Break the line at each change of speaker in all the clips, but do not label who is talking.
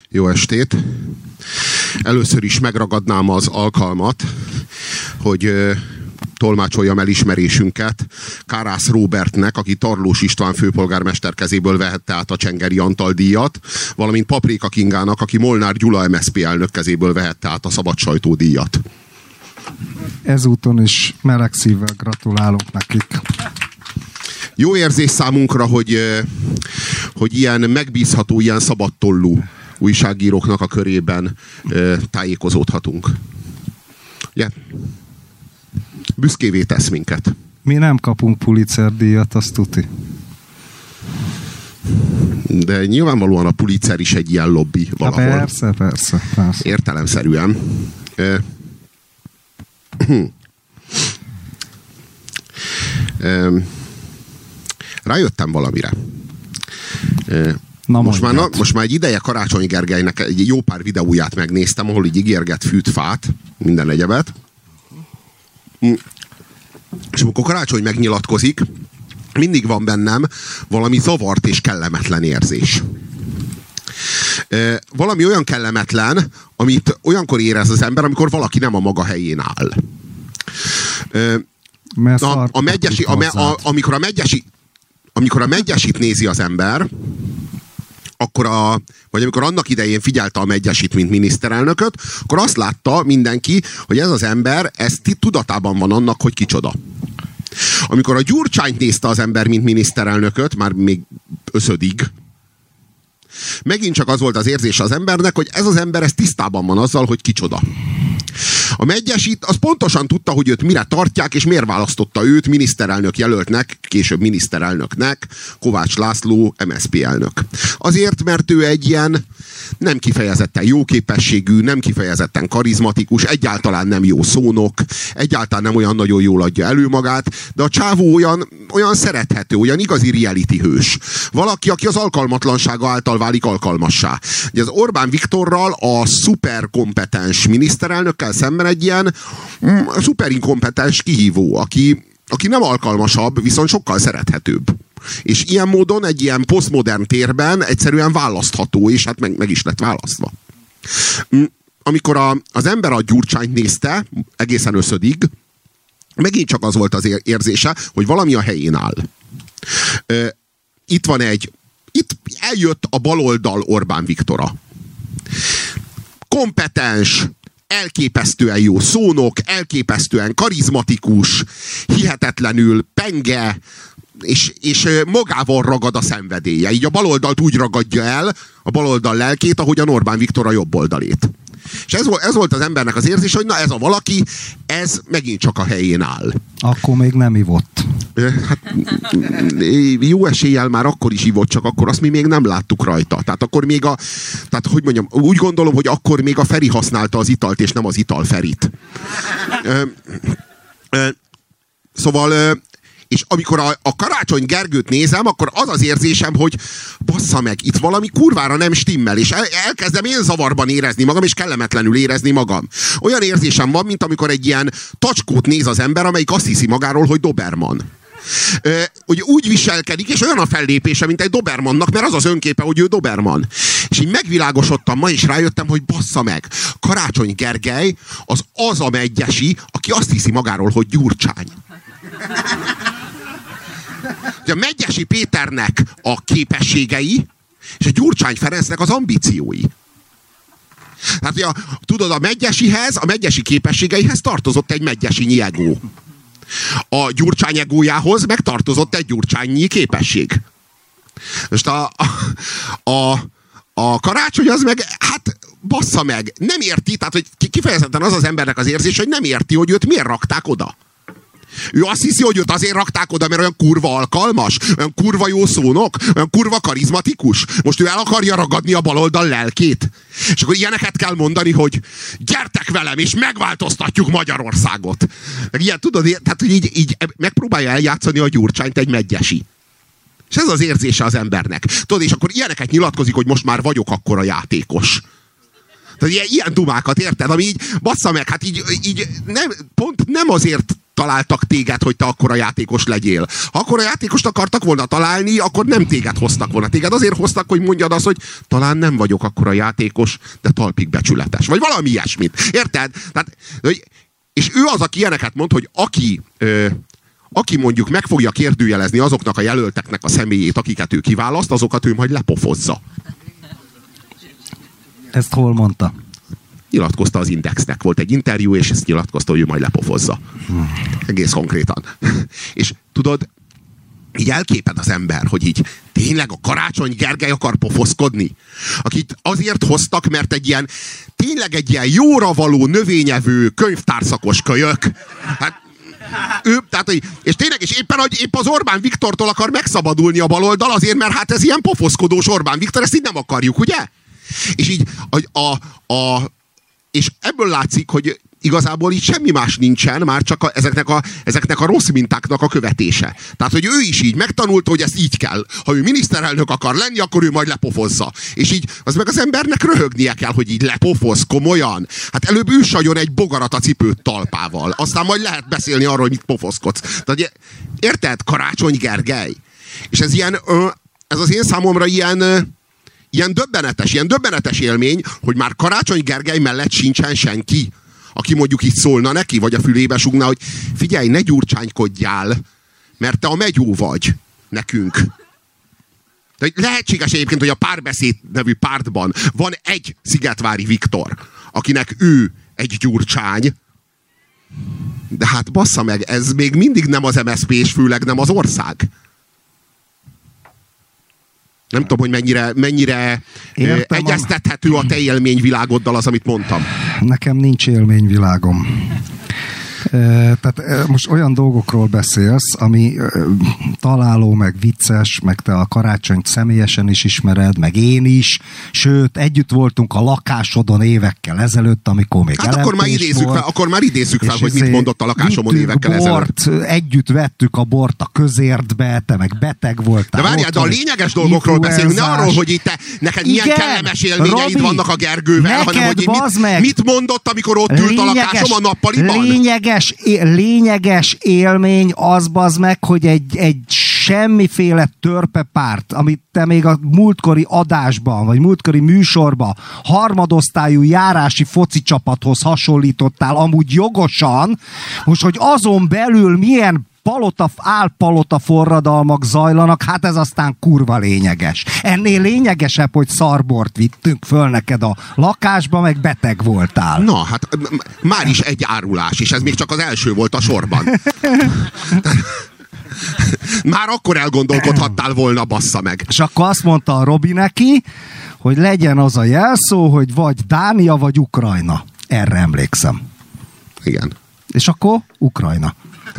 Jó estét! Először is megragadnám az alkalmat, hogy tolmácsoljam elismerésünket Kárász Róbertnek, aki Tarlós István főpolgármester kezéből vehette át a Csengeri Antal díjat, valamint Paprika Kingának, aki Molnár Gyula MSZP elnök kezéből vehette át a Szabad Sajtó díjat.
Ezúton is meleg szívvel gratulálok nekik.
Jó érzés számunkra, hogy ilyen megbízható, ilyen szabadtollú újságíróknak a körében tájékozódhatunk. Ugye? Büszkévé tesz minket.
Mi nem kapunk Pulitzer-díjat, azt tuti.
De nyilvánvalóan a Pulitzer is egy ilyen lobby valahol.
Persze.
Értelemszerűen. Rájöttem valamire. Most már egy ideje Karácsony Gergelynek egy jó pár videóját megnéztem, ahol így ígérget fűtfát, minden egyebet. És amikor Karácsony megnyilatkozik, mindig van bennem valami zavart és kellemetlen érzés. Valami olyan kellemetlen, amit olyankor érez az ember, amikor valaki nem a maga helyén áll. Amikor a Medgyesit nézi az ember, vagy amikor annak idején figyelte a Medgyesit, mint miniszterelnököt, akkor azt látta mindenki, hogy ez az ember, ez tudatában van annak, hogy kicsoda. Amikor a Gyurcsányt nézte az ember, mint miniszterelnököt, már még összödig, megint csak az volt az érzése az embernek, hogy ez az ember, ez tisztában van azzal, hogy kicsoda. A Medgyesit az pontosan tudta, hogy őt mire tartják, és miért választotta őt miniszterelnök jelöltnek, később miniszterelnöknek, Kovács László, MSZP elnök. Azért, mert ő egy ilyen nem kifejezetten jó képességű, nem kifejezetten karizmatikus, egyáltalán nem jó szónok, egyáltalán nem olyan nagyon jól adja elő magát, de a csávó olyan szerethető, olyan igazi reality hős. Valaki, aki az alkalmatlansága által válik alkalmassá. Ugye az Orbán Viktorral, a szuperkompetens miniszterelnökkel szemben egy ilyen szuperinkompetens kihívó, aki nem alkalmasabb, viszont sokkal szerethetőbb. És ilyen módon egy ilyen posztmodern térben egyszerűen választható, és hát meg is lett választva. Amikor az ember a Gyurcsányt nézte, egészen összödig, megint csak az volt az érzése, hogy valami a helyén áll. Itt eljött a baloldal Orbán Viktora. Kompetens, elképesztően jó szónok, elképesztően karizmatikus, hihetetlenül penge, és magával ragad a szenvedélye. Így a baloldalt úgy ragadja el, a baloldal lelkét, ahogyan Orbán Viktor a jobb oldalét. És ez volt az embernek az érzés, hogy na ez a valaki, ez megint csak a helyén áll.
Akkor még nem ivott.
Hát, jó eséllyel már akkor is ivott, csak akkor azt mi még nem láttuk rajta. Tehát akkor még hogy mondjam, úgy gondolom, hogy akkor még a Feri használta az italt, és nem az ital Ferit. Szóval... És amikor a Karácsony Gergőt nézem, akkor az az érzésem, hogy bassza meg, itt valami kurvára nem stimmel, és elkezdem én zavarban érezni magam, és kellemetlenül érezni magam. Olyan érzésem van, mint amikor egy ilyen tacskót néz az ember, amelyik azt hiszi magáról, hogy Doberman. Hogy úgy viselkedik, és olyan a fellépése, mint egy Dobermannak, mert az az önképe, hogy ő Doberman. És így megvilágosodtam ma, és rájöttem, hogy bassza meg, Karácsony Gergely az a Medgyesi, aki azt hiszi magáról, hogy Gyurcsány. A Medgyesi Péternek a képességei, és a Gyurcsány Ferencnek az ambíciói. Hát, tudod, a Medgyesi képességeihez tartozott egy medgyesínyi egó. A Gyurcsány egójához meg tartozott egy gyurcsányi képesség. Most a Karácsony az meg, hát bassza meg, nem érti, tehát hogy kifejezetten az embernek az érzés, hogy nem érti, hogy őt miért rakták oda. Ő azt hiszi, hogy őt azért rakták oda, mert olyan kurva alkalmas, olyan kurva jó szónok, olyan kurva karizmatikus. Most ő el akarja ragadni a baloldal lelkét. És akkor ilyeneket kell mondani, hogy gyertek velem, és megváltoztatjuk Magyarországot. Meg ilyen, tudod, tehát hogy így megpróbálja eljátszani a Gyurcsányt egy Medgyesi. És ez az érzése az embernek. Tudod, és akkor ilyeneket nyilatkozik, hogy most már vagyok akkora játékos. Tehát ilyen dumákat, érted? Ami így, bassza meg, hát így nem azért találtak téged, hogy te akkora játékos legyél. Ha akkora játékost akartak volna találni, akkor nem téged hoztak volna. Téged azért hoztak, hogy mondjad azt, hogy talán nem vagyok akkora játékos, de talpig becsületes. Vagy valami ilyesmit. Érted? Tehát, és ő az, aki ilyeneket mond, hogy aki mondjuk meg fogja kérdőjelezni azoknak a jelölteknek a személyét, akiket ő kiválaszt, azokat ő majd lepofozza.
Ezt hol mondta?
Nyilatkozta az Indexnek. Volt egy interjú, és ezt nyilatkozta, hogy ő majd lepofozza. Egész konkrétan. És tudod, így elképed az ember, hogy így tényleg a Karácsony Gergely akar pofoszkodni? Akit azért hoztak, mert tényleg egy ilyen jóra való, növényevő, könyvtárszakos kölyök. Hát, és tényleg, és éppen az Orbán Viktortól akar megszabadulni a baloldal azért, mert hát ez ilyen pofoszkodós Orbán Viktor, ezt így nem akarjuk, ugye? És így és ebből látszik, hogy igazából így semmi más nincsen, már csak ezeknek a rossz mintáknak a követése. Tehát, hogy ő is így megtanulta, hogy ezt így kell. Ha ő miniszterelnök akar lenni, akkor ő majd lepofozza. És így az meg az embernek röhögnie kell, hogy így lepofoz, komolyan. Hát előbb űsagyon egy bogarat a cipőt talpával. Aztán majd lehet beszélni arról, hogy mit pofozkodsz. Tehát, érted? Karácsony Gergely. És ez az én számomra ilyen döbbenetes élmény, hogy már Karácsony Gergely mellett sincsen senki, aki mondjuk így szólna neki, vagy a fülébe sugna, hogy figyelj, ne gyurcsánykodjál, mert te a megyó vagy nekünk. De lehetséges egyébként, hogy a Párbeszéd nevű pártban van egy Szigetvári Viktor, akinek ő egy Gyurcsány, de hát bassza meg, ez még mindig nem az MSZP, és főleg nem az ország. Nem tudom, hogy mennyire egyeztethető a te élményvilágoddal az, amit mondtam.
Nekem nincs élményvilágom. Tehát most olyan dolgokról beszélsz, ami találó, meg vicces, meg te a Karácsonyt személyesen is ismered, meg én is, sőt, együtt voltunk a lakásodon évekkel ezelőtt, amikor még
hát akkor már idézzük fel, hogy mit mondott a lakásomon évekkel ezelőtt.
Együtt vettük a bort a közértbe, te meg beteg voltál.
De várjál, de a lényeges dolgokról beszélünk, ne arról, hogy itt neked milyen kellemes élményeid Robi, vannak a Gergővel, hanem hogy mit mondott, amikor ott ült a lakásom a nappaliban.
Lényeges élmény az, bazd meg, hogy egy semmiféle törpepárt, amit te még a múltkori adásban, vagy múltkori műsorban harmadosztályú járási foci csapathoz hasonlítottál, amúgy jogosan, most, hogy azon belül milyen álpalota forradalmak zajlanak, hát ez aztán kurva lényeges. Ennél lényegesebb, hogy szarbort vittünk föl neked a lakásba, meg beteg voltál.
Na, hát már is egy árulás, és ez még csak az első volt a sorban. Már akkor elgondolkodhattál volna, bassza meg.
És akkor azt mondta a Robi neki, hogy legyen az a jelszó, hogy vagy Dánia, vagy Ukrajna. Erre emlékszem.
Igen.
És akkor Ukrajna.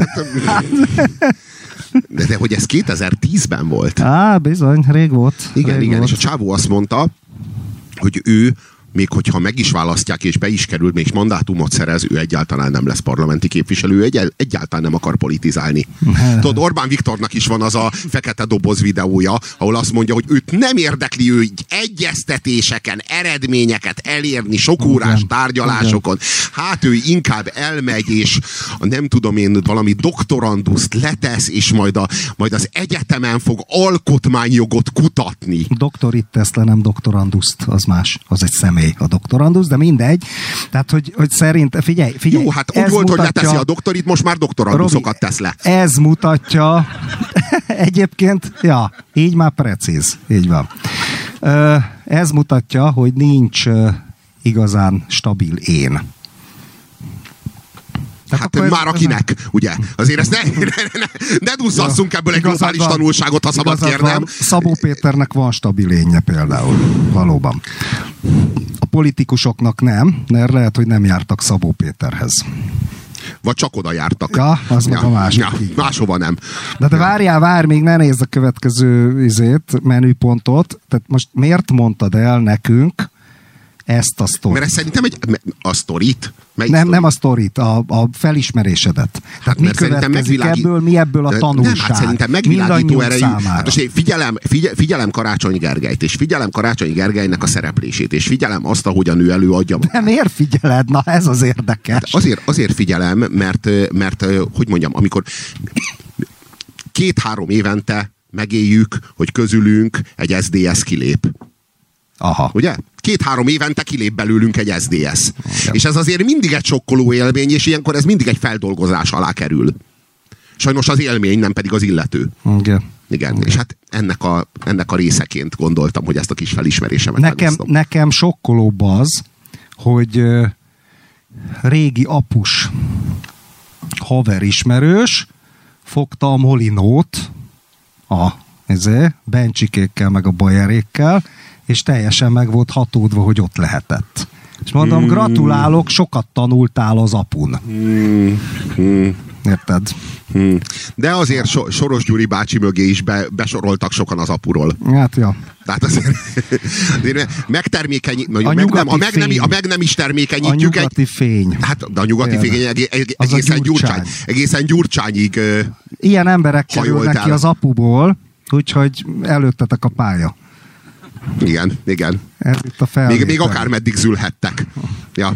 De hogy ez 2010-ben volt?
Bizony, rég volt.
Igen, és a csávó azt mondta, hogy ő, még hogyha meg is választják, és be is kerül, még mandátumot szerez, ő egyáltalán nem lesz parlamenti képviselő, egyáltalán nem akar politizálni. Tudod, Orbán Viktornak is van az a fekete doboz videója, ahol azt mondja, hogy őt nem érdekli ő egyeztetéseken, eredményeket elérni, sok órás tárgyalásokon. Hát ő inkább elmegy, és nem tudom én, valami doktoranduszt letesz, és majd az egyetemen fog alkotmányjogot kutatni.
Doktorit tesz le, nem doktoranduszt, az más, az egy személy. A doktorandusz, de mindegy. Tehát, hogy szerint, figyelj.
Jó, hát úgy volt, hogy leteszi a doktorit, most már doktoranduszokat tesz le.
Ez mutatja, egyébként, így már precíz. Így van. Ez mutatja, hogy nincs igazán stabil én.
Hát már akinek, ugye? Azért ezt ne duzzasszunk ebből egy globális tanulságot, ha szabad kérnem.
Szabó Péternek van stabil énje például, valóban. A politikusoknak nem, mert lehet, hogy nem jártak Szabó Péterhez.
Vagy csak oda jártak.
Ja, az meg a másik.
Ja, máshova nem.
De várj, még ne nézd a következő menüpontot. Tehát most miért mondtad el nekünk ezt a sztorit.
Mert ez szerintem a sztorit?
Nem a sztorit, a felismerésedet. Tehát mi következik ebből, mi ebből a tanulság.
Nem, hát szerintem megvilágító erejű. Hát most figyelem Karácsony Gergelyt, és figyelem Karácsony Gergelynek a szereplését, és figyelem azt, ahogy a nő előadja magát.
De miért figyeled? Na, ez az érdekes.
Hát azért figyelem, mert hogy mondjam, amikor 2-3 évente megéljük, hogy közülünk egy SZDSZ kilép.
Aha.
Ugye? 2-3 évente kilép belőlünk egy SZDSZ. Ja. És ez azért mindig egy sokkoló élmény, és ilyenkor ez mindig egy feldolgozás alá kerül. Sajnos az élmény, nem pedig az illető. Igen. És hát ennek a részeként gondoltam, hogy ezt a kis felismerésemet
nekem sokkolóbb az, hogy régi apus haverismerős fogta a Molinót a Bencsikékkel meg a Bajerékkel, és teljesen meg volt hatódva, hogy ott lehetett. És mondom, gratulálok, sokat tanultál az apun. Érted?
De azért Soros Gyuri bácsi mögé is besoroltak sokan az apuról.
Hát, ja.
Tehát azért a meg nem is termékenyítjük.
A nyugati fény.
Hát, de a nyugati fény egészen Gyurcsányig
ilyen emberek kerülnek ki az apuból, úgyhogy előttetek a pálya.
Igen.
Ez itt a
még akármeddig zülhettek. Ja.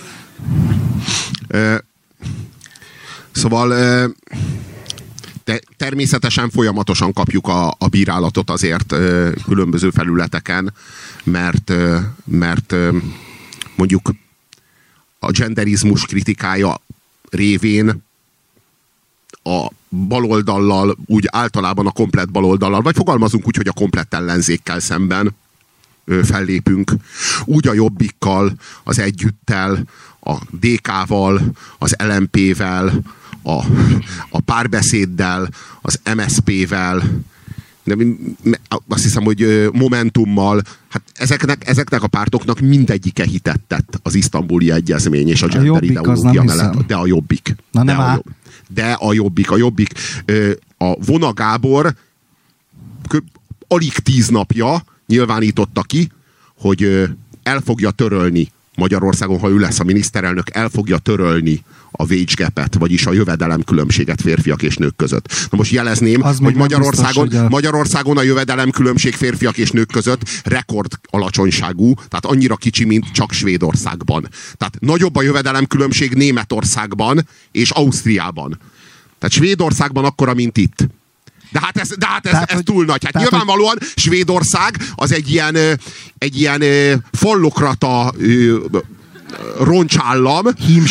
Szóval természetesen folyamatosan kapjuk a bírálatot azért különböző felületeken, mert mondjuk a genderizmus kritikája révén a baloldallal, úgy általában a komplett baloldallal, vagy fogalmazunk úgy, hogy a komplett ellenzékkel szemben fellépünk. Úgy a Jobbikkal, az Együttel, a DK-val, az LMP-vel, a Párbeszéddel, az MSZP-vel, azt hiszem, hogy Momentummal, hát ezeknek a pártoknak mindegyike hitet tett az isztambuli egyezmény és a gender ideológia mellett. De a Jobbik. De a Jobbik. A Vona Gábor alig 10 napja nyilvánította ki, hogy el fogja törölni Magyarországon, ha ő lesz a miniszterelnök, el fogja törölni a wage gap-et, vagyis a jövedelemkülönbséget férfiak és nők között. Na most jelezném, hogy Magyarországon a jövedelemkülönbség férfiak és nők között rekord alacsonyságú, tehát annyira kicsi, mint csak Svédországban. Tehát nagyobb a jövedelemkülönbség Németországban és Ausztriában. Tehát Svédországban akkora, mint itt. De hát ez túl nagy. Hát nyilvánvalóan Svédország az egy ilyen fallokrata roncsállam.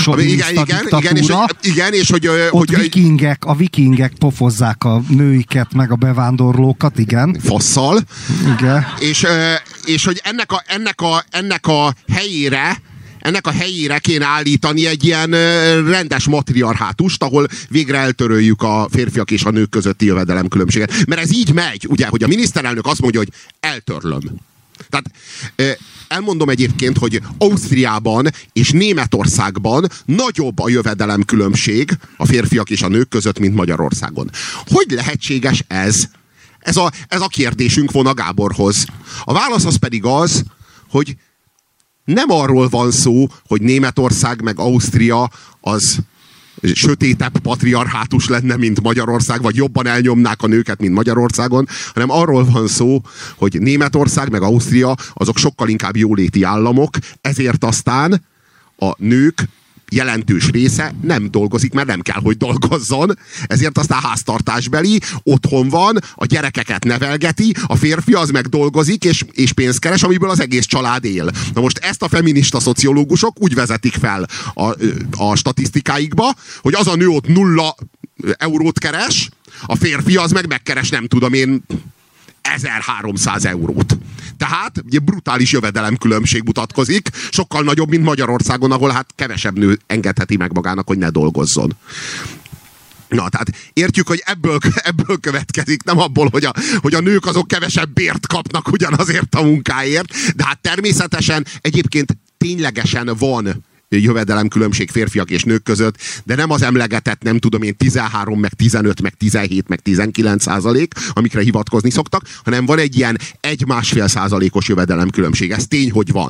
Igen, és hogy
a vikingek pofozzák a nőiket, meg a bevándorlókat, igen.
Fasszal.
Igen.
És hogy ennek a helyére kéne állítani egy ilyen rendes matriarchátust, ahol végre eltöröljük a férfiak és a nők közötti jövedelemkülönbséget. Mert ez így megy, ugye, hogy a miniszterelnök azt mondja, hogy eltörlöm. Tehát elmondom egyébként, hogy Ausztriában és Németországban nagyobb a jövedelemkülönbség a férfiak és a nők között, mint Magyarországon. Hogy lehetséges ez? Ez a kérdésünk Vona Gáborhoz. A válasz az pedig az, hogy nem arról van szó, hogy Németország meg Ausztria az sötétebb patriarhátus lenne, mint Magyarország, vagy jobban elnyomnák a nőket, mint Magyarországon, hanem arról van szó, hogy Németország meg Ausztria azok sokkal inkább jóléti államok, ezért aztán a nők jelentős része nem dolgozik, mert nem kell, hogy dolgozzon, ezért aztán háztartásbeli, otthon van, a gyerekeket nevelgeti, a férfi az meg dolgozik, és pénzt keres, amiből az egész család él. Na most ezt a feminista szociológusok úgy vezetik fel a statisztikáikba, hogy az a nő ott 0 eurót keres, a férfi az meg megkeres, nem tudom én, 1300 eurót. Tehát ugye brutális jövedelemkülönbség mutatkozik, sokkal nagyobb, mint Magyarországon, ahol hát kevesebb nő engedheti meg magának, hogy ne dolgozzon. Na, tehát értjük, hogy ebből következik, nem abból, hogy a nők azok kevesebb bért kapnak ugyanazért a munkáért, de hát természetesen egyébként ténylegesen van jövedelemkülönbség férfiak és nők között, de nem az emlegetett, nem tudom én, 13, meg 15, meg 17, meg 19%, amikre hivatkozni szoktak, hanem van egy ilyen 1-1,5%-os jövedelemkülönbség. Ez tény, hogy van.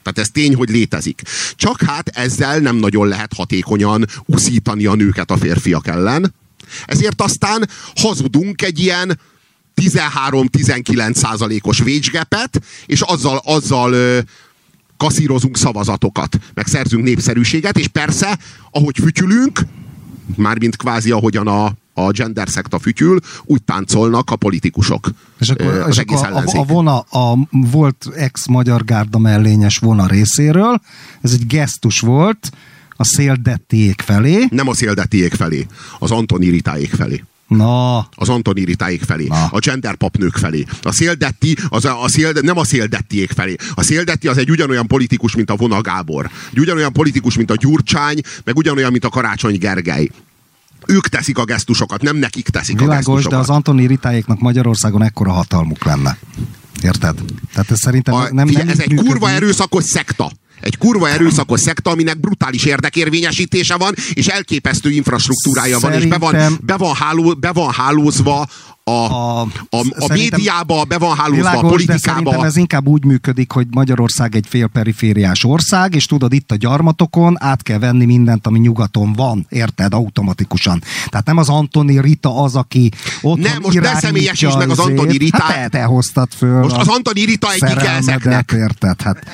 Tehát ez tény, hogy létezik. Csak hát ezzel nem nagyon lehet hatékonyan uszítani a nőket a férfiak ellen. Ezért aztán hazudunk egy ilyen 13-19%-os wage gap-et, és azzal kaszírozunk szavazatokat, meg szerzünk népszerűséget, és persze, ahogy fütyülünk, mármint kvázi ahogyan a gender szekta fütyül, úgy táncolnak a politikusok.
És akkor a volt ex-magyar gárda mellényes vona részéről, ez egy gesztus volt a széldettiék felé.
Nem a széldettiék felé, az Antoni Ritáék felé.
Na.
Az Antoni Ritáék felé,
Na.
a genderpapnők felé. A széldetti, nem a széldettiék felé. A széldetti az egy ugyanolyan politikus, mint a Vona Gábor. Egy ugyanolyan politikus, mint a Gyurcsány, meg ugyanolyan, mint a Karácsony Gergely. Ők teszik a gesztusokat, nem nekik teszik a gesztusokat.
De az Antoni Ritáéknak Magyarországon ekkora hatalmuk lenne. Érted? Tehát ez szerintem
ez egy kurva erőszakos szekta. Egy kurva erőszakos szekta, aminek brutális érdekérvényesítése van, és elképesztő infrastruktúrája van, és be van hálózva a médiába, be van hálózva világos, a politikába.
De szerintem ez inkább úgy működik, hogy Magyarország egy félperifériás ország, és tudod, itt a gyarmatokon át kell venni mindent, ami nyugaton van. Érted? Automatikusan. Tehát nem az Antoni Rita az, aki ott
nem, most ne személyesítsd meg az Antoni Ritát.
Hát te hoztad föl.
Most az Antoni Rita egyike ezeknek.
Érted? Hát,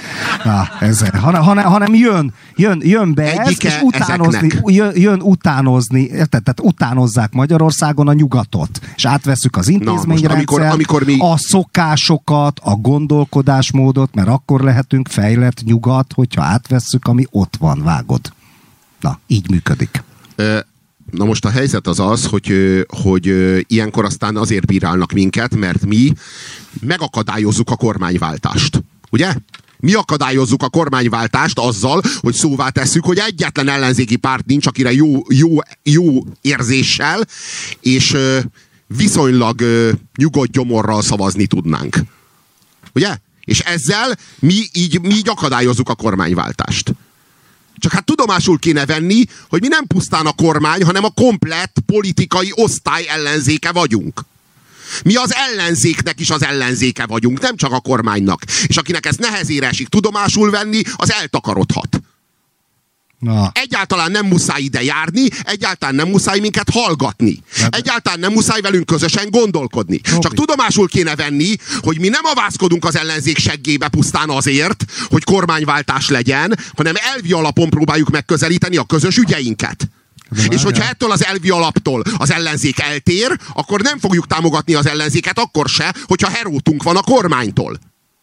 hanem jön be ez, és jön utánozni, érted? Tehát utánozzák Magyarországon a nyugatot. És átveszük az intézményrendszer, a szokásokat, a gondolkodásmódot, mert akkor lehetünk fejlett nyugat, hogyha átvesszük, ami ott van, vágod. Na, így működik.
Na most a helyzet az, hogy ilyenkor aztán azért bírálnak minket, mert mi megakadályozzuk a kormányváltást. Ugye? Mi akadályozzuk a kormányváltást azzal, hogy szóvá tesszük, hogy egyetlen ellenzéki párt nincs, akire jó érzéssel, és viszonylag nyugodt gyomorral szavazni tudnánk. Ugye? És ezzel mi így akadályozzuk a kormányváltást. Csak hát tudomásul kéne venni, hogy mi nem pusztán a kormány, hanem a komplett politikai osztály ellenzéke vagyunk. Mi az ellenzéknek is az ellenzéke vagyunk, nem csak a kormánynak. És akinek ez nehezére esik tudomásul venni, az eltakarodhat. Na. Egyáltalán nem muszáj ide járni, egyáltalán nem muszáj minket hallgatni. Egyáltalán nem muszáj velünk közösen gondolkodni. Csak tudomásul kéne venni, hogy mi nem avászkodunk az ellenzék seggébe pusztán azért, hogy kormányváltás legyen, hanem elvi alapon próbáljuk megközelíteni a közös ügyeinket. És hogyha ettől az elvi alaptól az ellenzék eltér, akkor nem fogjuk támogatni az ellenzéket akkor se, hogyha herótunk van a kormánytól.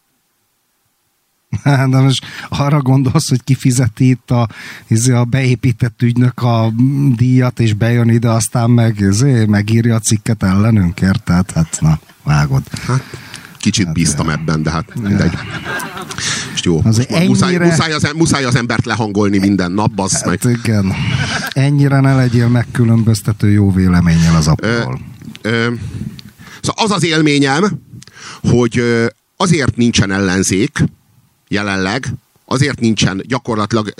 De most arra gondolsz, hogy kifizeti itt a beépített ügynök a díjat, és bejön ide, aztán megírja a cikket ellenünk, érted? Hát na, vágod.
Hát, kicsit bíztam ebben, de hát mindegy. És jó, muszáj az embert lehangolni minden nap, bassz meg.
Hát igen. Ennyire ne legyél megkülönböztető jó véleménnyel az apról.
Szóval az élményem, hogy azért nincsen ellenzék jelenleg, azért nincsen gyakorlatilag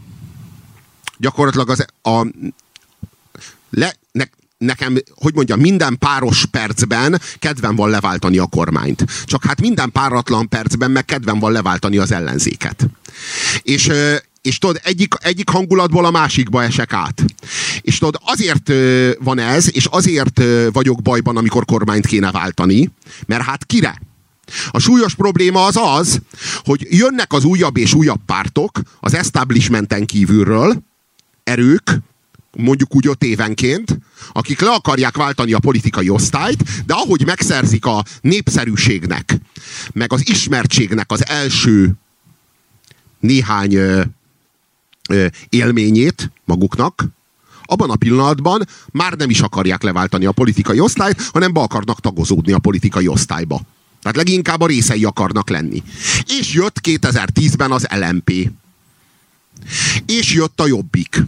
nekem, hogy mondjam, minden páros percben kedvem van leváltani a kormányt. Csak hát minden páratlan percben meg kedvem van leváltani az ellenzéket. És tudod, egyik hangulatból a másikba esek át. És tudod, azért van ez, és azért vagyok bajban, amikor kormányt kéne váltani, mert hát kire? A súlyos probléma az, hogy jönnek az újabb és újabb pártok az establishmenten kívülről, erők, mondjuk úgy 5 évenként, akik le akarják váltani a politikai osztályt, de ahogy megszerzik a népszerűségnek, meg az ismertségnek az első néhány élményét maguknak, abban a pillanatban már nem is akarják leváltani a politikai osztályt, hanem be akarnak tagozódni a politikai osztályba. Tehát leginkább a részei akarnak lenni. És jött 2010-ben az LMP. És jött a Jobbik.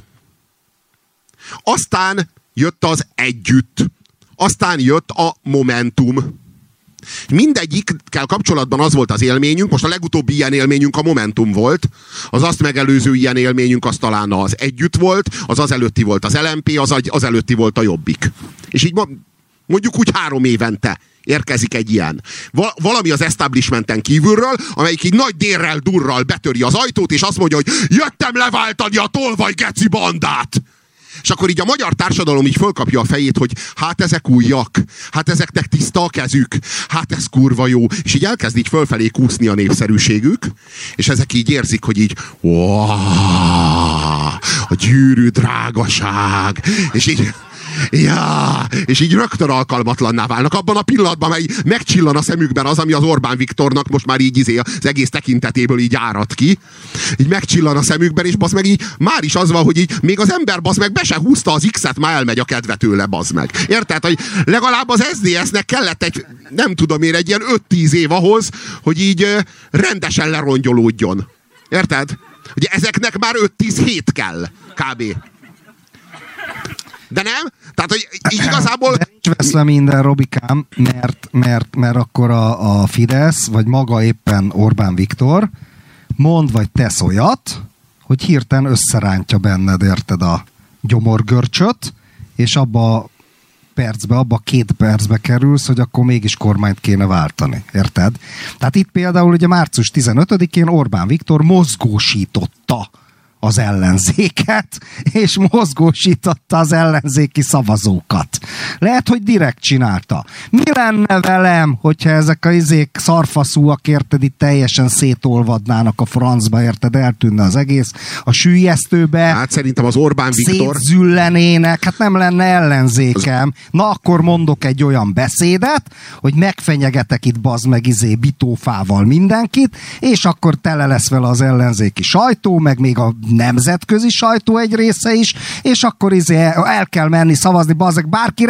Aztán jött az Együtt. Aztán jött a Momentum. Mindegyikkel kapcsolatban az volt az élményünk, most a legutóbbi ilyen élményünk a Momentum volt, az azt megelőző ilyen élményünk az talán az Együtt volt, az előtti volt az LMP, az előtti volt a Jobbik. És így Mondjuk úgy 3 évente érkezik egy ilyen. Valami az establishmenten kívülről, amelyik így nagy dérrel, durral betöri az ajtót, és azt mondja, hogy jöttem leváltani a tolvaj geci bandát! És akkor így a magyar társadalom így fölkapja a fejét, hogy hát ezek újjak, hát ezeknek tiszta a kezük, hát ez kurva jó. És így elkezd így fölfelé kúszni a népszerűségük, és ezek így érzik, hogy így a gyűrű drágaság, és így és így rögtön alkalmatlanná válnak. Abban a pillanatban, mely megcsillan a szemükben az, ami az Orbán Viktornak most már így az egész tekintetéből így árad ki. Így megcsillan a szemükben, és bazd meg így már is az van, hogy így még az ember bazd meg be se húzta az X-et, már elmegy a kedve tőle, bazd meg. Érted? Hogy legalább az SZDSZ-nek kellett egy, nem tudom én, egy ilyen 5-10 év ahhoz, hogy így rendesen lerongyolódjon. Érted? Ugye ezeknek már 5-10 hét kell, kb. De nem? Tehát, hogy így igazából...
De nincs veszve minden, Robikám, mert akkor a Fidesz, vagy maga éppen Orbán Viktor mond vagy tesz olyat, hogy hirtelen összerántja benned, érted, a gyomorgörcsöt, és abba 2 percbe kerülsz, hogy akkor mégis kormányt kéne váltani. Érted? Tehát itt például ugye március 15-én Orbán Viktor mozgósította az ellenzéket, és mozgósította az ellenzéki szavazókat. Lehet, hogy direkt csinálta. Mi lenne velem, hogyha ezek a szarfaszúak, érted, itt teljesen szétolvadnának a francba, érted, eltűnne az egész, a süllyesztőbe.
Hát szerintem az Orbán Viktor...
Szétzüllenének, hát nem lenne ellenzékem. Na akkor mondok egy olyan beszédet, hogy megfenyegetek itt bazd meg bitófával mindenkit, és akkor tele lesz vele az ellenzéki sajtó, meg még a nemzetközi sajtó egy része is, és akkor el kell menni szavazni, bazzeg,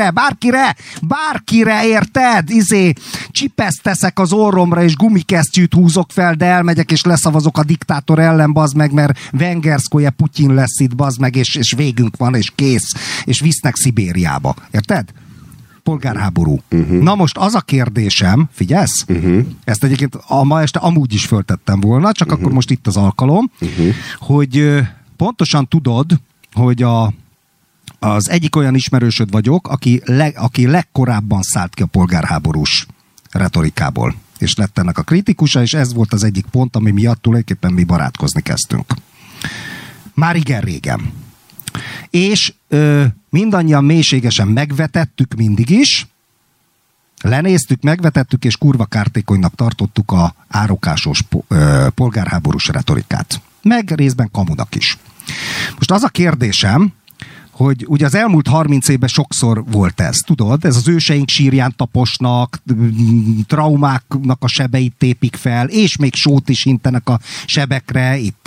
bárkire, érted? Csipeszteszek az orromra, és gumikesztyűt húzok fel, de elmegyek, és leszavazok a diktátor ellen, bazd meg, mert Vengerszkoje Putyin lesz itt, bazd meg, és végünk van, és kész, és visznek Szibériába. Érted? Polgárháború. Na most az a kérdésem, figyelsz? Ezt egyébként ma este amúgy is föltettem volna, csak akkor most itt az alkalom, hogy pontosan tudod, hogy az egyik olyan ismerősöd vagyok, aki legkorábban szállt ki a polgárháborús retorikából, és lett ennek a kritikusa, és ez volt az egyik pont, ami miatt tulajdonképpen mi barátkozni kezdtünk. Már igen régen. És mindannyian mélységesen megvetettük mindig is, lenéztük, megvetettük, és kurva kártékonynak tartottuk a árokásos polgárháborús retorikát. Meg részben kamunak is. Most az a kérdésem, hogy ugye az elmúlt 30 évben sokszor volt ez, tudod? Ez az őseink sírján taposnak, traumáknak a sebeit tépik fel, és még sót is hintenek a sebekre, itt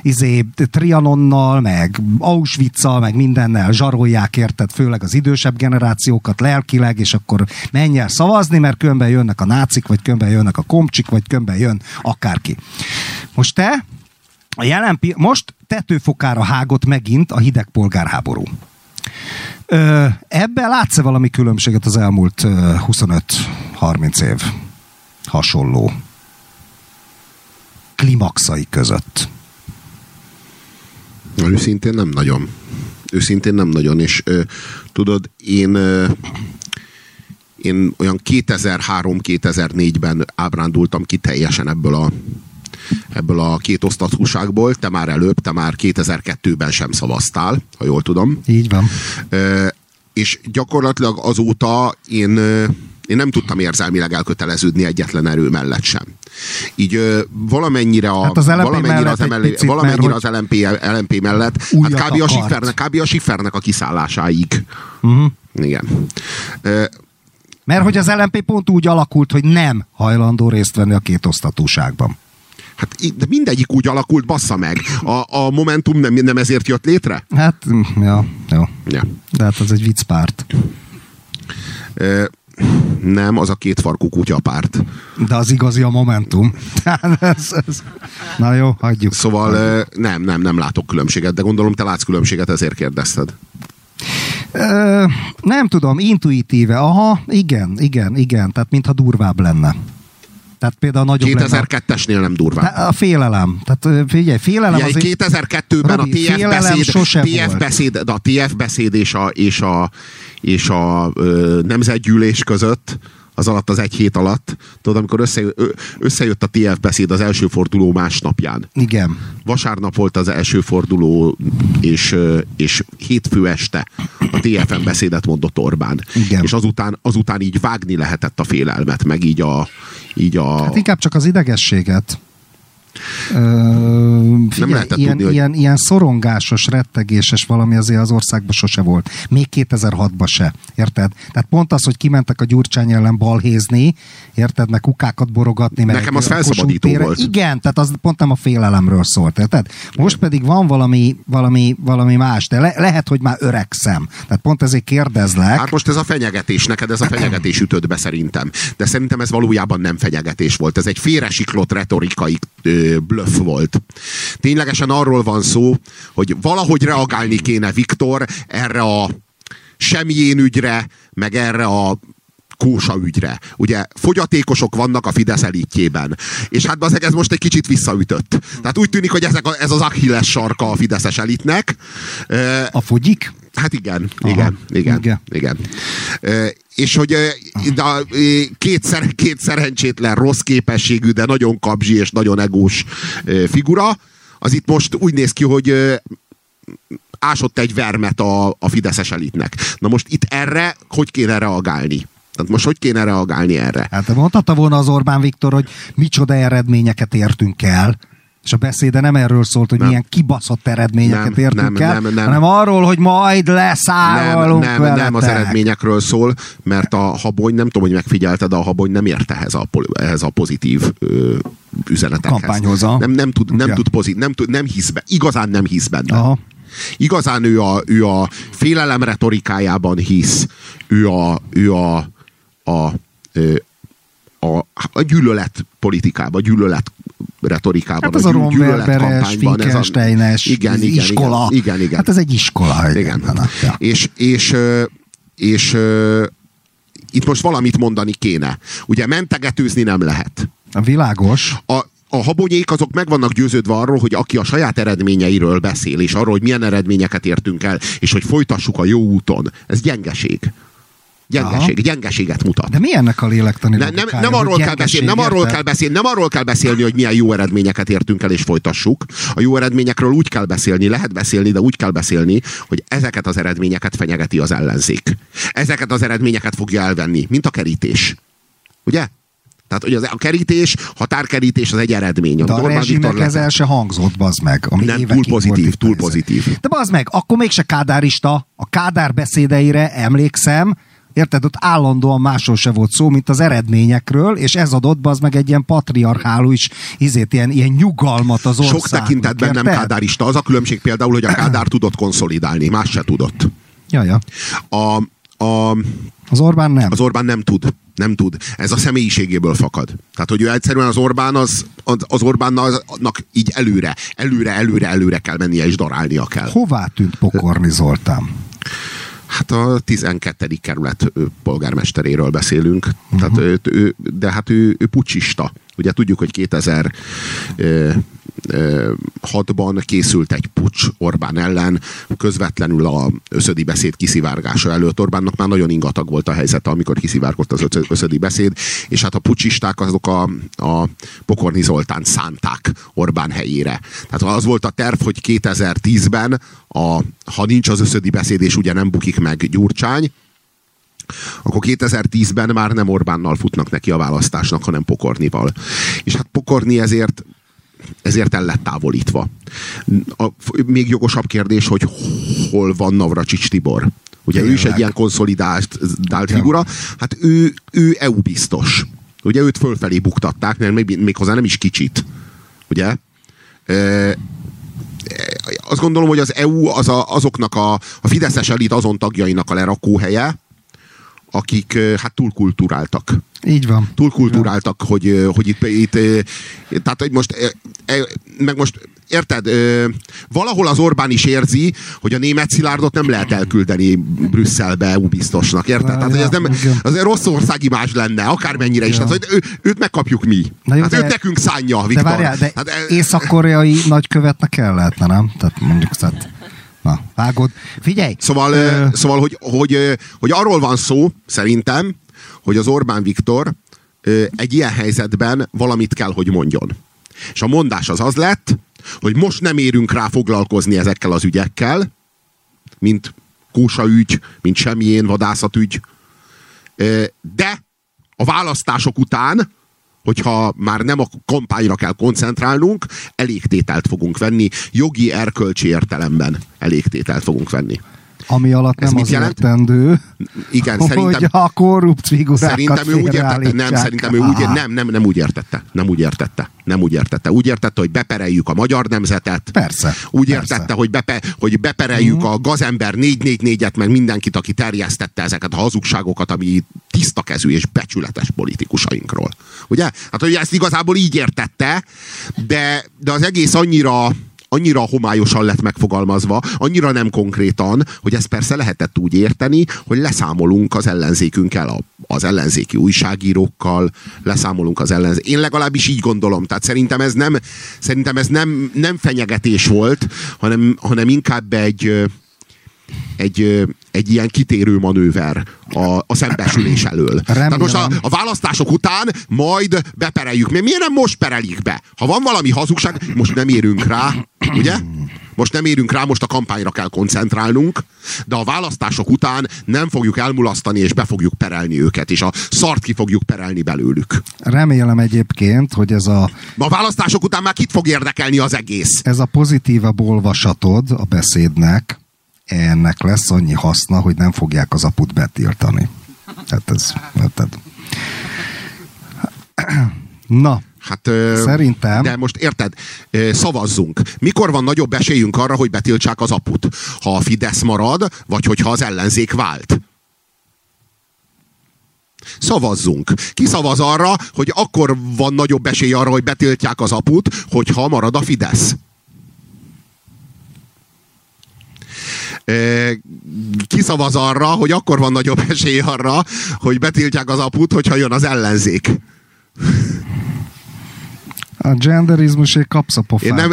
Trianonnal, meg Auschwitz-al, meg mindennel zsarolják, érted, főleg az idősebb generációkat lelkileg, és akkor menj el szavazni, mert különben jönnek a nácik, vagy különben jönnek a komcsik, vagy különben jön akárki. Most te most tetőfokára hágott megint a hideg polgárháború. Ebben látsz-e valami különbséget az elmúlt 25-30 év hasonló klimaxai között?
Őszintén nem nagyon. És tudod, én olyan 2003-2004-ben ábrándultam ki teljesen ebből a két osztatúságból, te már 2002-ben sem szavaztál, ha jól tudom.
Így van.
És gyakorlatilag azóta én nem tudtam érzelmileg elköteleződni egyetlen erő mellett sem. Így valamennyire az LMP mellett, hát kb. A Schiffernek a kiszállásáig. Igen.
Mert hogy az LMP pont úgy alakult, hogy nem hajlandó részt venni a két osztatúságban.
Hát de mindegyik úgy alakult, bassza meg. A Momentum nem ezért jött létre?
Hát, jó. Ja. De hát az egy viccpárt.
Nem, az a kétfarkú kutyapárt.
De az igazi a Momentum. Na jó, hagyjuk.
Szóval nem látok különbséget, de gondolom te látsz különbséget, ezért kérdezted.
Nem tudom, intuitíve. Aha, igen. Tehát mintha durvább lenne. Tehát például nagyobb
2002-esnél nem durván.
A félelem. Tehát figyelj, félelem
azért... 2002-ben a TF beszéd és a nemzetgyűlés között, az alatt az egy hét alatt, tudod, amikor összejött a TF beszéd az első forduló másnapján.
Igen.
Vasárnap volt az első forduló, és hétfő este a TF-en beszédet mondott Orbán.
Igen.
És azután így vágni lehetett a félelmet, meg így a...
Hát inkább csak az idegességet. Figyelj, ilyen szorongásos, rettegéses valami azért az országban sose volt. Még 2006-ban se. Érted? Tehát pont az, hogy kimentek a Gyurcsány ellen balhézni, érted? Meg kukákat borogatni.
Nekem az felszabadító volt.
Igen, tehát az pont nem a félelemről szólt. Érted? Most pedig van valami más, de lehet, hogy már öregszem. Tehát pont ezért kérdezlek.
Hát most ez a fenyegetés, neked ez a fenyegetés ütött be szerintem. De szerintem ez valójában nem fenyegetés volt. Ez egy félresiklott retorikai bluff volt. Ténylegesen arról van szó, hogy valahogy reagálni kéne Viktor erre a Semjén ügyre, meg erre a Kósa ügyre. Ugye fogyatékosok vannak a Fidesz elitjében. És hát ez most egy kicsit visszaütött. Tehát úgy tűnik, hogy ez az Achilles sarka a fideszes elitnek.
A fogyik?
Hát igen. És hogy két szerencsétlen, rossz képességű, de nagyon kapzsi és nagyon egós figura, az itt most úgy néz ki, hogy ásott egy vermet a fideszes elitnek. Na most itt erre hogy kéne reagálni? Tehát most hogy kéne reagálni erre?
Hát mondhatta volna az Orbán Viktor, hogy micsoda eredményeket értünk el, és a beszéde nem erről szólt, hogy milyen kibaszott eredményeket értünk el, hanem arról, hogy majd leszállunk veletek.
Nem az eredményekről szól, mert a Habony, nem tudom, hogy megfigyelted, de a Habony nem ért ehhez a pozitív üzenetekhez.
Kampányhoz.
Nem hisz be. Igazán nem hisz benne.
Aha.
Igazán ő a félelem retorikájában hisz. Ő a gyűlölet politikában, gyűlölet retorikában,
hát ez a Romberberes, Finkelsteines iskola.
Igen.
Hát ez egy iskola.
Igen. És itt most valamit mondani kéne. Ugye mentegetőzni nem lehet.
A világos.
A Habonyék azok meg vannak győződve arról, hogy aki a saját eredményeiről beszél, és arról, hogy milyen eredményeket értünk el, és hogy folytassuk a jó úton, ez gyengeség. Gyengeséget mutat.
De mi ennek a lélektani
logikája? Nem arról kell beszélni, hogy milyen jó eredményeket értünk el és folytassuk. A jó eredményekről úgy kell beszélni, lehet beszélni, de úgy kell beszélni, hogy ezeket az eredményeket fenyegeti az ellenzék. Ezeket az eredményeket fogja elvenni, mint a kerítés. Ugye? Tehát, hogy a kerítés, határkerítés az egy eredmény.
De a rezsimekezel se hangzott, bazd meg.
Nem, túl pozitív.
De bazd meg, akkor mégse kádárista, a Kádár beszédeire emlékszem, érted, ott állandóan másról se volt szó, mint az eredményekről, és ez adott az meg egy ilyen patriarchálus, ilyen nyugalmat az országnak.
Sok tekintetben nem kádárista. Az a különbség például, hogy a Kádár tudott konszolidálni, más se tudott.
Jaja. Az Orbán nem.
Az Orbán nem tud. Ez a személyiségéből fakad. Tehát, hogy ő egyszerűen az Orbánnak így előre kell mennie, és darálnia kell.
Hová tűnt Pokorni Zoltán?
Hát a 12. kerület polgármesteréről beszélünk. Tehát ő pucsista. Ugye tudjuk, hogy 2006-ban készült egy puccs Orbán ellen, közvetlenül a összödi beszéd kiszivárgása előtt. Orbánnak már nagyon ingatag volt a helyzete, amikor kiszivárgott az összödi beszéd, és hát a puccsisták azok a Pokorni Zoltánt szánták Orbán helyére. Tehát az volt a terv, hogy 2010-ben, ha nincs az összödi beszéd, és ugye nem bukik meg Gyurcsány, akkor 2010-ben már nem Orbánnal futnak neki a választásnak, hanem Pokornival. És hát Pokorni ezért el lett távolítva. Még jogosabb kérdés, hogy hol van Navracsics Tibor. Ugye ő is egy ilyen konszolidált figura. Hát ő EU biztos. Ugye őt fölfelé buktatták, méghozzá nem is kicsit. Ugye? Azt gondolom, hogy az EU azoknak a fideszes elit azon tagjainak a lerakóhelye, akik hát túl kulturáltak.
Így van.
Túl kulturáltak, hogy itt tehát, hogy most meg most érted, valahol az Orbán is érzi, hogy a német Szilárdot nem lehet elküldeni Brüsszelbe EU biztosnak, érted? Tehát, hogy ez nem, az egy rossz országimázs lenne, akármennyire is. Tehát, hogy őt megkapjuk mi. Jó, hát őt nekünk szánja, Viktor.
De várjál, de hát, észak-koreai nagykövetnek el lehetne, nem? Tehát mondjuk, na, vágod. Figyelj!
Szóval hogy arról van szó, szerintem, hogy az Orbán Viktor egy ilyen helyzetben valamit kell, hogy mondjon. És a mondás az lett, hogy most nem érünk rá foglalkozni ezekkel az ügyekkel, mint Kósa ügy, mint semmilyen vadászatügy, de a választások után, hogyha már nem a kampányra kell koncentrálnunk, elégtételt fogunk venni, jogi, erkölcsi értelemben elégtételt fogunk venni.
Ami alatt nem az értendő,
igen,
hogy
szerintem,
a korrupt figurákat
szerintem ő úgy értette, nem úgy értette. Úgy értette, hogy bepereljük a magyar nemzetet.
Persze.
Úgy értette, hogy bepereljük a Gazember 444-et, meg mindenkit, aki terjesztette ezeket a hazugságokat, ami tiszta kezű és becsületes politikusainkról. Ugye? Hát, hogy ezt igazából így értette, de az egész annyira homályosan lett megfogalmazva, annyira nem konkrétan, hogy ezt persze lehetett úgy érteni, hogy leszámolunk az ellenzékünkkel, az ellenzéki újságírókkal, leszámolunk az ellenzék. Én legalábbis így gondolom. Tehát szerintem ez nem fenyegetés volt, hanem inkább egy ilyen kitérő manőver a szembesülés elől. Tehát most a választások után majd bepereljük. Miért nem most perelik be? Ha van valami hazugság, most nem érünk rá, ugye? Most nem érünk rá, most a kampányra kell koncentrálnunk, de a választások után nem fogjuk elmulasztani, és be fogjuk perelni őket, és a szart ki fogjuk perelni belőlük.
Remélem egyébként, hogy ez a
választások után már kit fog érdekelni az egész?
Ez a pozitívabb olvasatod a beszédnek, ennek lesz annyi haszna, hogy nem fogják az aput betiltani. Hát ez, érted? Na, hát, szerintem...
De most érted, szavazzunk. Mikor van nagyobb esélyünk arra, hogy betiltsák az aput? Ha a Fidesz marad, vagy hogyha az ellenzék vált? Szavazzunk. Ki szavaz arra, hogy akkor van nagyobb esély arra, hogy betiltják az aput, hogyha marad a Fidesz? Kiszavaz arra, hogy akkor van nagyobb esély arra, hogy betiltják az aput, hogyha jön az ellenzék.
A genderizmusé kapsz a pofádra.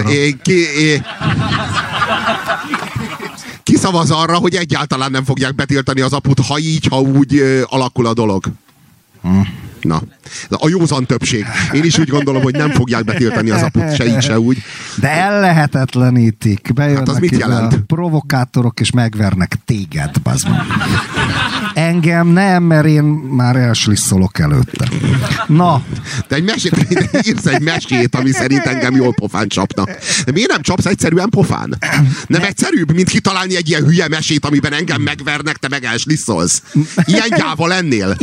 Kiszavaz arra, hogy egyáltalán nem fogják betiltani az aput, ha így, ha úgy alakul a dolog. Na, a józan többség. Én is úgy gondolom, hogy nem fogják betiltani az aput, se így, se úgy.
De ellehetetlenítik. Bejönnek
hát az mit jelent?
A provokátorok, és megvernek téged, bazd meg. Engem nem, mert én már elslisszolok előtte. Na.
De írsz egy mesét, ami szerint engem jól pofán csapna. De miért nem csapsz egyszerűen pofán? Nem egyszerűbb, mint kitalálni egy ilyen hülye mesét, amiben engem megvernek, te meg elslisszolsz? Ilyen gyáva lennél?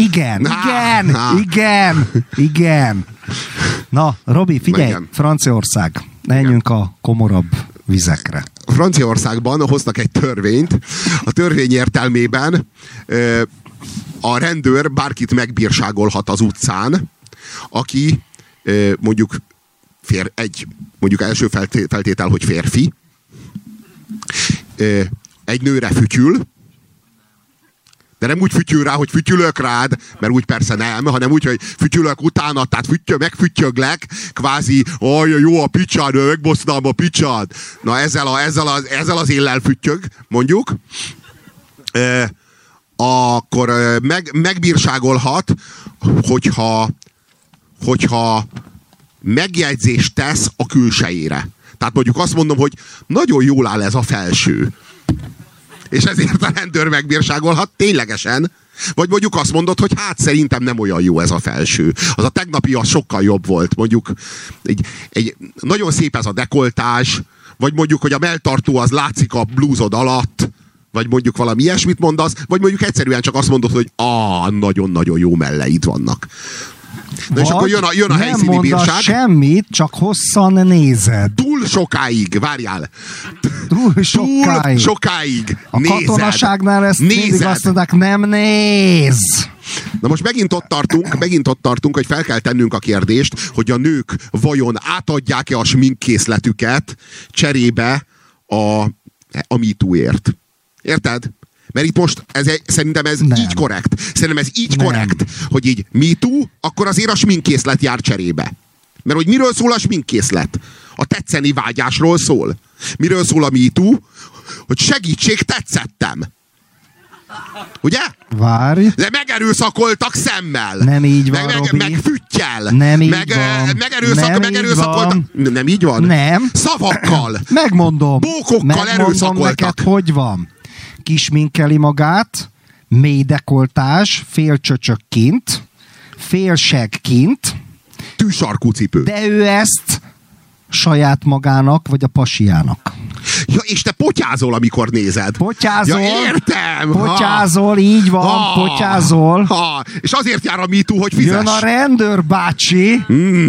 Igen. Na, Robi, figyelj, Franciaország. Menjünk a komorabb vizekre.
Franciaországban hoztak egy törvényt. A törvény értelmében a rendőr bárkit megbírságolhat az utcán, aki mondjuk első feltétel, hogy férfi, egy nőre fütyül, de nem úgy fütyül rá, hogy fütyülök rád, mert úgy persze nem, hanem úgy, hogy fütyülök utána, tehát megfütyöglek, kvázi, jó a picsád, megbosznám a picsád. Na ezzel az éllel fütyög, mondjuk. Akkor megbírságolhat, hogyha megjegyzést tesz a külsejére. Tehát mondjuk azt mondom, hogy nagyon jól áll ez a felső. És ezért a rendőr megbírságolhat ténylegesen. Vagy mondjuk azt mondod, hogy hát szerintem nem olyan jó ez a felső. Az a tegnapi az sokkal jobb volt. Mondjuk nagyon szép ez a dekoltázs, vagy mondjuk, hogy a melltartó az látszik a blúzod alatt, vagy mondjuk valami ilyesmit mondasz, vagy mondjuk egyszerűen csak azt mondod, hogy nagyon-nagyon jó melleid vannak. Na és akkor jön a helyszíni bírság.
Nem semmit, csak hosszan nézed.
Túl sokáig, várjál.
Túl sokáig.
Túl sokáig
a
nézed.
Katonaságnál ezt mindig azt mondják, nem néz.
Na most megint ott tartunk, hogy fel kell tennünk a kérdést, hogy a nők vajon átadják-e a sminkkészletüket cserébe a MeToo-ért. Érted? Mert itt most szerintem ez
nem.
így korrekt. Szerintem ez így
nem.
korrekt, hogy így MeToo, akkor azért a sminkkészlet jár cserébe. Mert hogy miről szól a sminkkészlet? A tetszeni vágyásról szól. Miről szól a MeToo? Hogy segítség, tetszettem. Ugye?
Várj.
De megerőszakoltak szemmel.
Nem így van, Robi.
Meg füttyel.
Nem így van.
Megerőszakoltak. Nem így van?
Nem.
Szavakkal.
Megmondom.
Bókokkal erőszakoltak.
Neked, hogy van. Kisminkeli magát, mély dekoltás, fél csöcsök kint, fél seg kint.
Tűsarkú cipő.
De ő ezt saját magának, vagy a pasiának.
Ja, és te potyázol, amikor nézed.
Potyázol.
Ja, értem.
Potyázol, így van, potyázol.
És azért jár a MeToo, hogy fizess.
Jön a rendőr bácsi,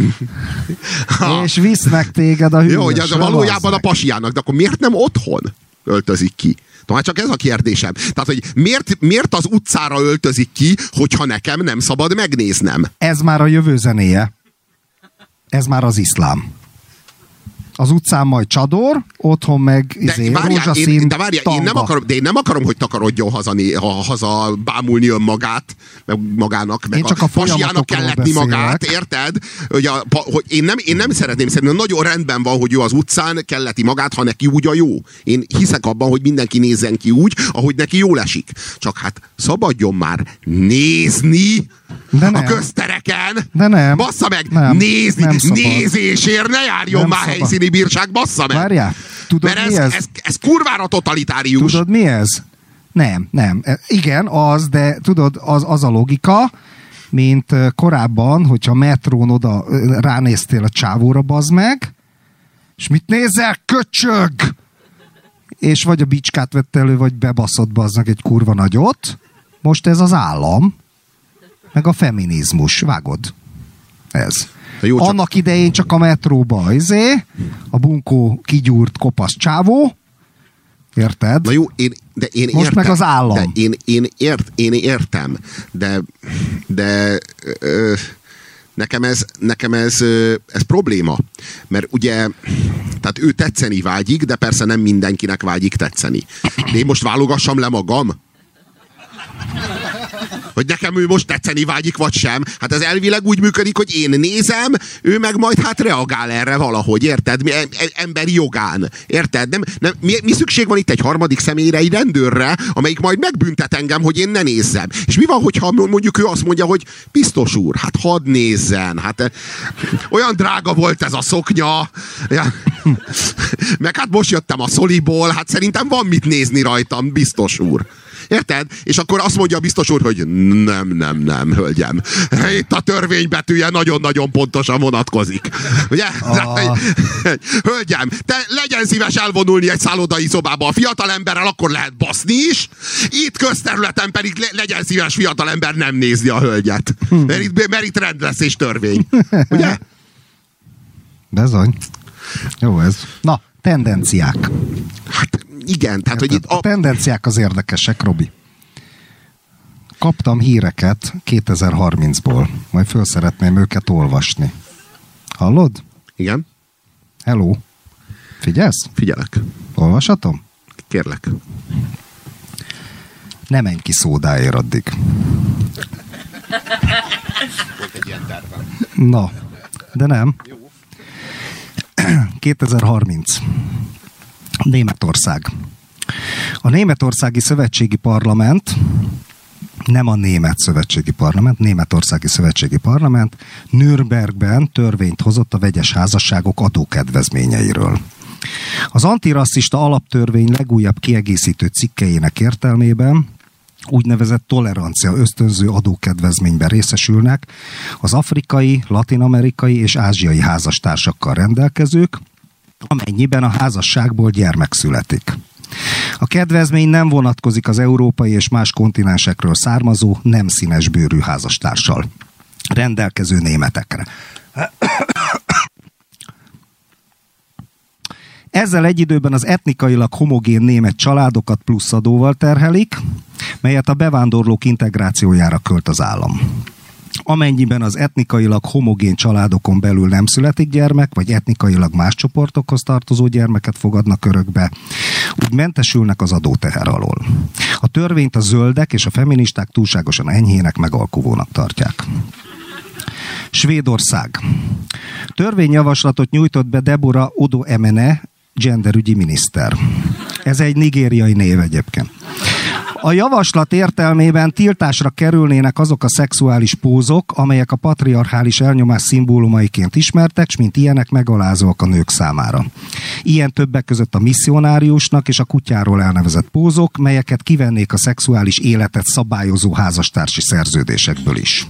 és visznek téged a hűvösre.
Jó, hogy az valójában a pasiának, de akkor miért nem otthon öltözik ki? Tehát csak ez a kérdésem. Tehát, hogy miért az utcára öltözik ki, hogyha nekem nem szabad megnéznem?
Ez már a jövő zenéje. Ez már az iszlám. Az utcán majd csador, otthon meg rózsaszín
én nem akarom, hogy takarodjon haza bámulni önmagát, meg magának, meg a pasiának kelletni magát, érted? Hogy én nem szeretném, szerintem nagyon rendben van, hogy ő az utcán kelleti magát, ha neki úgy a jó. Én hiszek abban, hogy mindenki nézzen ki úgy, ahogy neki jól esik. Csak hát szabadjon már nézni a köztereken.
De nem.
Bassza meg,
nem,
nézni,
nem
nézésért ne járjon
nem
már
szabad.
helyszíni bírság, bassza meg.
Várjál, tudod
mert
mi ez?
Ez kurvára totalitárius.
Tudod mi ez? Nem. Igen, az, de tudod, az a logika, mint korábban, hogyha metrón oda ránéztél a csávóra, bazd meg, és mit nézel, köcsög? És vagy a bicskát vett elő, vagy bebaszott bazdnak egy kurva nagyot. Most ez az állam, meg a feminizmus, vágod? Ez.
Jó, csak...
Annak idején csak a metróba a bunkó kigyúrt kopasz csávó, érted?
Na jó, én
most
értem.
Meg az állam.
De én értem, de nekem ez probléma. Mert ugye, tehát ő tetszeni vágyik, de persze nem mindenkinek vágyik tetszeni. De én most válogassam le magam? Hogy nekem ő most tetszeni vágyik, vagy sem. Hát ez elvileg úgy működik, hogy én nézem, ő meg majd hát reagál erre valahogy, érted? Emberi jogán, érted? Mi szükség van itt egy harmadik személyre, egy rendőrre, amelyik majd megbüntet engem, hogy én ne nézzem. És mi van, hogyha mondjuk ő azt mondja, hogy biztos úr, hát hadd nézzen, hát olyan drága volt ez a szoknya, meg hát most jöttem a szoliból, hát szerintem van mit nézni rajtam, biztos úr. Érted? És akkor azt mondja a biztos úr, hogy nem, hölgyem. Itt a törvény betűje nagyon-nagyon pontosan vonatkozik. Ugye? Hölgyem, te legyen szíves elvonulni egy szállodai szobába a fiatalemberrel, akkor lehet baszni is. Itt közterületen pedig legyen szíves fiatalember nem nézni a hölgyet. Mert itt rend lesz és törvény. Ugye?
Bezony. Jó ez. Na, tendenciák.
Hát igen, tehát hogy itt
a tendenciák az érdekesek, Robi. Kaptam híreket 2030-ból. Majd föl szeretném őket olvasni. Hallod?
Igen.
Hello. Figyelsz?
Figyelek.
Olvashatom?
Kérlek.
Ne menj ki szódáért addig.
Volt egy ilyen tervem.
Na, de nem. 2030. Németország. A Németországi Szövetségi Parlament, nem a Német Szövetségi Parlament, Németországi Szövetségi Parlament Nürnbergben törvényt hozott a vegyes házasságok adókedvezményeiről. Az antirasszista alaptörvény legújabb kiegészítő cikkeinek értelmében úgynevezett tolerancia ösztönző adókedvezményben részesülnek az afrikai, latin-amerikai és ázsiai házastársakkal rendelkezők, amennyiben a házasságból gyermek születik. A kedvezmény nem vonatkozik az európai és más kontinensekről származó nem színes bőrű házastársal rendelkező németekre. Ezzel egy időben az etnikailag homogén német családokat plusz adóval terhelik, melyet a bevándorlók integrációjára költ az állam. Amennyiben az etnikailag homogén családokon belül nem születik gyermek, vagy etnikailag más csoportokhoz tartozó gyermeket fogadnak örökbe, úgy mentesülnek az adóteher alól. A törvényt a zöldek és a feministák túlságosan enyhének, megalkuvónak tartják. Svédország. Törvényjavaslatot nyújtott be Deborah Odo-Emene, genderügyi miniszter. Ez egy nigériai név egyébként. A javaslat értelmében tiltásra kerülnének azok a szexuális pózok, amelyek a patriarchális elnyomás szimbólumaiként ismertek, s mint ilyenek megalázóak a nők számára. Ilyen többek között a misszionáriusnak és a kutyáról elnevezett pózok, melyeket kivennék a szexuális életet szabályozó házastársi szerződésekből is.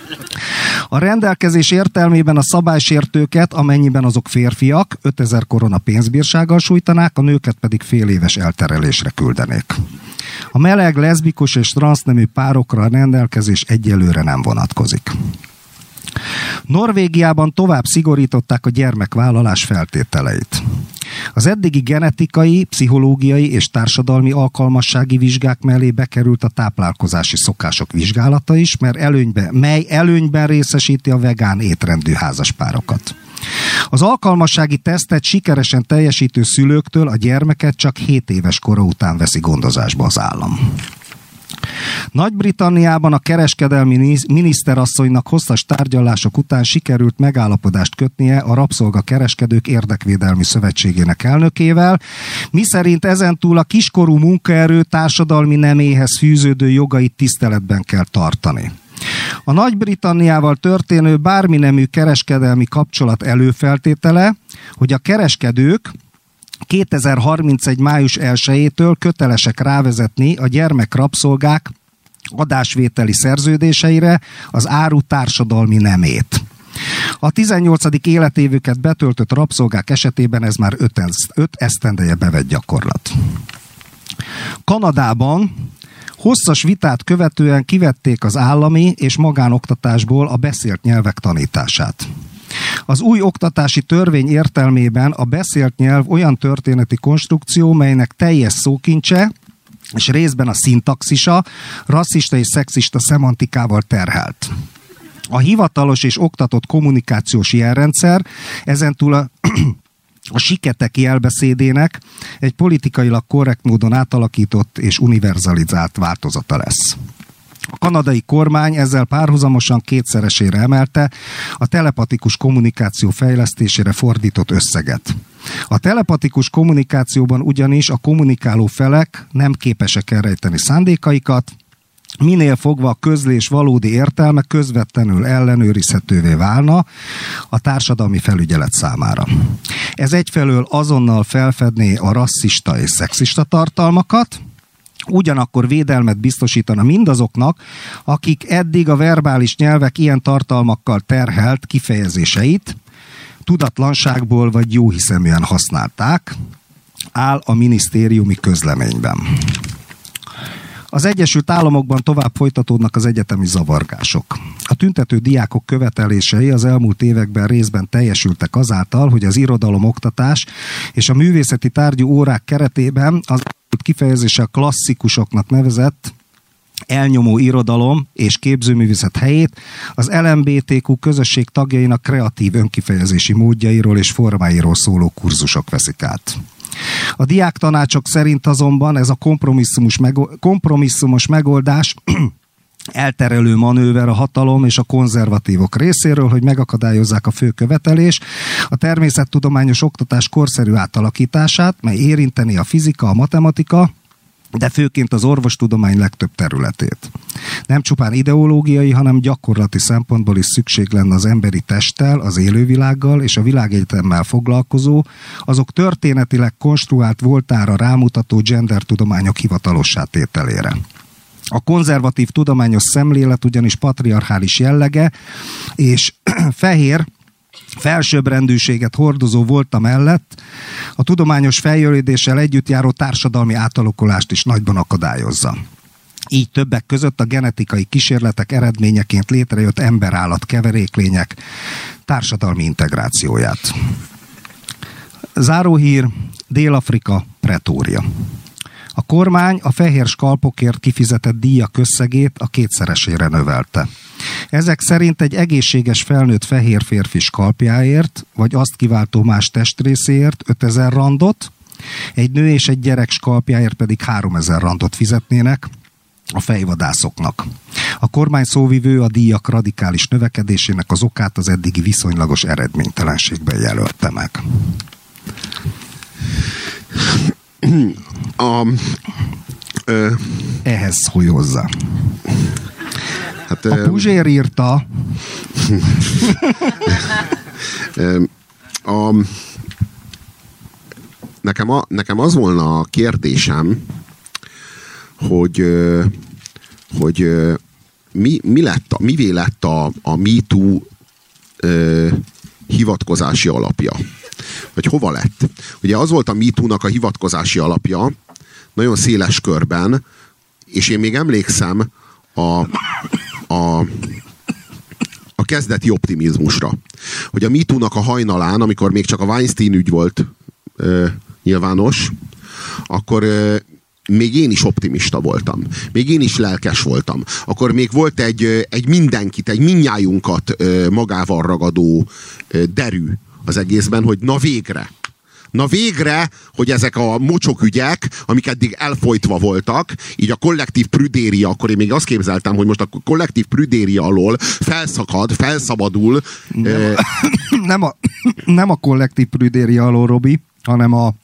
A rendelkezés értelmében a szabálysértőket, amennyiben azok férfiak, 5000 korona pénzbírsággal sújtanák, a nőket pedig fél éves elterelésre küldenék. A meleg, leszbikus és transznemű párokra a rendelkezés egyelőre nem vonatkozik. Norvégiában tovább szigorították a gyermekvállalás feltételeit. Az eddigi genetikai, pszichológiai és társadalmi alkalmassági vizsgák mellé bekerült a táplálkozási szokások vizsgálata is, mely előnyben részesíti a vegán étrendű házaspárokat. Az alkalmassági tesztet sikeresen teljesítő szülőktől a gyermeket csak 7 éves kora után veszi gondozásba az állam. Nagy-Britanniában a kereskedelmi miniszterasszonynak hosszas tárgyalások után sikerült megállapodást kötnie a Rabszolgakereskedők Érdekvédelmi Szövetségének elnökével, miszerint ezentúl a kiskorú munkaerő társadalmi neméhez fűződő jogait tiszteletben kell tartani. A Nagy-Britanniával történő bármi nemű kereskedelmi kapcsolat előfeltétele, hogy a kereskedők 2031. május 1-től kötelesek rávezetni a gyermekrabszolgák adásvételi szerződéseire az áru társadalmi nemét. A 18. életévüket betöltött rabszolgák esetében ez már 5 esztendeje bevett gyakorlat. Kanadában hosszas vitát követően kivették az állami és magánoktatásból a beszélt nyelvek tanítását. Az új oktatási törvény értelmében a beszélt nyelv olyan történeti konstrukció, melynek teljes szókincse és részben a szintaxisa rasszista és szexista szemantikával terhelt. A hivatalos és oktatott kommunikációs jelrendszer ezentúl a siketek jelbeszédének egy politikailag korrekt módon átalakított és univerzalizált változata lesz. A kanadai kormány ezzel párhuzamosan 2-szeresére emelte a telepatikus kommunikáció fejlesztésére fordított összeget. A telepatikus kommunikációban ugyanis a kommunikáló felek nem képesek elrejteni szándékaikat, minél fogva a közlés valódi értelme közvetlenül ellenőrizhetővé válna a társadalmi felügyelet számára. Ez egyfelől azonnal felfedné a rasszista és szexista tartalmakat, ugyanakkor védelmet biztosítana mindazoknak, akik eddig a verbális nyelvek ilyen tartalmakkal terhelt kifejezéseit tudatlanságból vagy jóhiszeműen használták, áll a minisztériumi közleményben. Az Egyesült Államokban tovább folytatódnak az egyetemi zavargások. A tüntető diákok követelései az elmúlt években részben teljesültek azáltal, hogy az irodalomoktatás és a művészeti tárgyú órák keretében az kifejezéssel klasszikusoknak nevezett elnyomó irodalom és képzőművészet helyét az LMBTQ közösség tagjainak kreatív önkifejezési módjairól és formáiról szóló kurzusok veszik át. A diáktanácsok szerint azonban ez a kompromisszumos megoldás elterelő manőver a hatalom és a konzervatívok részéről, hogy megakadályozzák a fő követelés, a természettudományos oktatás korszerű átalakítását, mely érinteni a fizika, a matematika, de főként az orvostudomány legtöbb területét. Nem csupán ideológiai, hanem gyakorlati szempontból is szükség lenne az emberi testtel, az élővilággal és a világegyetemmel foglalkozó, azok történetileg konstruált voltára rámutató gendertudományok hivatalossá tételére. A konzervatív tudományos szemlélet ugyanis patriarchális jellege és fehér, felsőbbrendűséget hordozó volta mellett a tudományos fejlődéssel együtt járó társadalmi átalakulást is nagyban akadályozza. Így többek között a genetikai kísérletek eredményeként létrejött ember-állat keveréklények társadalmi integrációját. Záróhír, Dél-Afrika, Pretória. A kormány a fehér skalpokért kifizetett díjak összegét a 2-szeresére növelte. Ezek szerint egy egészséges felnőtt fehér férfi skalpjáért, vagy azt kiváltó más testrészéért 5000 randot, egy nő és egy gyerek skalpjáért pedig 3000 randot fizetnének a fejvadászoknak. A kormány szóvivő a díjak radikális növekedésének az okát az eddigi viszonylagos eredménytelenségben jelölte meg. Ehhez szólj hozzá.
Hát,
a Puzsér írta.
Nekem az volna a kérdésem, hogy mivé lett a MeToo hivatkozási alapja? Vagy hova lett? Ugye az volt a MeToo-nak a hivatkozási alapja, nagyon széles körben, és én még emlékszem a kezdeti optimizmusra. Hogy a MeToo-nak a hajnalán, amikor még csak a Weinstein ügy volt nyilvános, akkor még én is optimista voltam. Még én is lelkes voltam. Akkor még volt egy mindenkit, egy mindnyájunkat magával ragadó derű az egészben, hogy na végre, hogy ezek a mocsokügyek, amik eddig elfolytva voltak, így a kollektív prüdéria, akkor én még azt képzeltem, hogy most a kollektív prüdéria alól felszabadul.
Nem a kollektív prüdéria alól, Robi, hanem a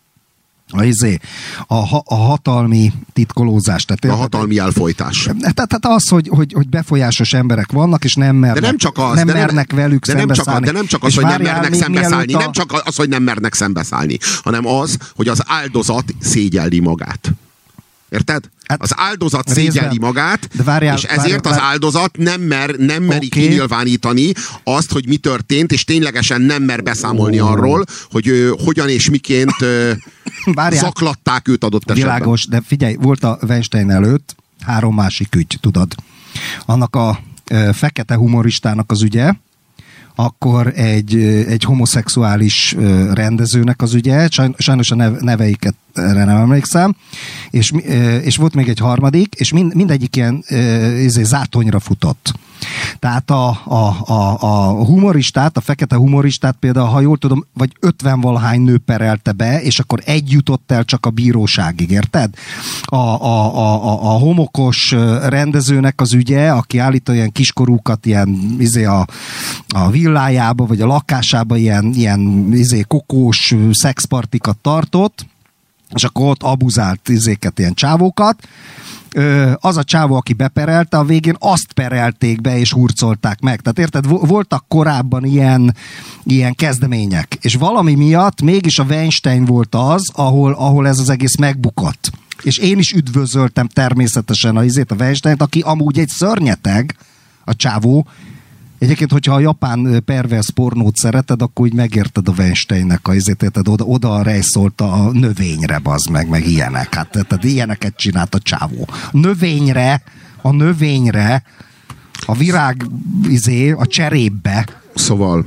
hatalmi titkolózás.
Tehát, a hatalmi elfojtás.
Tehát az, hogy befolyásos emberek vannak, és nem mernek velük szembeszállni.
De nem csak az, hogy nem mernek szembeszállni. Nem csak az, hogy nem mernek szembeszállni, hanem az, hogy az áldozat szégyelli magát. Érted? Hát az áldozat szégyelli magát, és ezért az áldozat nem meri kinyilvánítani azt, hogy mi történt, és ténylegesen nem mer beszámolni arról, hogy hogyan és miként zaklatták őt adott esetben.
Világos, de figyelj, volt a Weinstein előtt 3 másik ügy, tudod. Annak a fekete humoristának az ügye, akkor egy homoszexuális rendezőnek az ügye, sajnos a neveiket erre nem emlékszem, és volt még egy harmadik, és mindegyik ilyen zátonyra futott. Tehát a humoristát, a fekete humoristát például, ha jól tudom, vagy 50-valahány nő perelte be, és akkor egy jutott el csak a bíróságig, érted? A homokos rendezőnek az ügye, aki állítólag ilyen kiskorúkat ilyen a villájába, vagy a lakásába ilyen kokós szexpartikat tartott, és akkor ott abuzált ilyen csávókat. Az a csávó, aki beperelte, a végén azt perelték be, és hurcolták meg. Tehát érted, voltak korábban ilyen kezdemények. És valami miatt mégis a Weinstein volt az, ahol ez az egész megbukott. És én is üdvözöltem természetesen a Weinsteint, aki amúgy egy szörnyeteg, a csávó. Egyébként, hogyha a japán pervers pornót szereted, akkor úgy megérted a Weinsteinnek oda rejszolta a növényre, bazd meg ilyenek. Hát tehát ilyeneket csinált a csávó. A növényre, a virág a cserépbe.
Szóval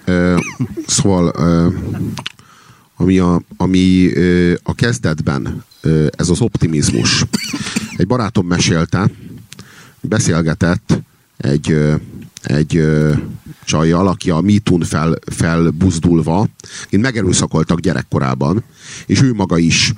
ami a kezdetben ez az optimizmus. Egy barátom mesélte, beszélgetett egy csajjal, aki a MeToo-n felbuzdulva, megerőszakoltak gyerekkorában, és ő maga is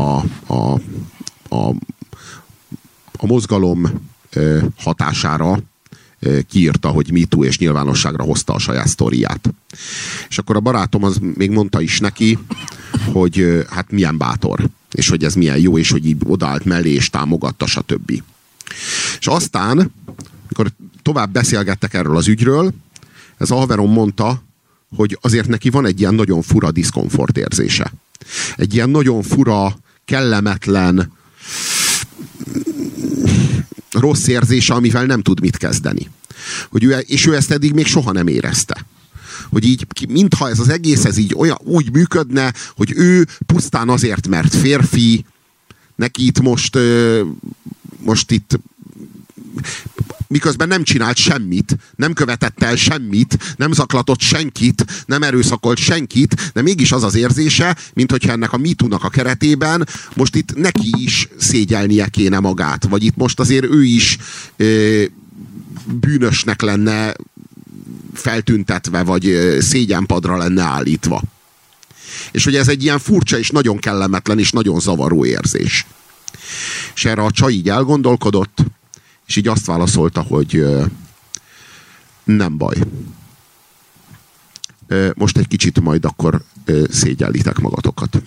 a mozgalom hatására kiírta, hogy MeToo, és nyilvánosságra hozta a saját sztoriát. És akkor a barátom az még mondta is neki, hogy hát milyen bátor, és hogy ez milyen jó, és hogy így odaállt mellé, és támogatta, stb. És aztán, amikor tovább beszélgettek erről az ügyről, ez a haverom mondta, hogy azért neki van egy ilyen nagyon fura diszkomfort érzése. Egy ilyen nagyon fura, kellemetlen, rossz érzése, amivel nem tud mit kezdeni. És ő ezt eddig még soha nem érezte. Hogy így, mintha ez az egész így úgy működne, hogy ő pusztán azért, mert férfi, neki itt most itt miközben nem csinált semmit, nem követett el semmit, nem zaklatott senkit, nem erőszakolt senkit, de mégis az az érzése, mint hogyha ennek a MeToo-nak a keretében most itt neki is szégyelnie kéne magát, vagy itt most azért ő is bűnösnek lenne feltüntetve, vagy szégyenpadra lenne állítva. És hogy ez egy ilyen furcsa és nagyon kellemetlen és nagyon zavaró érzés. És erre a csaj így elgondolkodott, és így azt válaszolta, hogy nem baj. Most egy kicsit majd akkor szégyellitek magatokat.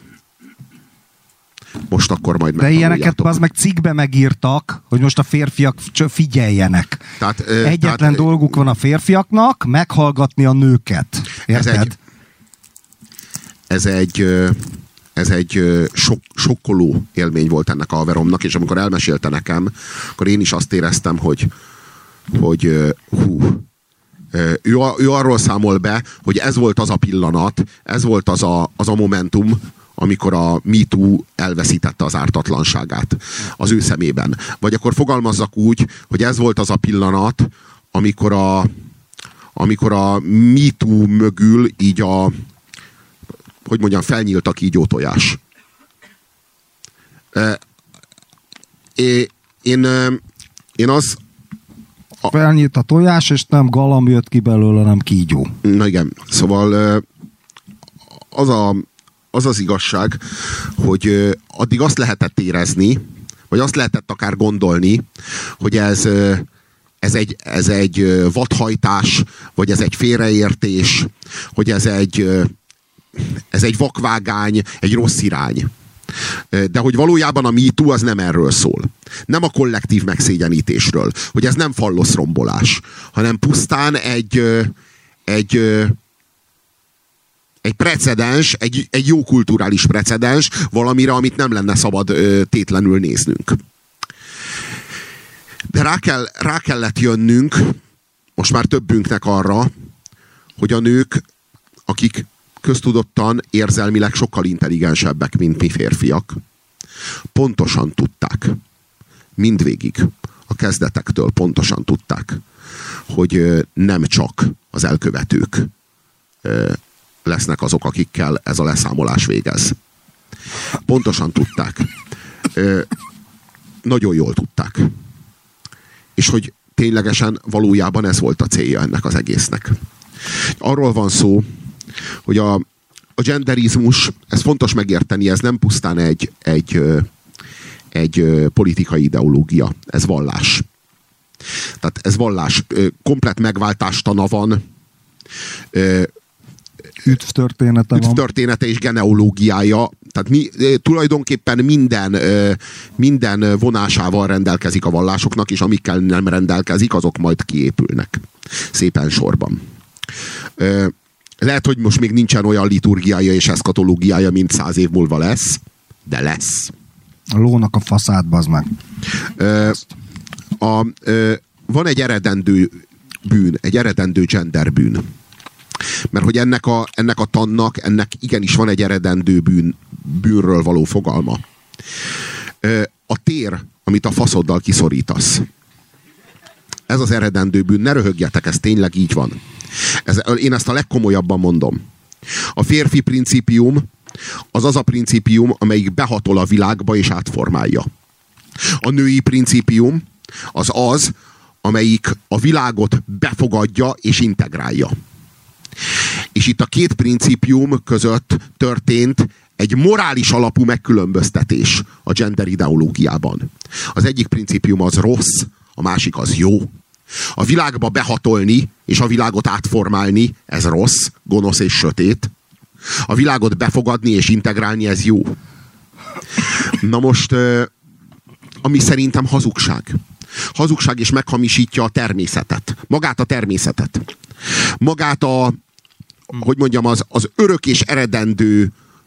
Most akkor majd
de ilyeneket az meg cikkbe megírtak, hogy most a férfiak figyeljjenek. Egyetlen dolguk van a férfiaknak, meghallgatni a nőket. Érted?
Ez egy sokkoló élmény volt ennek a haveromnak, és amikor elmesélte nekem, akkor én is azt éreztem, hogy ő arról számol be, hogy ez volt az a pillanat, ez volt az a momentum, amikor a MeToo elveszítette az ártatlanságát az ő szemében. Vagy akkor fogalmazzak úgy, hogy ez volt az a pillanat, amikor a MeToo mögül így hogy mondjam, felnyílt a kígyótojás. Én az...
Felnyílt a tojás, és nem galamb jött ki belőle, nem kígyó.
Na igen, szóval az igazság, hogy addig azt lehetett érezni, vagy azt lehetett akár gondolni, hogy ez egy vadhajtás, vagy ez egy félreértés, hogy ez egy vakvágány, egy rossz irány. De hogy valójában a MeToo az nem erről szól. Nem a kollektív megszégyenítésről. Hogy ez nem falloszrombolás, hanem pusztán egy precedens, egy jó kulturális precedens valamire, amit nem lenne szabad tétlenül néznünk. De rá kellett jönnünk, most már többünknek arra, hogy a nők, akik köztudottan érzelmileg sokkal intelligensebbek, mint mi férfiak, pontosan tudták, mindvégig, a kezdetektől pontosan tudták, hogy nem csak az elkövetők lesznek azok, akikkel ez a leszámolás végez. Pontosan tudták. Nagyon jól tudták. És hogy ténylegesen valójában ez volt a célja ennek az egésznek. Arról van szó, hogy a genderizmus, ez fontos megérteni, ez nem pusztán egy politikai ideológia, ez vallás. Tehát ez vallás. Komplett megváltástana van.
Üdvtörténete
és genealógiája. Tehát tulajdonképpen minden vonásával rendelkezik a vallásoknak, és amikkel nem rendelkezik, azok majd kiépülnek. Szépen sorban. Lehet, hogy most még nincsen olyan liturgiája és eszkatológiája, mint 100 év múlva lesz, de lesz.
A lónak a faszát, bazd meg.
Van egy eredendő bűn, egy eredendő gender bűn. Mert hogy ennek a tannak, ennek igenis van egy eredendő bűnről való fogalma. A tér, amit a faszoddal kiszorítasz. Ez az eredendő bűn. Ne röhögjetek, ez tényleg így van. Én ezt a legkomolyabban mondom. A férfi principium az a principium, amelyik behatol a világba és átformálja. A női principium az, amelyik a világot befogadja és integrálja. És itt a két principium között történt egy morális alapú megkülönböztetés a gender ideológiában. Az egyik principium az rossz, a másik az jó. A világba behatolni és a világot átformálni, ez rossz, gonosz és sötét. A világot befogadni és integrálni, ez jó. Na most, ami szerintem hazugság. Hazugság, és meghamisítja a természetet. Magát a természetet. Magát hogy mondjam, az örök és eredendő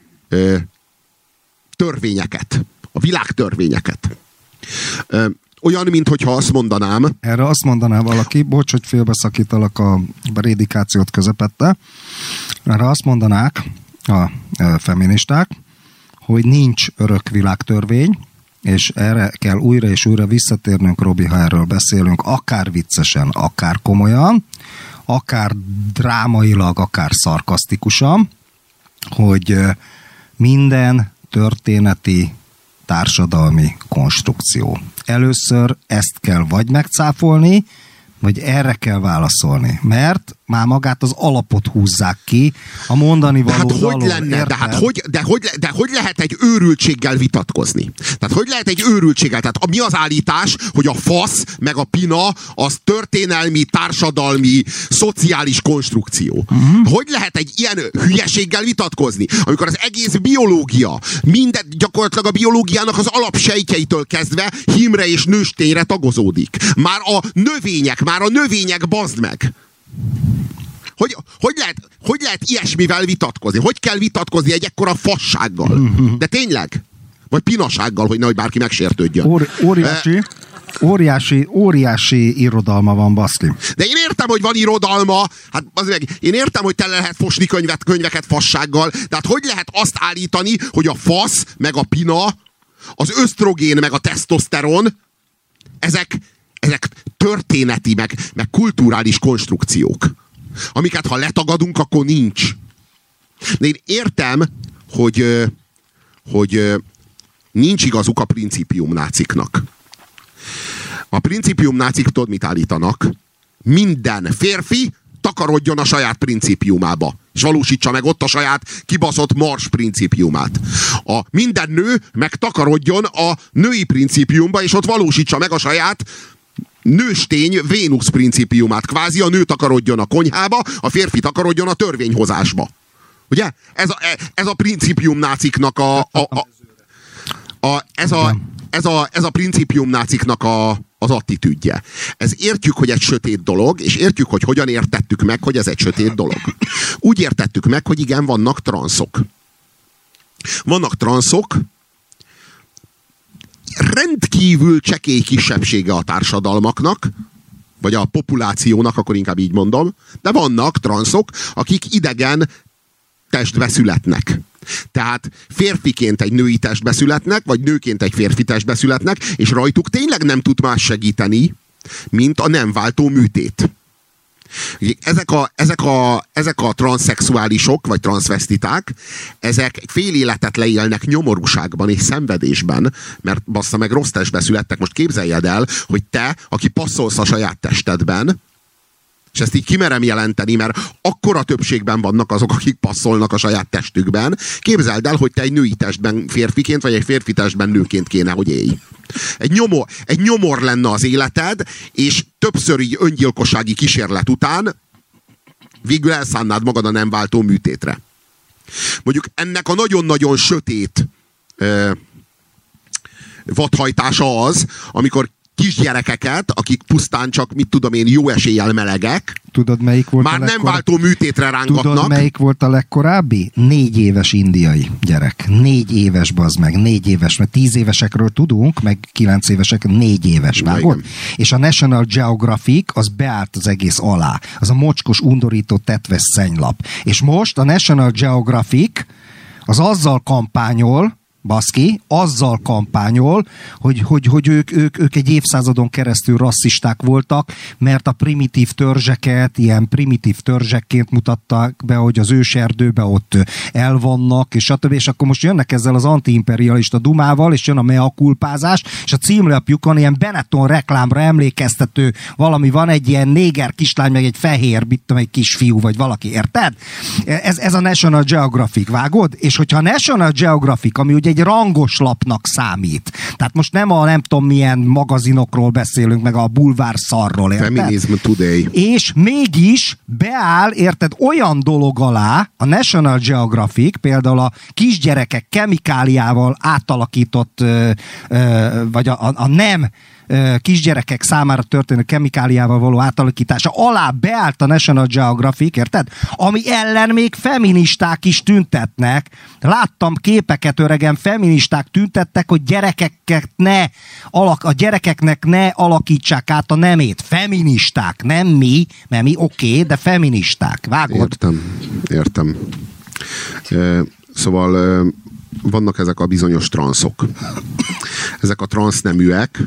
törvényeket. A világtörvényeket. Olyan, minthogyha azt mondanám...
Erre azt mondaná valaki, bocs, hogy félbeszakítalak a prédikációt közepette, erre azt mondanák a feministák, hogy nincs örök világtörvény, és erre kell újra és újra visszatérnünk, Robi, ha erről beszélünk, akár viccesen, akár komolyan, akár drámailag, akár szarkasztikusan, hogy minden történeti társadalmi konstrukció. Először ezt kell vagy megcáfolni, vagy erre kell válaszolni. Mert már magát az alapot húzzák ki, a mondani való
hogy
való,
lenne? De hogy lehet egy őrültséggel vitatkozni? Tehát hogy lehet egy őrültséggel? Tehát mi az állítás, hogy a fasz meg a pina az történelmi, társadalmi, szociális konstrukció? Hogy lehet egy ilyen hülyeséggel vitatkozni? Amikor az egész biológia, gyakorlatilag a biológiának az alapsejtjeitől kezdve hímre és nőstényre tagozódik. Már a növények bazd meg! Hogy lehet ilyesmivel vitatkozni? Hogy kell vitatkozni egy ekkora fassággal? De tényleg? Vagy pinasággal, hogy nehogy bárki megsértődjön.
Óriási irodalma van, baszki.
De én értem, hogy van irodalma, hát az meg, én értem, hogy tele lehet fosni könyveket fassággal, de hát hogy lehet azt állítani, hogy a fasz, meg a pina, az ösztrogén, meg a tesztoszteron, ezek történeti, meg kulturális konstrukciók, amiket ha letagadunk, akkor nincs. De én értem, hogy nincs igazuk a principiumnáciknak. A principiumnácik tudod, mit állítanak? Minden férfi takarodjon a saját principiumába, és valósítsa meg ott a saját kibaszott mars principiumát. A minden nő meg takarodjon a női principiumba, és ott valósítsa meg a saját nőstény Vénusz principiumát. Kvázi a nő takarodjon a konyhába, a férfi takarodjon a törvényhozásba. Ugye? Ez a principiumnáciknak ez a principiumnáciknak az attitűdje. Ez értjük, hogy egy sötét dolog, és értjük, hogy hogyan értettük meg, hogy ez egy sötét dolog. Úgy értettük meg, hogy igen, vannak transzok. Vannak transzok, rendkívül csekély kisebbsége a társadalmaknak, vagy a populációnak, akkor inkább így mondom, de vannak transzok, akik idegen testbe születnek. Tehát férfiként egy női testbe születnek, vagy nőként egy férfi testbe születnek, és rajtuk tényleg nem tud más segíteni, mint a nem váltó műtét. Ezek a transzszexuálisok, vagy transzvesztiták, ezek fél életet leélnek nyomorúságban és szenvedésben, mert bassza meg rossz testbe születtek. Most képzeljed el, hogy te, aki passzolsz a saját testedben, és ezt így kimerem jelenteni, mert akkora többségben vannak azok, akik passzolnak a saját testükben. Képzeld el, hogy te egy női testben férfiként, vagy egy férfi testben nőként kéne, hogy élj. Egy nyomor lenne az életed, és többszöri öngyilkossági kísérlet után végül elszánnád magad a nem váltó műtétre. Mondjuk ennek a nagyon-nagyon sötét vadhajtása az, amikor kisgyerekeket, akik pusztán csak, mit tudom én, jó eséllyel melegek,
tudod, melyik volt
már nem váltó műtétre rángatnak.
Tudod, melyik volt a legkorábbi? 4 éves indiai gyerek. 4 éves, bazd meg, 4 éves, mert 10 évesekről tudunk, meg 9 évesek, 4 éves, vágod? És a National Geographic az beállt az egész alá. Az a mocskos, undorító, tetves szennylap. És most a National Geographic az azzal kampányol, baszki, azzal kampányol, hogy ők egy évszázadon keresztül rasszisták voltak, mert a primitív törzseket ilyen primitív törzsekként mutatták be, hogy az őserdőbe ott elvannak, és stb. És akkor most jönnek ezzel az antiimperialista dumával, és jön a mea culpázás, és a címlapjukon ilyen Benetton reklámra emlékeztető valami van, egy ilyen néger kislány, meg egy fehér, mit tudom, egy kisfiú, vagy valaki, érted? Ez a National Geographic, vágod? És hogyha a National Geographic, ami ugye egy rangos lapnak számít. Tehát most nem tudom milyen magazinokról beszélünk, meg a bulvár szarról, érted?
Feminism Today.
És mégis beáll, érted, olyan dolog alá a National Geographic, például a kisgyerekek kemikáliával átalakított, vagy a nem kisgyerekek számára történő kemikáliával való átalakítása alá beállt a National Geographic, érted? Ami ellen még feministák is tüntetnek. Láttam képeket, öregem, feministák tüntettek, hogy a gyerekeknek ne alakítsák át a nemét. Feministák, nem mi, mert mi oké, de feministák. Vágod?
Értem. Szóval vannak ezek a bizonyos transzok. Ezek a transzneműek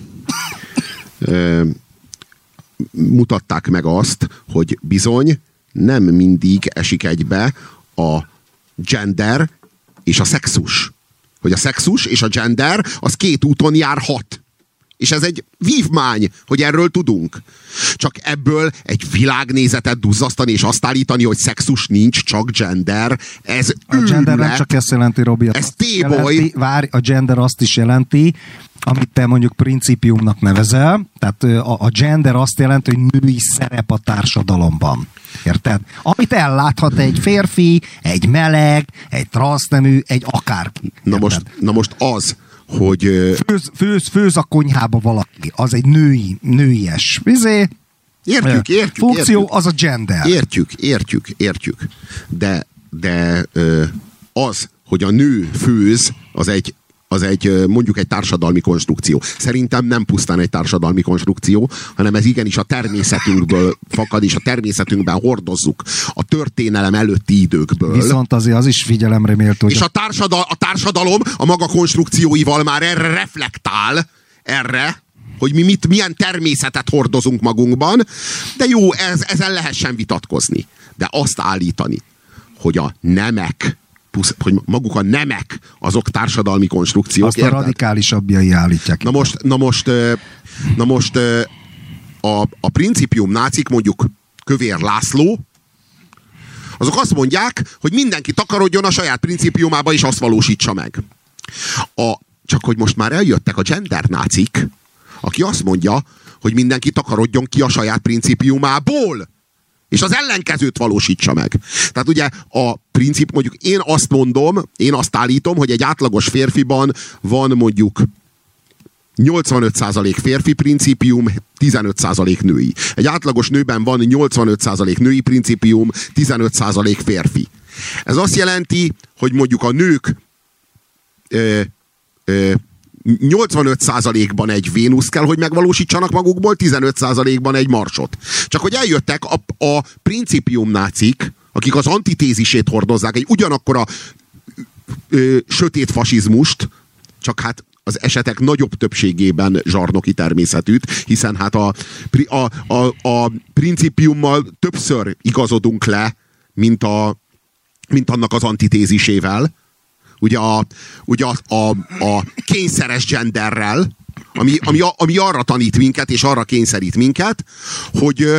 mutatták meg azt, hogy bizony nem mindig esik egybe a gender és a szexus. Hogy a szexus és a gender az két úton járhat. És ez egy vívmány, hogy erről tudunk. Csak ebből egy világnézetet duzzasztani és azt állítani, hogy szexus nincs, csak gender, ez
a gender nem csak ezt jelenti, Robi.
Ez téboly.
Várj, a gender azt is jelenti, amit te mondjuk principiumnak nevezel, tehát a gender azt jelenti, hogy női szerep a társadalomban. Érted? Amit elláthat egy férfi, egy meleg, egy transznemű, egy akárki.
Na most az, hogy...
Főz a konyhába valaki. Az egy nőies.
Értjük.
Funkció, az a gender.
Értjük. De az, hogy a nő főz, az egy mondjuk egy társadalmi konstrukció. Szerintem nem pusztán egy társadalmi konstrukció, hanem ez igenis a természetünkből fakad, és a természetünkben hordozzuk a történelem előtti időkből.
Viszont azért az is figyelemre méltó.
És a társadalom a maga konstrukcióival már erre reflektál, hogy mi milyen természetet hordozunk magunkban, de jó, ezen lehessen vitatkozni. De azt állítani, hogy a nemek, hogy maguk a nemek azok társadalmi konstrukciók.
Azt a radikálisabbjai állítják.
Na most a principium nácik, mondjuk Kövér László, azok azt mondják, hogy mindenki takarodjon a saját principiumába, és azt valósítsa meg. Csak hogy most már eljöttek a gender nácik, aki azt mondja, hogy mindenki takarodjon ki a saját principiumából, és az ellenkezőt valósítsa meg. Tehát ugye a princip, mondjuk én azt állítom, hogy egy átlagos férfiban van mondjuk 85% férfi principium, 15% női. Egy átlagos nőben van 85% női principium, 15% férfi. Ez azt jelenti, hogy mondjuk a nők 85%-ban egy Vénusz kell, hogy megvalósítsanak magukból, 15%-ban egy Marsot. Csak hogy eljöttek a principium nácik, akik az antitézisét hordozzák, egy ugyanakkora sötét fasizmust, csak hát az esetek nagyobb többségében zsarnoki természetűt, hiszen hát a principiummal többször igazodunk le, mint annak az antitézisével. Ugye a kényszeres genderrel, ami arra tanít minket, és arra kényszerít minket, hogy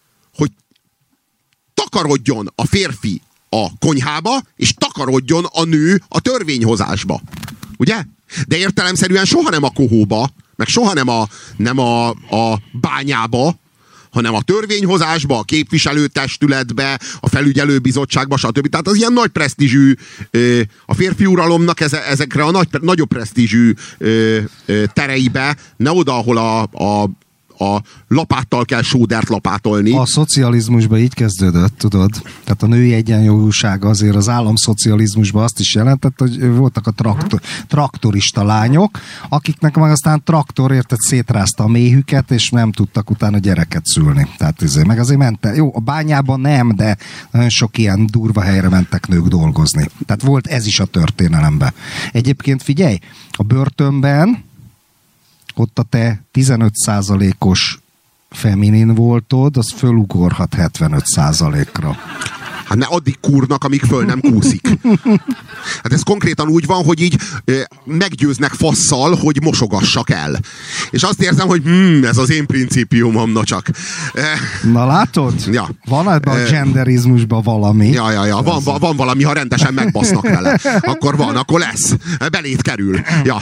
takarodjon a férfi a konyhába, és takarodjon a nő a törvényhozásba. Ugye? De értelemszerűen soha nem a kohóba, meg soha nem a bányába, hanem a törvényhozásba, a képviselőtestületbe, a felügyelőbizottságba, stb. Tehát az ilyen nagy presztízsű, a férfi uralomnak ezekre a nagyobb presztízsű tereibe, ne oda, ahol a lapáttal kell sódert lapátolni.
A szocializmusban így kezdődött, tudod? Tehát a női egyenjogúság azért az államszocializmusban azt is jelentett, hogy voltak a traktorista lányok, akiknek meg aztán traktor, érted, szétrázta a méhüket, és nem tudtak utána gyereket szülni. Tehát meg azért mentek. Jó, a bányában nem, de nagyon sok ilyen durva helyre mentek nők dolgozni. Tehát volt ez is a történelemben. Egyébként figyelj, a börtönben ott a te 15%-os feminin voltod, az fölugorhat 75%-ra.
Hát ne addig kúrnak, amíg föl nem kúszik. Hát ez konkrétan úgy van, hogy így meggyőznek fasszal, hogy mosogassak el. És azt érzem, hogy ez az én principiumom, na csak.
Na látod?
Ja.
Van ebben a genderizmusban valami.
Ja. Van valami, ha rendesen megbasznak vele. Akkor van, akkor lesz. Belét kerül. Ja.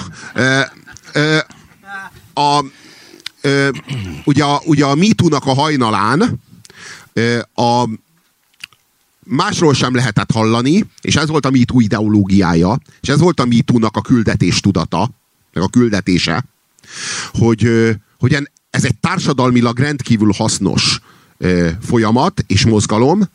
Ugye a MeToo-nak a hajnalán másról sem lehetett hallani, és ez volt a MeToo ideológiája, és ez volt a MeToo-nak a küldetés tudata, meg a küldetése, hogy ez egy társadalmilag rendkívül hasznos folyamat és mozgalom,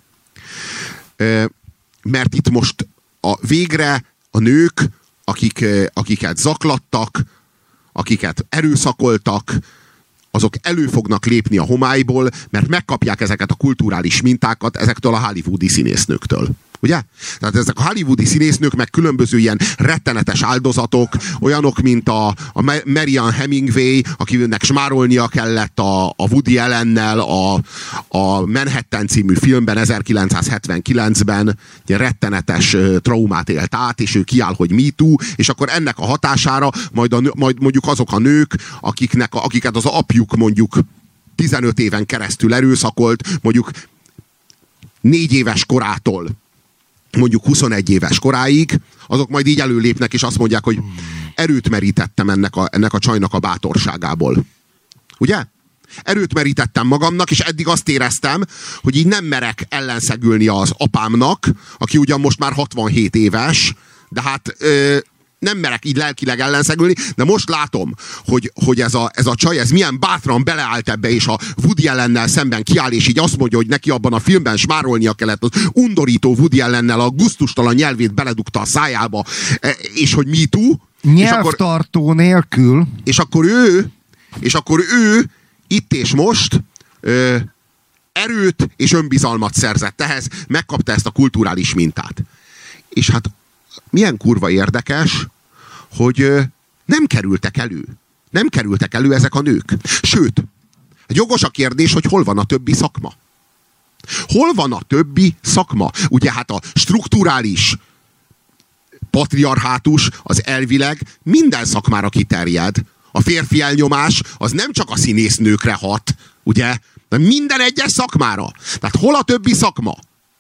mert itt most végre a nők, akiket zaklattak, akiket erőszakoltak, azok elő fognak lépni a homályból, mert megkapják ezeket a kulturális mintákat ezektől a hollywoodi színésznőktől. Ugye? Tehát ezek a hollywoodi színésznők meg különböző ilyen rettenetes áldozatok, olyanok, mint a Marianne Hemingway, akinek smárolnia kellett a Woody Allennel a Manhattan című filmben 1979-ben, egy rettenetes traumát élt át, és ő kiáll, hogy me too, és akkor ennek a hatására majd mondjuk azok a nők, akiket az apjuk mondjuk 15 éven keresztül erőszakolt, mondjuk 4 éves korától mondjuk 21 éves koráig, azok majd így előlépnek, és azt mondják, hogy erőt merítettem ennek a csajnak a bátorságából. Ugye? Erőt merítettem magamnak, és eddig azt éreztem, hogy így nem merek ellenszegülni az apámnak, aki ugyan most már 67 éves, de hát nem merek így lelkileg ellenszegülni, de most látom, hogy ez a csaj, ez milyen bátran beleállt ebbe, és a Woody Allennel szemben kiáll, és így azt mondja, hogy neki abban a filmben smárolnia kellett, az undorító Woody Allennel a gusztustalan nyelvét beledugta a szájába, és hogy me too.
Nyelvtartó nélkül.
És akkor ő itt és most erőt és önbizalmat szerzett ehhez, megkapta ezt a kulturális mintát. És hát milyen kurva érdekes, hogy nem kerültek elő. Nem kerültek elő ezek a nők. Sőt, egy jogos a kérdés, hogy hol van a többi szakma. Hol van a többi szakma? Ugye hát a strukturális patriarhátus az elvileg minden szakmára kiterjed. A férfi elnyomás az nem csak a színésznőkre hat, ugye? De minden egyes szakmára. Tehát hol a többi szakma?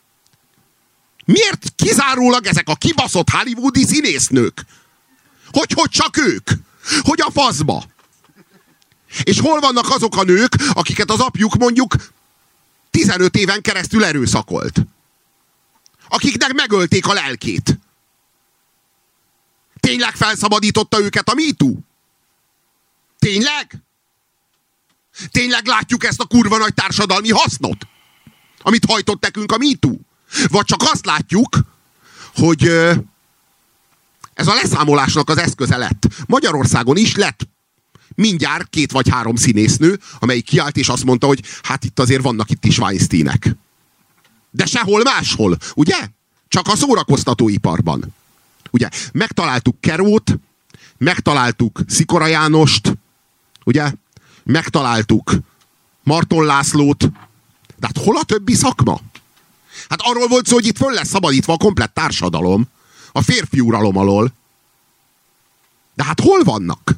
Miért kizárólag ezek a kibaszott hollywoodi színésznők? Hogy csak ők? Hogy a faszba? És hol vannak azok a nők, akiket az apjuk mondjuk 15 éven keresztül erőszakolt? Akiknek megölték a lelkét? Tényleg felszabadította őket a Me Too? Tényleg? Tényleg látjuk ezt a kurva nagy társadalmi hasznot? Amit hajtott nekünk a Me Too? Vagy csak azt látjuk, hogy ez a leszámolásnak az eszköze lett. Magyarországon is lett mindjárt 2 vagy 3 színésznő, amelyik kiállt és azt mondta, hogy hát itt azért vannak itt is Weinsteinek. De sehol máshol, ugye? Csak a szórakoztatóiparban. Ugye? Megtaláltuk Kerót, megtaláltuk Szikora Jánost, ugye? Megtaláltuk Marton Lászlót. De hát hol a többi szakma? Hát arról volt szó, hogy itt föl lesz szabadítva a komplett társadalom a férfi uralom alól. De hát hol vannak?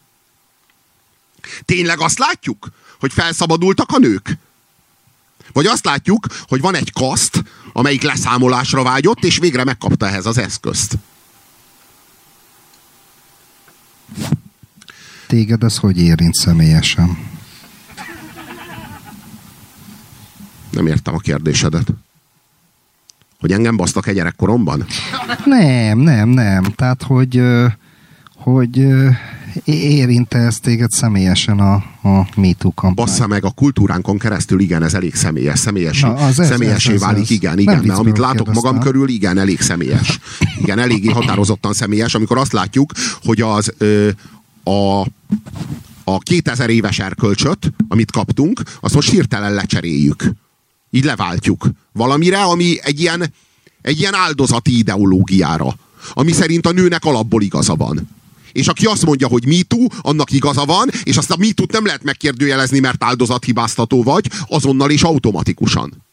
Tényleg azt látjuk, hogy felszabadultak a nők? Vagy azt látjuk, hogy van egy kaszt, amelyik leszámolásra vágyott, és végre megkapta ehhez az eszközt?
Téged ez hogy érint személyesen?
Nem értem a kérdésedet. Hogy engem basztak egy gyerekkoromban?
Nem. Tehát, hogy érinte ez téged személyesen a Me Too kampány?
Bassza meg, a kultúránkon keresztül igen, ez elég személyes. Személyessé válik, igen. Mert amit látok magam körül, igen, elég személyes. Igen, eléggé határozottan személyes, amikor azt látjuk, hogy a 2000 éves erkölcsöt, amit kaptunk, azt most hirtelen lecseréljük. Így leváltjuk valamire, ami egy ilyen áldozati ideológiára, ami szerint a nőnek alapból igaza van. És aki azt mondja, hogy Me Too, annak igaza van, és azt a Me Too-t nem lehet megkérdőjelezni, mert áldozathibáztató vagy, azonnal és automatikusan.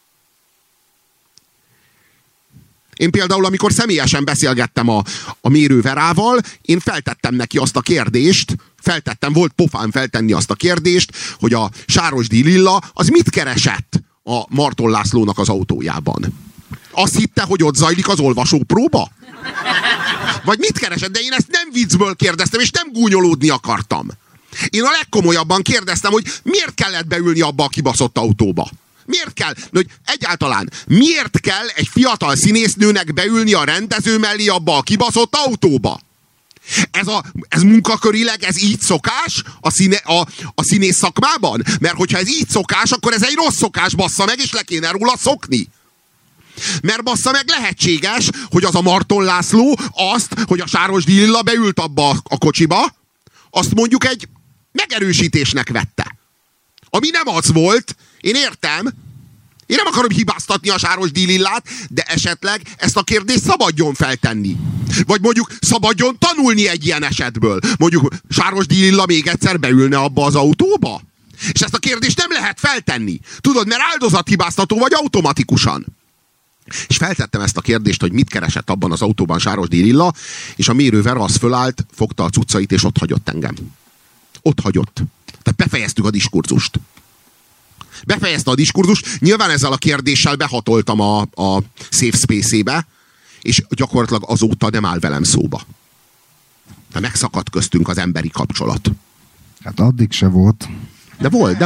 Én például, amikor személyesen beszélgettem a Mérő Verával, én feltettem neki azt a kérdést, volt pofán feltenni azt a kérdést, hogy a Sárosdi Lilla az mit keresett a Marton Lászlónak az autójában. Azt hitte, hogy ott zajlik az olvasópróba? Vagy mit keresett? De én ezt nem viccből kérdeztem, és nem gúnyolódni akartam. Én a legkomolyabban kérdeztem, hogy miért kellett beülni abba a kibaszott autóba? Miért kell? Hogy egyáltalán miért kell egy fiatal színésznőnek beülni a rendező mellé abba a kibaszott autóba? Ez munkakörileg, ez így szokás a színész szakmában? Mert hogyha ez így szokás, akkor ez egy rossz szokás, bassza meg, és le kéne róla szokni. Mert bassza meg, lehetséges, hogy az a Marton László azt, hogy a Sárosdi Lilla beült abba a kocsiba, azt mondjuk egy megerősítésnek vette. Ami nem az volt, én értem, Én nem akarom hibáztatni a Sárosdíj Lillát, de esetleg ezt a kérdést szabadjon feltenni. Vagy mondjuk szabadjon tanulni egy ilyen esetből. Mondjuk Sárosdíj Lilla még egyszer beülne abba az autóba? És ezt a kérdést nem lehet feltenni. Tudod, mert áldozathibáztató vagy automatikusan. És feltettem ezt a kérdést, hogy mit keresett abban az autóban Sárosdíj Lilla, és a mérővel az fölállt, fogta a cuccait, és ott hagyott engem. Ott hagyott. Tehát befejeztük a diskurzust. Befejezte a diskurzust, nyilván ezzel a kérdéssel behatoltam a safe space-ébe, és gyakorlatilag azóta nem áll velem szóba. De megszakadt köztünk az emberi kapcsolat.
Hát addig se volt.
De volt.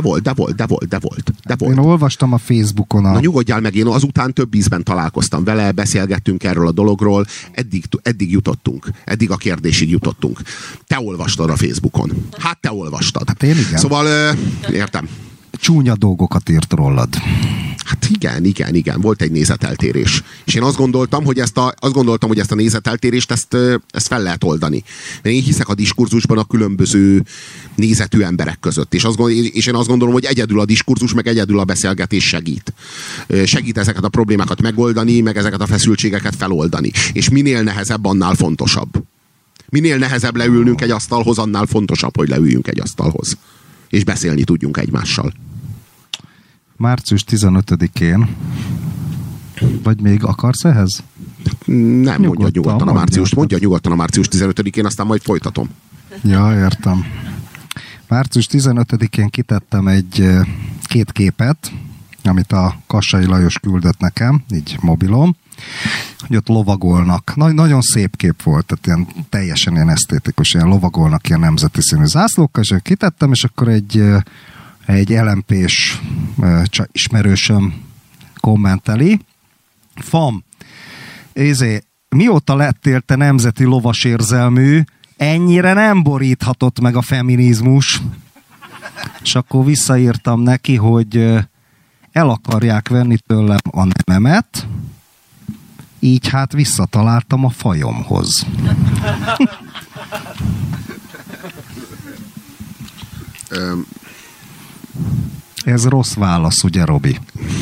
Én olvastam a Facebookon.
Na nyugodjál meg, én azután több ízben találkoztam vele, beszélgettünk erről a dologról, eddig jutottunk. Eddig a kérdésig jutottunk. Te olvastad a Facebookon. Hát te olvastad.
Hát én igen.
Szóval, értem.
Csúnya dolgokat írt rólad.
Hát igen. Volt egy nézeteltérés. És én azt gondoltam, hogy ezt a nézeteltérést ezt fel lehet oldani. Mert én hiszek a diskurzusban a különböző nézetű emberek között. És én azt gondolom, hogy egyedül a diskurzus, meg egyedül a beszélgetés segít. Segít ezeket a problémákat megoldani, meg ezeket a feszültségeket feloldani. És minél nehezebb, annál fontosabb. Minél nehezebb leülnünk egy asztalhoz, annál fontosabb, hogy leüljünk egy asztalhoz. És beszélni tudjunk egymással.
Március 15-én. Vagy még akarsz ehhez?
Nem, mondja nyugodtan a március 15-én, aztán majd folytatom.
Ja, értem. Március 15-én kitettem két képet, amit a Kassai Lajos küldött nekem, így mobilom, hogy ott lovagolnak. Nagyon szép kép volt, tehát ilyen, teljesen ilyen esztétikus, ilyen lovagolnak ilyen nemzeti színű zászlókkal, és kitettem, és akkor egy LMP-s ismerősöm kommenteli. Fam, mióta lettél te nemzeti lovasérzelmű, ennyire nem boríthatott meg a feminizmus. És akkor visszaírtam neki, hogy el akarják venni tőlem a nememet, így hát visszataláltam a fajomhoz. Ez rossz válasz, ugye, Robi?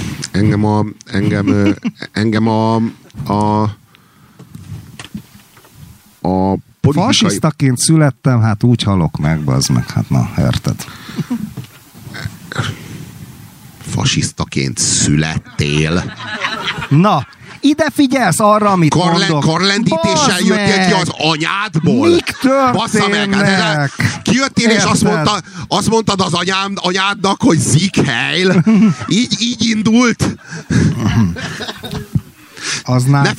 Engem a politikai...
Fasisztaként születtem, hát úgy halok meg, bazd meg, hát na, érted.
Fasisztaként születtél.
Na, ide figyelsz arra, amit mondok.
Karlendítéssel jöttél ki az anyádból?
Mik történnek?
Kijöttél és azt mondtad az anyádnak, hogy Sieg Heil? Így indult?
Az
ne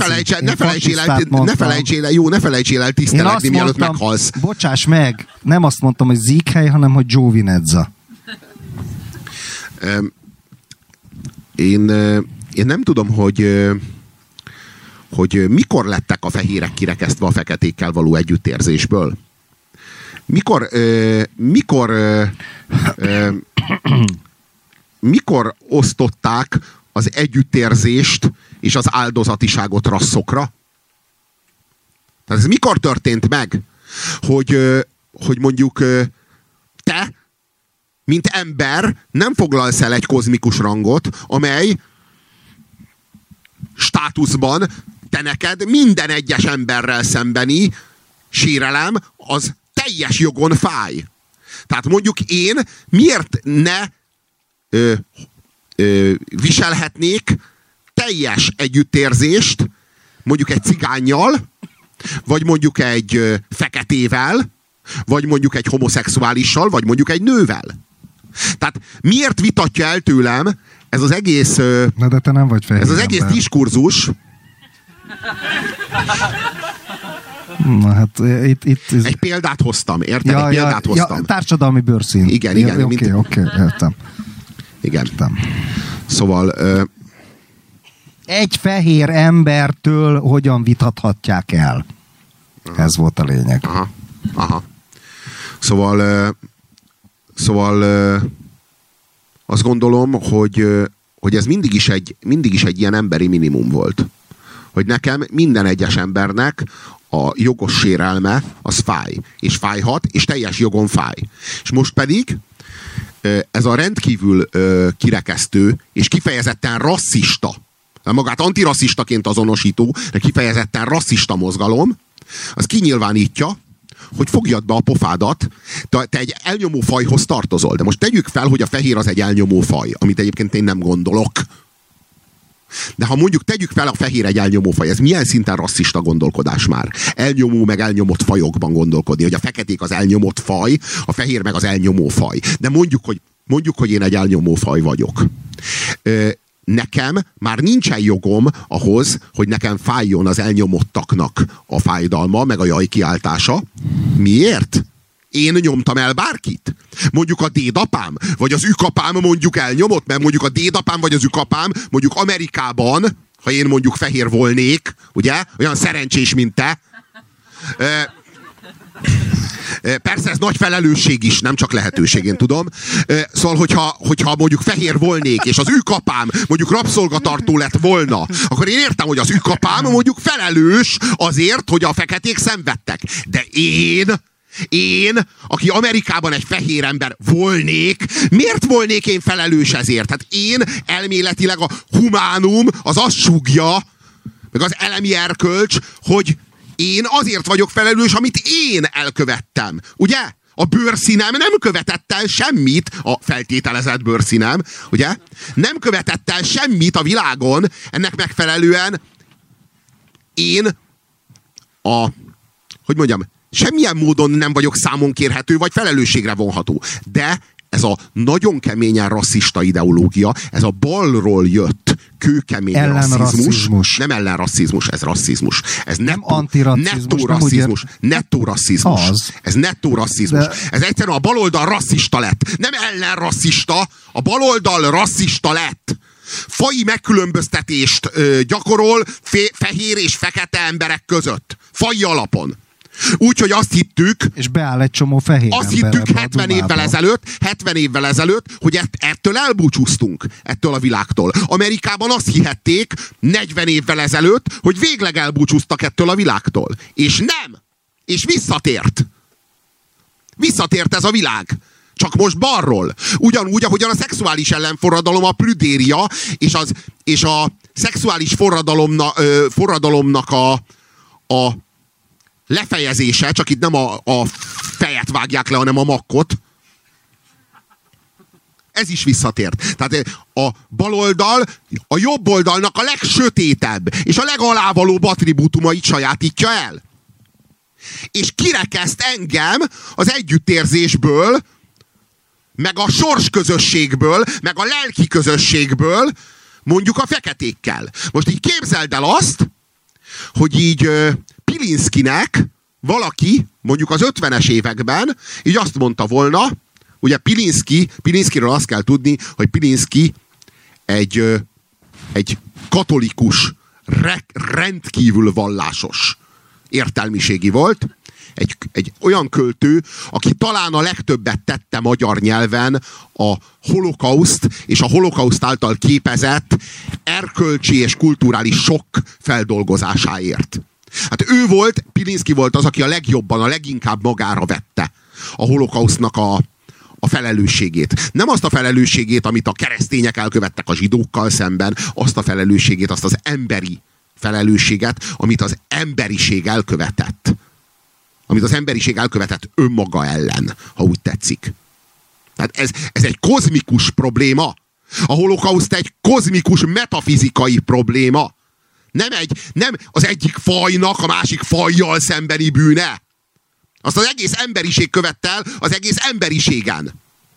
felejtsél el tisztelegni, mielőtt meghalsz.
Bocsáss meg, nem azt mondtam, hogy Sieg Heil, hanem hogy Giovinezza.
Én nem tudom, hogy mikor lettek a fehérek kirekesztve a feketékkel való együttérzésből. Mikor osztották az együttérzést és az áldozatiságot rasszokra? Tehát ez mikor történt meg? Hogy mondjuk te, mint ember nem foglalsz el egy kozmikus rangot, amely státuszban te neked minden egyes emberrel szembeni sérelem az teljes jogon fáj. Tehát mondjuk én miért ne viselhetnék teljes együttérzést mondjuk egy cigánnyal, vagy mondjuk egy feketével, vagy mondjuk egy homoszexuálissal, vagy mondjuk egy nővel. Tehát miért vitatja el tőlem ez az egész...
Na de te nem vagy fehér.
Ez az egész diskurzus.
Na hát itt
egy példát hoztam, érted? Egy példát hoztam.
Társadalmi bőrszín.
Igen.
Oké, értem.
Igen. Szóval...
Egy fehér embertől hogyan vitathatják el? Aha. Ez volt a lényeg.
Aha. Szóval azt gondolom, hogy ez mindig is egy ilyen emberi minimum volt. Hogy nekem minden egyes embernek a jogos sérelme az fáj. És fájhat, és teljes jogon fáj. És most pedig ez a rendkívül kirekesztő és kifejezetten rasszista, magát antirasszistaként azonosító, de kifejezetten rasszista mozgalom, az kinyilvánítja, hogy fogjad be a pofádat, te egy elnyomó fajhoz tartozol. De most tegyük fel, hogy a fehér az egy elnyomó faj, amit egyébként én nem gondolok. De ha mondjuk tegyük fel, a fehér egy elnyomó faj, ez milyen szinten rasszista gondolkodás már? Elnyomó meg elnyomott fajokban gondolkodni, hogy a feketék az elnyomott faj, a fehér meg az elnyomó faj. De mondjuk, hogy én egy elnyomó faj vagyok. Nekem már nincsen jogom ahhoz, hogy nekem fájjon az elnyomottaknak a fájdalma, meg a jajkiáltása. Miért? Én nyomtam el bárkit? Mondjuk a dédapám, vagy az ükapám mondjuk elnyomott, mert mondjuk a dédapám vagy az ükapám mondjuk Amerikában, ha én mondjuk fehér volnék, ugye? Olyan szerencsés, mint te. Persze ez nagy felelősség is, nem csak lehetőség, én tudom. Szóval, hogyha mondjuk fehér volnék, és az ükapám mondjuk rabszolgatartó lett volna, akkor én értem, hogy az ükapám mondjuk felelős azért, hogy a feketék szenvedtek. De én, aki Amerikában egy fehér ember volnék, miért volnék én felelős ezért? Hát én elméletileg a humánum az azt súgja, meg az elemi erkölcs, hogy én azért vagyok felelős, amit én elkövettem. Ugye? A bőrszínem nem követett el semmit, a feltételezett bőrszínem, ugye? Nem követett el semmit a világon, ennek megfelelően én semmilyen módon nem vagyok számon kérhető, vagy felelősségre vonható. De ez a nagyon keményen rasszista ideológia, ez a balról jött kőkemény rasszizmus. Nem ellenrasszizmus, ez rasszizmus. Ez
nem antirasszizmus.
Nettó rasszizmus. Ez nettó rasszizmus. Ez egyszerűen a baloldal rasszista lett. Nem ellenrasszista, a baloldal rasszista lett. Faji megkülönböztetést gyakorol fehér és fekete emberek között. Faji alapon. Úgyhogy azt hittük,
és beáll egy csomó fehér
azt hittük 70 évvel ezelőtt, hogy ettől elbúcsúztunk, ettől a világtól. Amerikában azt hihették 40 évvel ezelőtt, hogy végleg elbúcsúztak ettől a világtól. És nem. És visszatért. Visszatért ez a világ. Csak most balról. Ugyanúgy, ahogyan a szexuális ellenforradalom, a prüdéria, és a szexuális forradalomnak a lefejezése, csak itt nem a fejet vágják le, hanem a makkot. Ez is visszatért. Tehát a baloldal a jobb oldalnak a legsötétebb és a legalávalóbb attribútumait sajátítja el. És kirekeszt engem az együttérzésből, meg a sorsközösségből, meg a lelki közösségből, mondjuk a feketékkel. Most így képzeld el azt, hogy így Pilinszkinek valaki, mondjuk az 50-es években, így azt mondta volna, ugye Pilinszkiről azt kell tudni, hogy Pilinszki egy katolikus, rendkívül vallásos értelmiségi volt, egy olyan költő, aki talán a legtöbbet tette magyar nyelven a holokauszt és a holokauszt által képezett erkölcsi és kulturális sok feldolgozásáért. Hát Pilinszki volt az, aki a legjobban, a leginkább magára vette a holokausztnak a felelősségét. Nem azt a felelősségét, amit a keresztények elkövettek a zsidókkal szemben, azt a felelősségét, azt az emberi felelősséget, amit az emberiség elkövetett. Amit az emberiség elkövetett önmaga ellen, ha úgy tetszik. Tehát ez egy kozmikus probléma. A holokauszt egy kozmikus metafizikai probléma. Nem az egyik fajnak a másik fajjal szembeni bűne. Azt az egész emberiség követte el az egész emberiségen.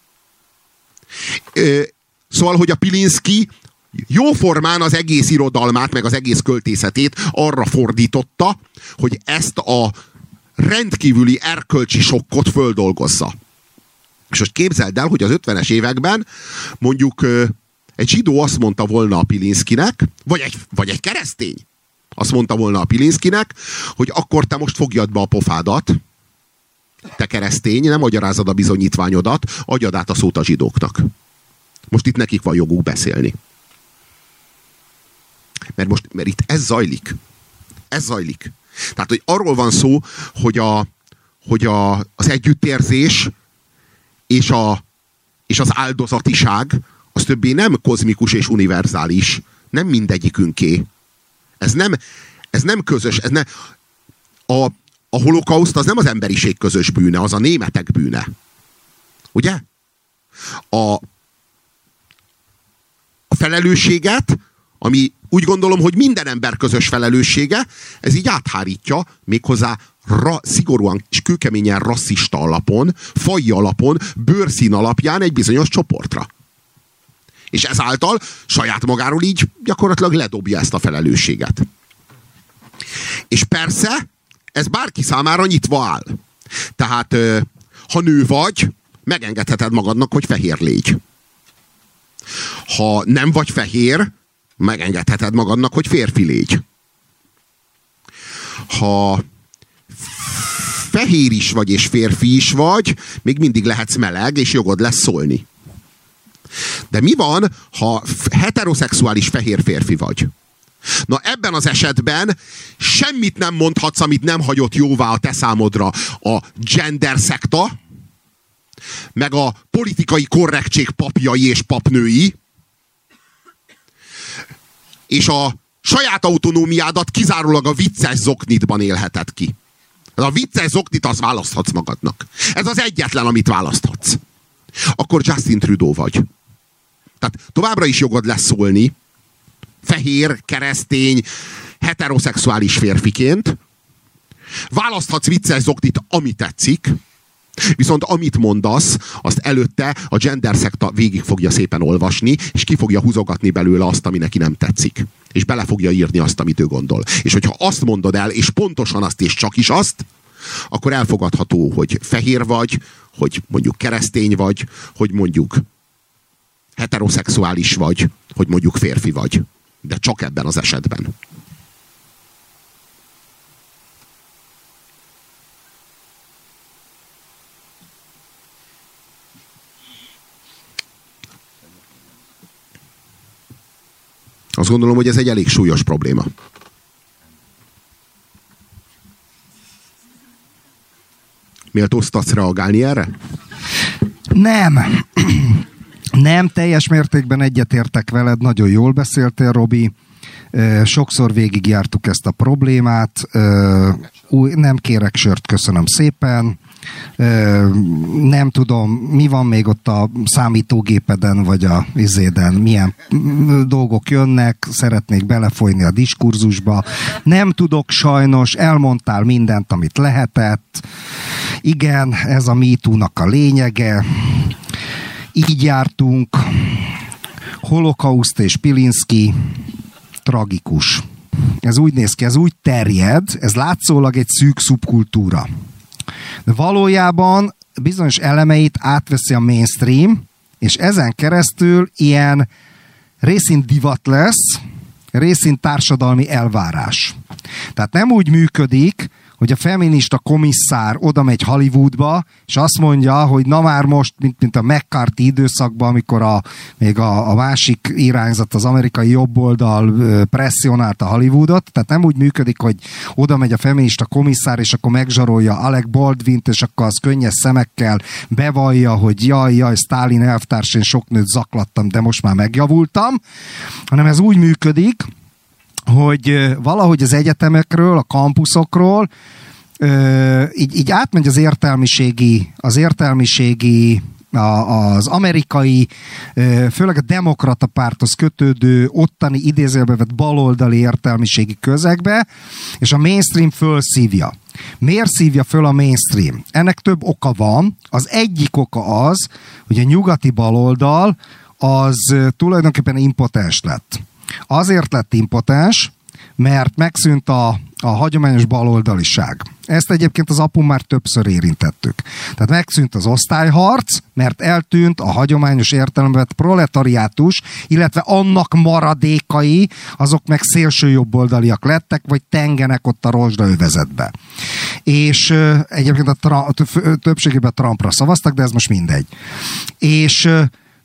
Szóval, hogy a Pilinszki jóformán az egész irodalmát, meg az egész költészetét arra fordította, hogy ezt a rendkívüli erkölcsi sokkot földolgozza. És most képzeld el, hogy az 50-es években mondjuk egy zsidó azt mondta volna a Pilinszkinek, vagy egy keresztény azt mondta volna a Pilinszkinek, hogy akkor te most fogjad be a pofádat, te keresztény, nem magyarázod a bizonyítványodat, adjad át a szót a zsidóknak. Most itt nekik van joguk beszélni. Mert itt ez zajlik. Ez zajlik. Tehát, hogy arról van szó, hogy az együttérzés és És az áldozatiság az többé nem kozmikus és univerzális. Nem mindegyikünké. Ez nem közös. A holokauszt az nem az emberiség közös bűne, az a németek bűne. Ugye? A felelősséget, ami úgy gondolom, hogy minden ember közös felelőssége, ez így áthárítja méghozzá szigorúan és kőkeményen rasszista alapon, faji alapon, bőrszín alapján egy bizonyos csoportra. És ezáltal saját magáról így gyakorlatilag ledobja ezt a felelősséget. És persze, ez bárki számára nyitva áll. Tehát, ha nő vagy, megengedheted magadnak, hogy fehér légy. Ha nem vagy fehér, megengedheted magadnak, hogy férfi légy. Ha fehér is vagy és férfi is vagy, még mindig lehetsz meleg, és jogod lesz szólni. De mi van, ha heteroszexuális fehér férfi vagy? Na ebben az esetben semmit nem mondhatsz, amit nem hagyott jóvá a te számodra a gender szekta, meg a politikai korrektség papjai és papnői, és a saját autonómiádat kizárólag a vicces zoknitban élheted ki. A vicces zoknit azt választhatsz magadnak. Ez az egyetlen, amit választhatsz. Akkor Justin Trudeau vagy. Tehát továbbra is jogod lesz szólni, fehér, keresztény, heteroszexuális férfiként. Választhatsz vicces zoknit, ami tetszik, viszont amit mondasz, azt előtte a gender szekta végig fogja szépen olvasni, és ki fogja húzogatni belőle azt, ami neki nem tetszik. És bele fogja írni azt, amit ő gondol. És hogyha azt mondod el, és pontosan azt, és csak is azt, akkor elfogadható, hogy fehér vagy, hogy mondjuk keresztény vagy, hogy mondjuk heteroszexuális vagy, hogy mondjuk férfi vagy. De csak ebben az esetben. Azt gondolom, hogy ez egy elég súlyos probléma. Méltóztatsz reagálni erre?
Nem. Nem, teljes mértékben egyetértek veled, nagyon jól beszéltél, Robi. Sokszor végigjártuk ezt a problémát. Nem kérek sört, köszönöm szépen. Nem tudom, mi van még ott a számítógépeden, vagy a izéden, milyen dolgok jönnek, szeretnék belefolyni a diskurzusba. Nem tudok sajnos, elmondtál mindent, amit lehetett. Igen, ez a MeToo-nak a lényege. Így jártunk. Holokauszt és Pilinszky. Tragikus. Ez úgy néz ki, ez úgy terjed, ez látszólag egy szűk szubkultúra. De valójában bizonyos elemeit átveszi a mainstream, és ezen keresztül ilyen részint divat lesz, részint társadalmi elvárás. Tehát nem úgy működik, hogy a feminista komisszár oda megy Hollywoodba, és azt mondja, hogy na már most, mint a McCarthy időszakban, amikor még a másik irányzat, az amerikai jobboldal presszionálta Hollywoodot, tehát nem úgy működik, hogy oda megy a feminista komisszár, és akkor megzsarolja Alec Baldwint, és akkor az könnyes szemekkel bevallja, hogy jaj, Sztálin elvtárs, én sok nőt zaklattam, de most már megjavultam, hanem ez úgy működik, hogy valahogy az egyetemekről, a kampuszokról így átmegy az értelmiségi, az amerikai, főleg a demokrata párthoz kötődő, ottani idézőjelbe vett baloldali értelmiségi közegbe, és a mainstream fölszívja. Miért szívja föl a mainstream? Ennek több oka van. Az egyik oka az, hogy a nyugati baloldal az tulajdonképpen impotens lett. Azért lett impotens, mert megszűnt a hagyományos baloldaliság. Ezt egyébként az apum már többször érintettük. Tehát megszűnt az osztályharc, mert eltűnt a hagyományos értelemben vett proletariátus, illetve annak maradékai, azok meg szélső jobboldaliak lettek, vagy tengenek ott a rozsdaövezetbe. És egyébként a többségében Trumpra szavaztak, de ez most mindegy. És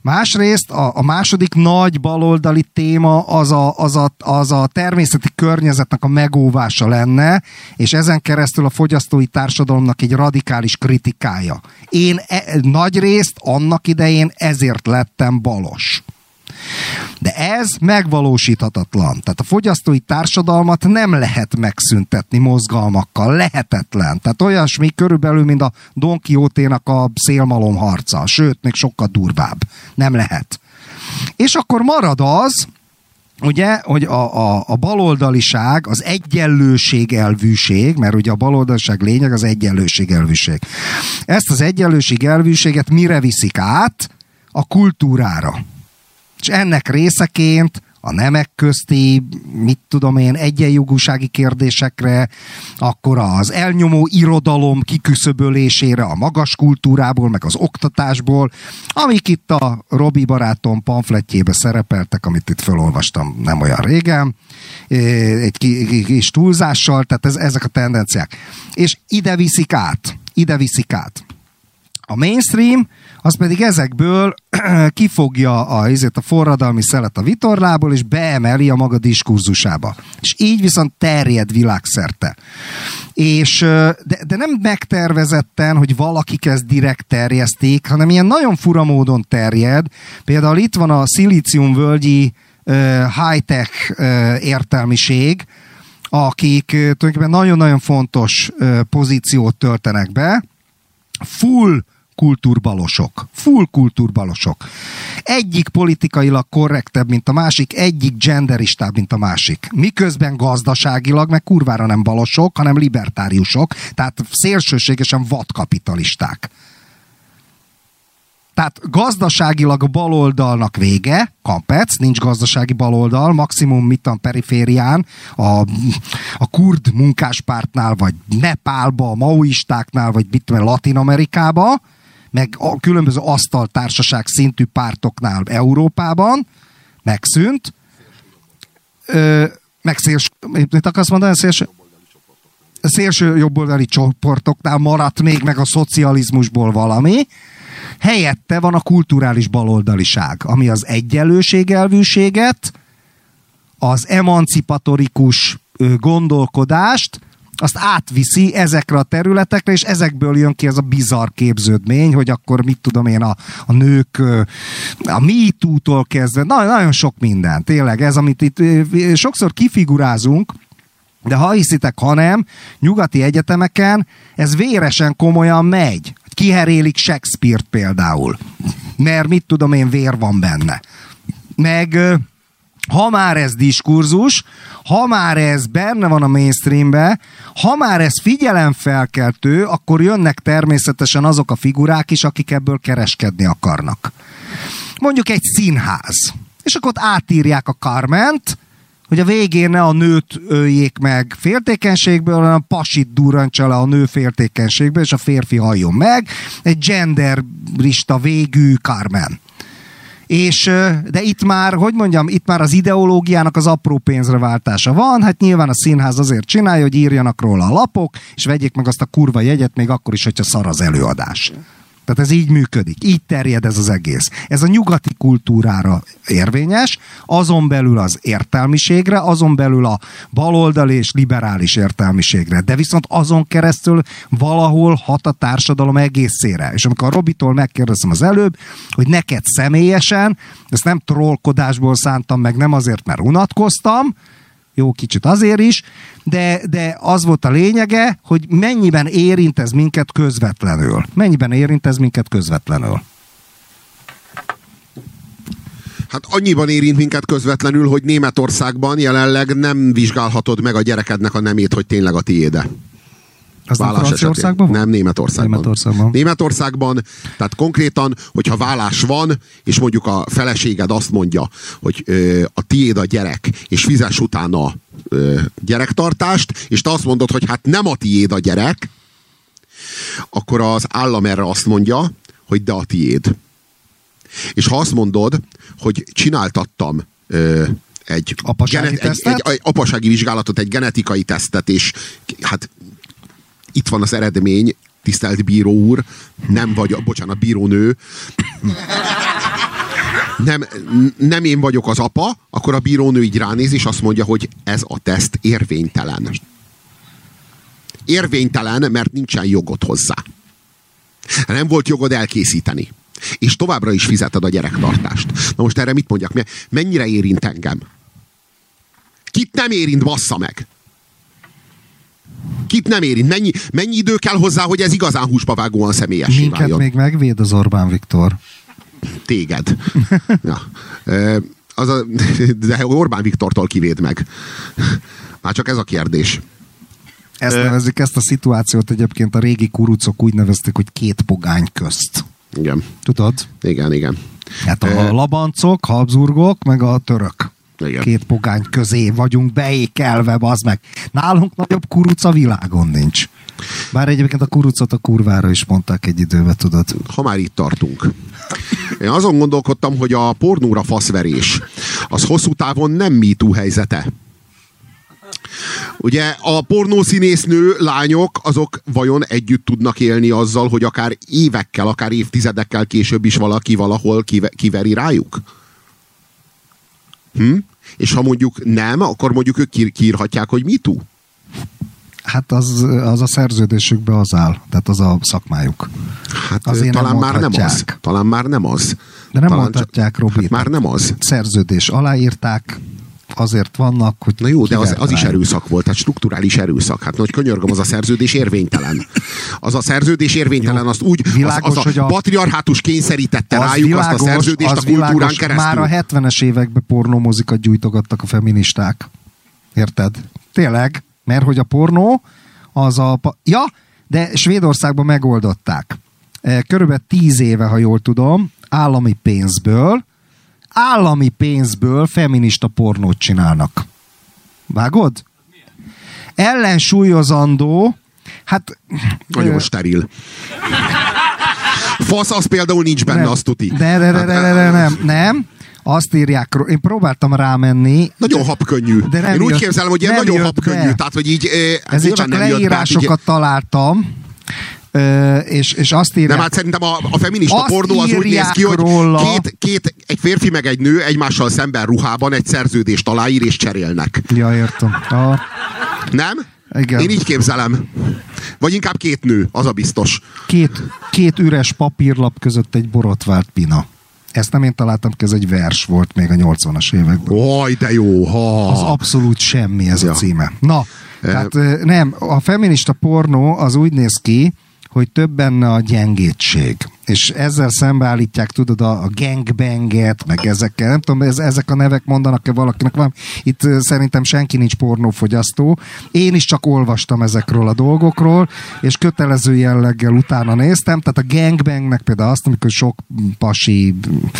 Másrészt a második nagy baloldali téma az a természeti környezetnek a megóvása lenne, és ezen keresztül a fogyasztói társadalomnak egy radikális kritikája. Én nagyrészt annak idején ezért lettem balos. De ez megvalósíthatatlan. Tehát a fogyasztói társadalmat nem lehet megszüntetni mozgalmakkal. Lehetetlen. Tehát olyasmi körülbelül, mint a Don Quixote-nak a szélmalom harca. Sőt, még sokkal durvább. Nem lehet. És akkor marad az, ugye, hogy a baloldaliság, az egyenlőségelvűség, mert ugye a baloldaliság lényeg az egyenlőségelvűség. Ezt az egyenlőségelvűséget mire viszik át? A kultúrára. És ennek részeként a nemek közti, mit tudom én, egyenjogúsági kérdésekre, akkor az elnyomó irodalom kiküszöbölésére a magas kultúrából, meg az oktatásból, amik itt a Robi barátom pamfletjébe szerepeltek, amit itt felolvastam nem olyan régen, egy kis túlzással, tehát ezek a tendenciák. És ide viszik át. A mainstream, az pedig ezekből kifogja a forradalmi szelet a vitorlából, és beemeli a maga diskurzusába. És így viszont terjed világszerte. És, de nem megtervezetten, hogy valakik ezt direkt terjeszték, hanem ilyen nagyon fura módon terjed. Például itt van a szilíciumvölgyi high-tech értelmiség, akik tulajdonképpen nagyon-nagyon fontos pozíciót töltenek be. Full kultúrbalosok. Egyik politikailag korrektebb, mint a másik, egyik genderistább, mint a másik. Miközben gazdaságilag meg kurvára nem balosok, hanem libertáriusok, tehát szélsőségesen vadkapitalisták. Tehát gazdaságilag a baloldalnak vége, kampec, nincs gazdasági baloldal, maximum mit a periférián, a kurd munkáspártnál, vagy Nepálba, a maoistáknál, vagy mit tudom, Latin-Amerikába, meg a különböző asztaltársaság szintű pártoknál Európában, megszűnt. Mit akarsz mondani? Szélső jobboldali csoportoknál maradt még meg a szocializmusból valami. Helyette van a kulturális baloldaliság, ami az egyenlőségelvűséget, az emancipatorikus gondolkodást, azt átviszi ezekre a területekre, és ezekből jön ki ez a bizarr képződmény, hogy akkor mit tudom én, a nők, a MeToo-tól kezdve, nagyon sok minden, tényleg, ez, amit itt sokszor kifigurázunk, de ha hiszitek, ha nem, nyugati egyetemeken ez véresen komolyan megy. Kiherélik Shakespeare-t például, mert mit tudom én, vér van benne. Meg ha már ez diskurzus, ha már ez benne van a mainstreambe, ha már ez figyelemfelkeltő, akkor jönnek természetesen azok a figurák is, akik ebből kereskedni akarnak. Mondjuk egy színház. És akkor ott átírják a Carment, hogy a végén ne a nőt öljék meg féltékenységből, hanem a pasit durrantsa le a nő féltékenységből, és a férfi halljon meg. Egy genderista végű Carmen. És, de itt már, hogy mondjam, itt már az ideológiának az apró pénzre váltása van, hát nyilván a színház azért csinálja, hogy írjanak róla a lapok, és vegyék meg azt a kurva jegyet, még akkor is, hogyha szar az előadás. Tehát ez így működik, így terjed ez az egész. Ez a nyugati kultúrára érvényes, azon belül az értelmiségre, azon belül a baloldali és liberális értelmiségre, de viszont azon keresztül valahol hat a társadalom egészére. És amikor a Robitól megkérdeztem az előbb, hogy neked személyesen, ezt nem trollkodásból szántam meg, nem azért, mert unatkoztam, jó, kicsit azért is, de az volt a lényege, hogy mennyiben érint ez minket közvetlenül.
Hát annyiban érint minket közvetlenül, hogy Németországban jelenleg nem vizsgálhatod meg a gyerekednek a nemét, hogy tényleg a tiéde.
Az nem Franciaországban van?
Nem, Németországban. Tehát konkrétan, hogyha vállás van, és mondjuk a feleséged azt mondja, hogy a tiéd a gyerek, és fizess utána gyerektartást, és te azt mondod, hogy hát nem a tiéd a gyerek, akkor az állam erre azt mondja, hogy de a tiéd. És ha azt mondod, hogy csináltattam egy apasági vizsgálatot, egy genetikai tesztet, és hát itt van az eredmény, tisztelt bíró úr, nem vagy, bocsánat, bírónő. nem én vagyok az apa, akkor a bírónő így ránéz, és azt mondja, hogy ez a teszt érvénytelen. Érvénytelen, mert nincsen jogod hozzá. Nem volt jogod elkészíteni. És továbbra is fizeted a gyerektartást. Na most erre mit mondjak? Mennyire érint engem? Kit nem érint, bassza meg? Kit nem érint? Mennyi idő kell hozzá, hogy ez igazán húsba vágóan személyessé váljon?
Minket még megvéd az Orbán Viktor.
Téged. Ja. De Orbán Viktortól kivéd meg. Már csak ez a kérdés.
Ezt nevezik, ezt a szituációt egyébként a régi kurucok úgy nevezték, hogy két pogány közt.
Igen.
Tudod?
Igen.
Hát a labancok, Habsburgok, meg a török.
Igen.
Két pogány közé vagyunk beékelve, bazd meg. Nálunk nagyobb kuruc a világon nincs. Bár egyébként a kurucot a kurvára is mondták egy időben, tudod.
Ha már itt tartunk. Én azon gondolkodtam, hogy a pornóra faszverés az hosszú távon nem MeToo helyzete. Ugye a pornószínésznő lányok, azok vajon együtt tudnak élni azzal, hogy akár évekkel, akár évtizedekkel később is valaki valahol kiveri rájuk? És ha mondjuk nem, akkor mondjuk ők kiírhatják, hogy MeToo? Hát
az a szerződésükben az áll. Tehát az a szakmájuk.
Hát talán már nem az. Talán már nem az.
De nem mondhatják, Robi.
Hát már nem az.
Szerződés aláírták, azért vannak, hogy...
Na jó, de az is erőszak volt, tehát strukturális erőszak. Hát nagy könyörgöm, az a szerződés érvénytelen. Az a szerződés érvénytelen, azt úgy,
világos,
az a patriarhátus kényszerítette rájuk
világos,
azt a szerződést a kultúrán keresztül.
Már a 70-es években pornómozikat gyújtogattak a feministák. Érted? Tényleg, mert hogy a pornó az a... Ja, de Svédországban megoldották. Körülbelül 10 éve, ha jól tudom, állami pénzből feminista pornót csinálnak. Vágod? Ellensúlyozandó, hát...
Nagyon steril. Fasz, az például nincs benne, azt tuti.
Nem. Azt írják, én próbáltam rámenni.
Nagyon habkönnyű. Én úgy képzelem, hogy ilyen nagyon habkönnyű. Tehát, hogy így...
Ezért csak leírásokat találtam. És azt írják...
Nem, hát szerintem a feminista pornó az úgy néz ki, hogy egy férfi meg egy nő egymással szemben ruhában egy szerződést aláír és cserélnek.
Ja, értem.
Nem?
Igen.
Én így képzelem. Vagy inkább két nő, az a biztos.
Két üres papírlap között egy borotvált pina. Ezt nem én találtam ki, ez egy vers volt még a 80-as években.
Oj, de jó!
Az abszolút semmi, ez a címe. Na, tehát nem, a feminista pornó az úgy néz ki, hogy több benne a gyengétség. És ezzel szembeállítják, tudod, a gangbanget, meg ezekkel. Nem tudom, ezek a nevek mondanak-e valakinek. Van. Itt szerintem senki nincs pornófogyasztó. Én is csak olvastam ezekről a dolgokról, és kötelező jelleggel utána néztem. Tehát a gangbangnek például azt, amikor sok pasi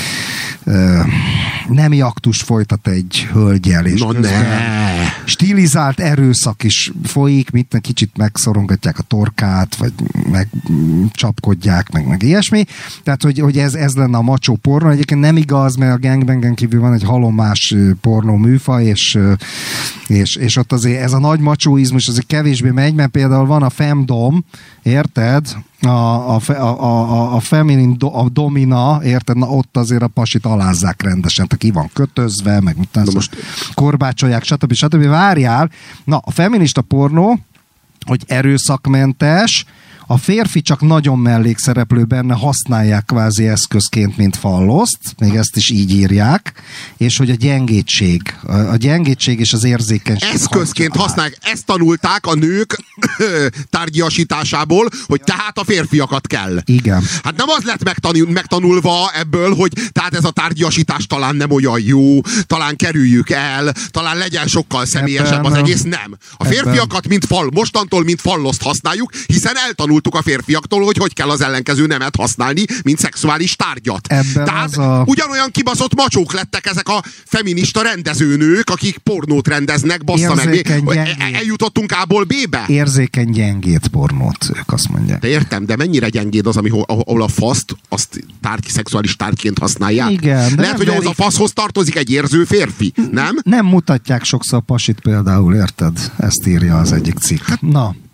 nemi aktust folytat egy hölgyel, és stilizált erőszak is folyik, mint kicsit megszorongatják a torkát, vagy megcsapkodják, meg ilyesmi. Tehát, hogy ez lenne a macsó pornó. Egyébként nem igaz, mert a gangbangen kívül van egy halomás pornó műfaj, és ott azért ez a nagy macsóizmus azért kevésbé megy, mert például van a femdom, érted? A feminin a domina, érted? Na ott azért a pasit alázzák rendesen, tehát ki van kötözve, meg most korbácsolják, stb. Várjál. Na, a feminista pornó, hogy erőszakmentes, a férfi csak nagyon mellékszereplő benne, használják kvázi eszközként, mint falloszt, még ezt is így írják, és hogy a gyengétség és az érzékenység.
Eszközként használják, ezt tanulták a nők tárgyasításából, hogy tehát a férfiakat kell.
Igen.
Hát nem az lett megtanulva ebből, hogy tehát ez a tárgyasítás talán nem olyan jó, talán kerüljük el, talán legyen sokkal személyesebb az egész, nem. A férfiakat mostantól mint falloszt használjuk, hiszen eltanultuk a férfiaktól, hogy kell az ellenkező nemet használni, mint szexuális tárgyat. Tehát ugyanolyan kibaszott macsók lettek ezek a feminista rendezőnők, akik pornót rendeznek, bassza meg. Eljutottunk A-ból B-be?
Érzékeny gyengéd pornót, ők azt mondják.
De értem, de mennyire gyengéd az, ahol a faszt, azt szexuális tárgyként használják?
Igen.
Lehet, hogy ahhoz a faszhoz tartozik egy érző férfi, nem?
Nem mutatják sokszor a pasit például, érted? Ezt írja az egyik cikk. Na.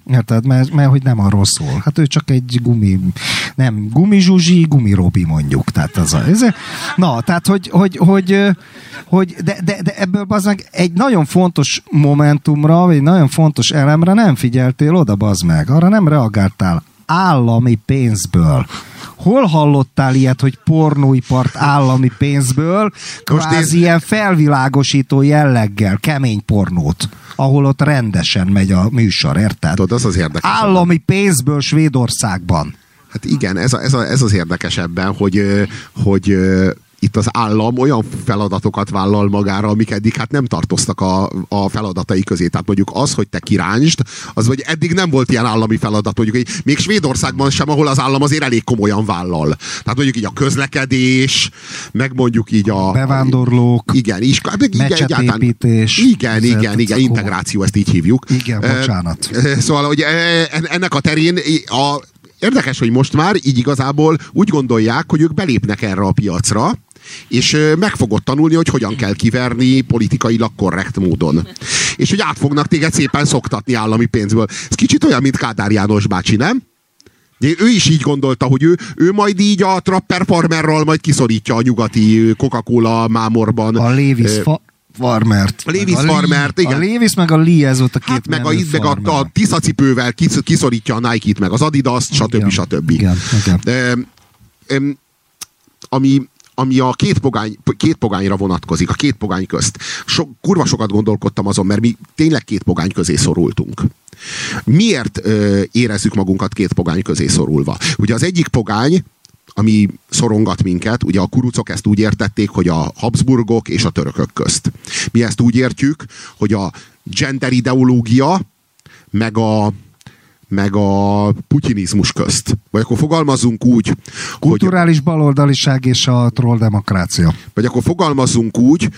Érted? Mert hogy nem arról szól. Hát ő csak egy gumizsuzsi, gumirobi mondjuk. Tehát na, tehát hogy de ebből bazd meg egy nagyon fontos momentumra, vagy egy nagyon fontos elemre nem figyeltél oda, bazd meg. Arra nem reagáltál. Állami pénzből. Hol hallottál ilyet, hogy pornóipart állami pénzből, kvázi ilyen felvilágosító jelleggel, kemény pornót, ahol ott rendesen megy a műsor, érted?
Tudod, az érdekes.
Állami pénzből Svédországban.
Hát igen, ez az érdekes ebben, hogy itt az állam olyan feladatokat vállal magára, amik eddig hát nem tartoztak a feladatai közé. Tehát mondjuk az, hogy te kiráncsd, az vagy eddig nem volt ilyen állami feladat. Mondjuk még Svédországban sem, ahol az állam azért elég komolyan vállal. Tehát mondjuk így a közlekedés, meg mondjuk így a
bevándorlók,
igen,
mecsetépítés.
Igen, integráció, ezt így hívjuk.
Igen, bocsánat.
Szóval, hogy ennek a terén érdekes, hogy most már így igazából úgy gondolják, hogy ők belépnek erre a piacra, és meg fogod tanulni, hogy hogyan kell kiverni politikailag korrekt módon. És hogy át fognak téged szépen szoktatni állami pénzből. Ez kicsit olyan, mint Kádár János bácsi, nem? De ő is így gondolta, hogy ő majd így a Trapper Farmerral majd kiszorítja a nyugati Coca-Cola mámorban.
A Levis Farmert.
A Levis Farmert, igen.
A Levis meg a Lee, ez volt a két
meg a Tisza cipővel kiszorítja a Nike-t, meg az Adidas-t, stb.
Igen.
Ami a két pogányra vonatkozik, a két pogány közt. Kurva sokat gondolkodtam azon, mert mi tényleg két pogány közé szorultunk. Miért érezzük magunkat két pogány közé szorulva? Ugye az egyik pogány, ami szorongat minket, ugye a kurucok ezt úgy értették, hogy a Habsburgok és a törökök közt. Mi ezt úgy értjük, hogy a gender ideológia meg a putinizmus közt. Vagy akkor fogalmazzunk úgy,
kulturális baloldaliság és a trolldemokrácia.
Vagy akkor fogalmazzunk úgy,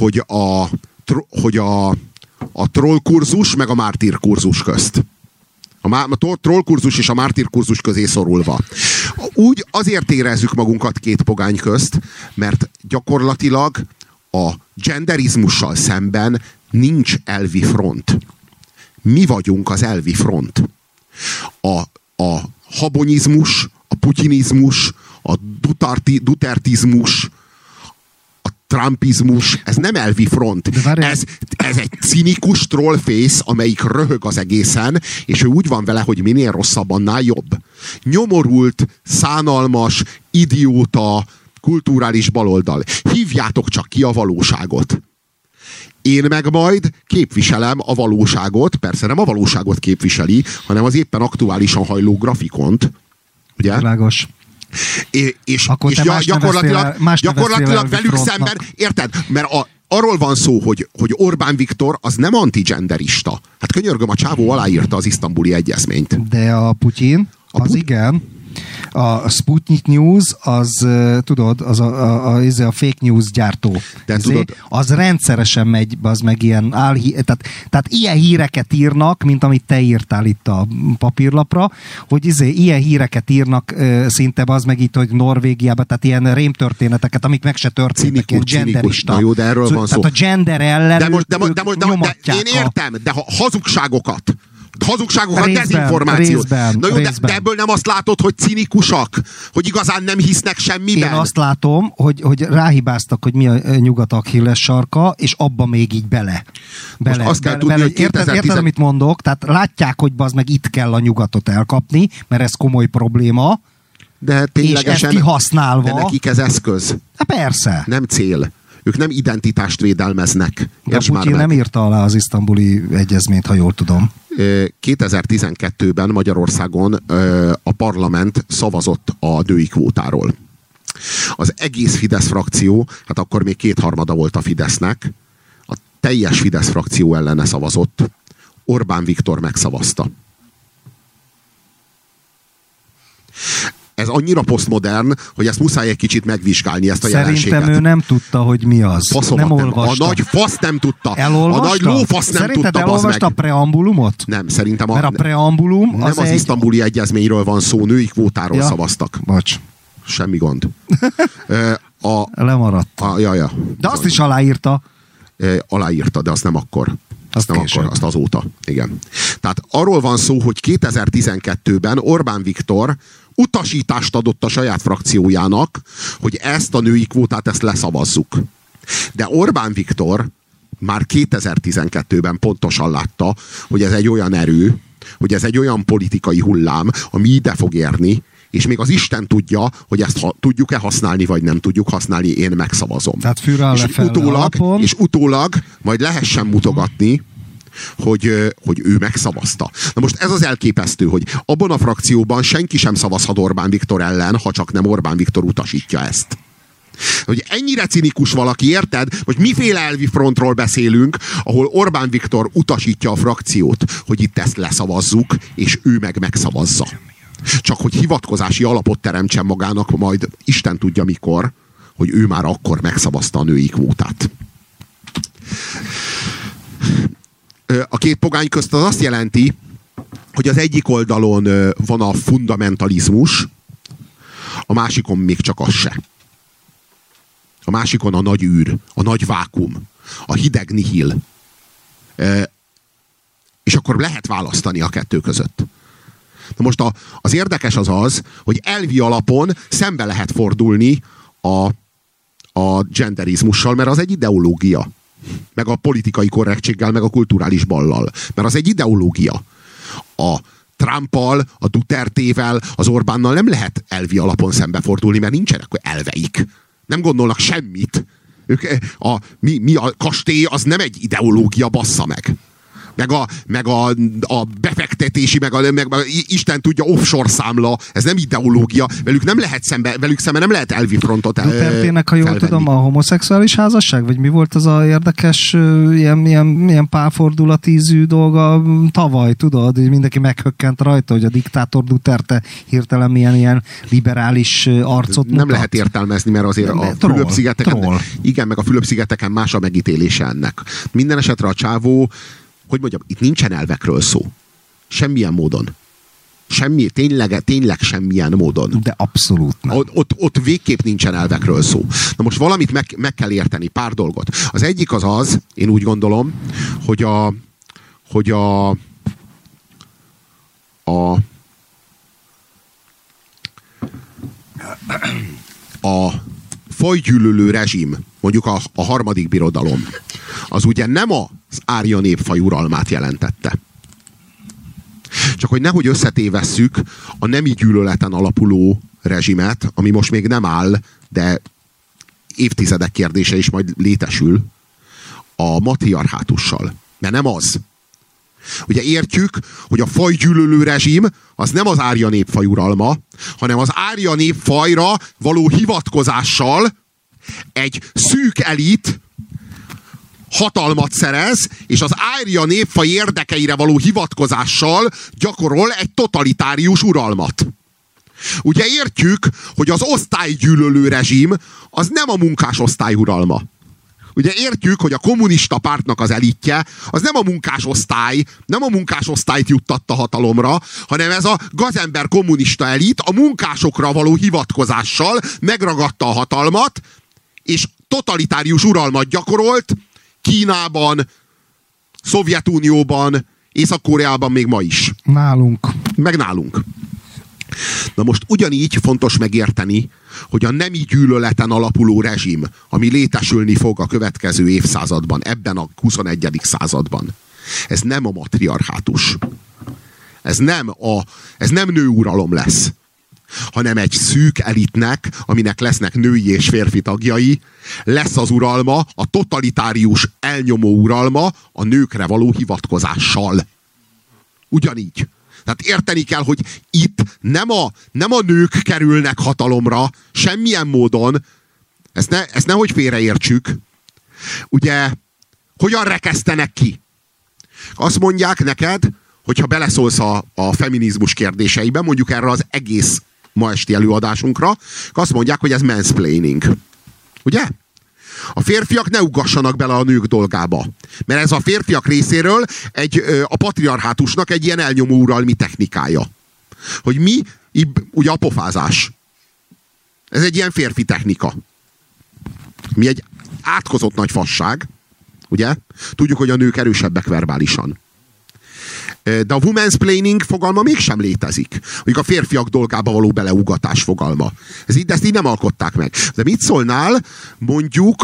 hogy a trollkurzus meg a mártírkurzus közt. A trollkurzus és a mártírkurzus közé szorulva. Úgy azért érezzük magunkat két pogány közt, mert gyakorlatilag a genderizmussal szemben nincs elvi front. Mi vagyunk az elvi front. A habonyizmus, a putinizmus, a dutertizmus, a trumpizmus, ez nem elvi front. Ez egy cinikus trollface, amelyik röhög az egészen, és ő úgy van vele, hogy minél rosszabb, annál jobb. Nyomorult, szánalmas, idióta, kulturális baloldal. Hívjátok csak ki a valóságot. Én meg majd képviselem a valóságot, persze nem a valóságot képviseli, hanem az éppen aktuálisan hajló grafikont. Ugye?
Világos.
És gyakorlatilag velük szemben, érted? Mert arról van szó, hogy Orbán Viktor az nem antigenderista. Hát könyörgöm, a csávó aláírta az isztambuli egyezményt.
De a Putyin, igen. A Sputnik News, az tudod, az a fake news gyártó. Az rendszeresen megy, az meg ilyen tehát ilyen híreket írnak, mint amit te írtál itt a papírlapra, hogy ilyen híreket írnak szinte az meg itt, hogy Norvégiában, tehát ilyen rémtörténeteket, amik meg se történtek, ilyen genderista.
Na jó, de erről van szó.
Tehát a gender ellen
de én értem, de hazugságokat, dezinformációt. Na jó, de ebből nem azt látod, hogy cinikusak? Hogy igazán nem hisznek semmiben?
Én azt látom, hogy ráhibáztak, hogy mi a nyugat Achilles sarka, és abba még így bele.
Azt kell tudni, hogy
érted, amit mondok? Tehát látják, hogy az meg itt kell a nyugatot elkapni, mert ez komoly probléma.
De ténylegesen,
és ezt kihasználva.
De nekik ez eszköz.
Hát persze.
Nem cél. Ők nem identitást védelmeznek.
De Putyin nem írta alá az isztambuli egyezményt, ha jól tudom.
2012-ben Magyarországon a parlament szavazott a női kvótáról. Az egész Fidesz frakció, hát akkor még 2/3 volt a Fidesznek, a teljes Fidesz frakció ellene szavazott. Orbán Viktor megszavazta. Ez annyira posztmodern, hogy ezt muszáj egy kicsit megvizsgálni, ezt a jelenséget.
Szerintem ő nem tudta, hogy mi az.
Faszomat nem olvasta. A nagy fasz nem tudta.
Elolvasta?
A nagy lófasz nem
Szerinted
tudta.
Elolvasta a preambulumot?
Nem, szerintem
mert a preambulum
nem az isztambuli egyezményről van szó, női kvótáról szavaztak.
Bocs.
Semmi gond.
Lemaradt.
Ja.
De azt is aláírta.
Aláírta, de azt nem akkor. Azt azóta. Igen. Tehát arról van szó, hogy 2012-ben Orbán Viktor utasítást adott a saját frakciójának, hogy ezt a női kvótát, ezt leszavazzuk. De Orbán Viktor már 2012-ben pontosan látta, hogy ez egy olyan erő, hogy ez egy olyan politikai hullám, ami ide fog érni, és még az Isten tudja, hogy ezt tudjuk-e használni, vagy nem tudjuk használni, én megszavazom.
Tehát fűrrel
és utólag majd lehessen mutogatni, hogy ő megszavazta. Na most ez az elképesztő, hogy abban a frakcióban senki sem szavazhat Orbán Viktor ellen, ha csak nem Orbán Viktor utasítja ezt. Hogy ennyire cinikus valaki, érted? Most miféle elvi frontról beszélünk, ahol Orbán Viktor utasítja a frakciót, hogy itt ezt leszavazzuk, és ő meg megszavazza. Csak hogy hivatkozási alapot teremtsen magának, majd Isten tudja mikor, hogy ő már akkor megszavazta a női kvótát. A két pogány közt az azt jelenti, hogy az egyik oldalon van a fundamentalizmus, a másikon még csak az se. A másikon a nagy űr, a nagy vákum, a hideg nihil. És akkor lehet választani a kettő között. Na most az érdekes az, hogy elvi alapon szembe lehet fordulni a genderizmussal, mert az egy ideológia. Meg a politikai korrektséggel, meg a kulturális ballal. Mert az egy ideológia. A Trumpal, a Dutertével, az Orbánnal nem lehet elvi alapon szembefordulni, mert nincsenek elveik. Nem gondolnak semmit. Mi a kastély, az nem egy ideológia, bassza meg. Meg a befektetési, meg Isten tudja, offshore számla, ez nem ideológia, velük szemben nem lehet elvi frontot
Dutertének, ha jól tudom, a homoszexuális házasság? Vagy mi volt az a érdekes ilyen pálfordulatízű dolga tavaly, tudod? Mindenki meghökkent rajta, hogy a diktátor Duterte hirtelen ilyen liberális arcot mutat.
Nem lehet értelmezni, mert azért a Fülöp-szigeteken, igen, meg a Fülöp-szigeteken más a megítélése ennek. Minden esetre a csávó, hogy mondjam, itt nincsen elvekről szó. Semmilyen módon. Tényleg semmilyen módon.
De abszolút nem.
Ott végképp nincsen elvekről szó. Na most valamit meg kell érteni, pár dolgot. Az egyik az, én úgy gondolom, hogy a fajgyűlölő rezsim, mondjuk a harmadik birodalom, az ugye nem az árja népfaj uralmát jelentette. Csak hogy nehogy összetévesszük a nemi gyűlöleten alapuló rezsimet, ami most még nem áll, de évtizedek kérdése is majd létesül, a matriarchátussal. De nem az. Ugye értjük, hogy a fajgyűlölő rezsim az nem az árja népfaj uralma, hanem az árja népfajra való hivatkozással egy szűk elit hatalmat szerez, és az árja népfaj érdekeire való hivatkozással gyakorol egy totalitárius uralmat. Ugye értjük, hogy az osztálygyűlölő rezsim az nem a munkásosztály uralma. Ugye értjük, hogy a kommunista pártnak az elitje az nem a munkásosztály, nem a munkásosztályt juttatta hatalomra, hanem ez a gazember kommunista elit a munkásokra való hivatkozással megragadta a hatalmat, és totalitárius uralmat gyakorolt Kínában, Szovjetunióban, Észak-Koreában még ma is.
Nálunk.
Meg nálunk. Na most ugyanígy fontos megérteni, hogy a nemi gyűlöleten alapuló rezsim, ami létesülni fog a következő évszázadban, ebben a 21. században, ez nem a matriarchátus. Ez nem nőuralom lesz, hanem egy szűk elitnek, aminek lesznek női és férfi tagjai, lesz az uralma, a totalitárius elnyomó uralma a nőkre való hivatkozással. Ugyanígy. Tehát érteni kell, hogy itt nem a nők kerülnek hatalomra, semmilyen módon, ezt nehogy félreértsük. Ugye, hogyan rekesztenek ki? Azt mondják neked, hogyha beleszólsz a feminizmus kérdéseibe, mondjuk erre az egész ma esti előadásunkra, azt mondják, hogy ez mansplaining. Ugye? A férfiak ne ugassanak bele a nők dolgába. Mert ez a férfiak részéről a patriarchátusnak egy ilyen elnyomó uralmi technikája. Hogy mi, ugye a pofázás. Ez egy ilyen férfi technika. Mi egy átkozott nagy fasság, Ugye? Tudjuk, hogy a nők erősebbek verbálisan. De a womansplaining fogalma mégsem létezik. Mondjuk a férfiak dolgába való beleugatás fogalma. Ezt így nem alkották meg. De mit szólnál mondjuk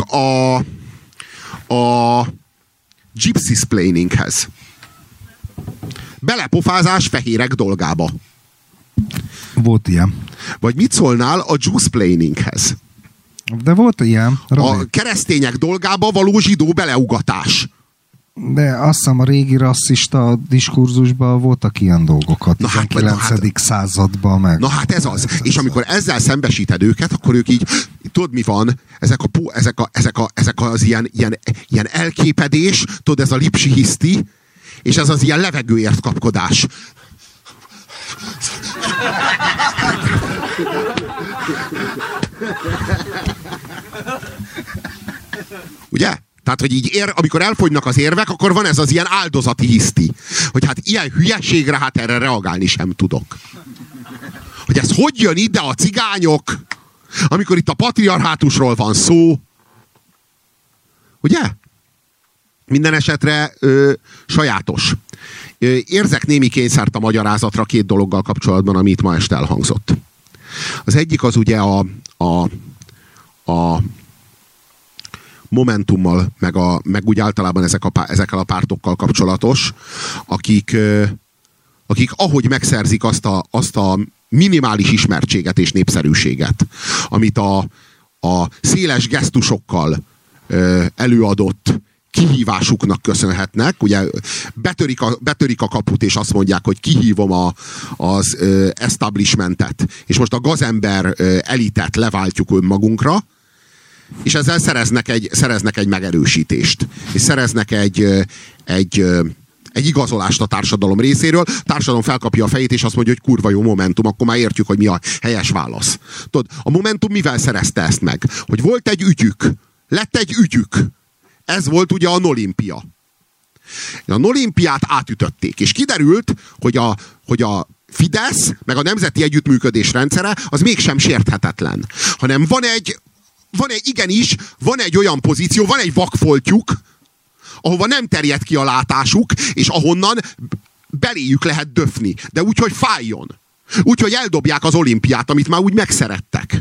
a gypsysplaininghez? Belepofázás fehérek dolgába.
Volt ilyen.
Vagy mit szólnál a juiceplaininghez?
De volt ilyen.
A keresztények dolgába való zsidó beleugatás.
De azt hiszem a régi rasszista diskurzusban voltak ilyen dolgok a 19. században meg.
Na hát ez az. És amikor ezzel szembesíted őket, akkor ők így, tudod mi van? Ezek az ilyen elképedés, tudod, ez a lipsihiszti, és ez az ilyen levegőért kapkodás. Ugye? Tehát, hogy így amikor elfogynak az érvek, akkor van ez az ilyen áldozati hiszti. Hogy hát ilyen hülyeségre, hát erre reagálni sem tudok. Hogy ez hogy jön ide a cigányok, amikor itt a patriarhátusról van szó. Ugye? Minden esetre sajátos. Érzek némi kényszert a magyarázatra 2 dologgal kapcsolatban, ami itt ma este elhangzott. Az egyik az ugye a Momentummal, meg úgy általában ezekkel a pártokkal kapcsolatos, akik ahogy megszerzik azt a minimális ismertséget és népszerűséget, amit a széles gesztusokkal előadott kihívásuknak köszönhetnek. Ugye betörik a kaput, és azt mondják, hogy kihívom az establishmentet, és most a gazember elitet leváltjuk önmagunkra, és ezzel szereznek egy megerősítést. És szereznek egy igazolást a társadalom részéről. A társadalom felkapja a fejét, és azt mondja, hogy kurva jó Momentum, akkor már értjük, hogy mi a helyes válasz. Tudod, a Momentum mivel szerezte ezt meg? Hogy volt egy ügyük. Lett egy ügyük. Ez volt ugye a Nolimpia. A Nolimpiát átütötték, és kiderült, hogy a Fidesz, meg a Nemzeti Együttműködés rendszere, az mégsem sérthetetlen. Hanem van egy olyan pozíció, van egy vakfoltjuk, ahova nem terjed ki a látásuk, és ahonnan beléjük lehet döfni. De úgy, hogy fájjon. Úgy, hogy eldobják az olimpiát, amit már úgy megszerettek.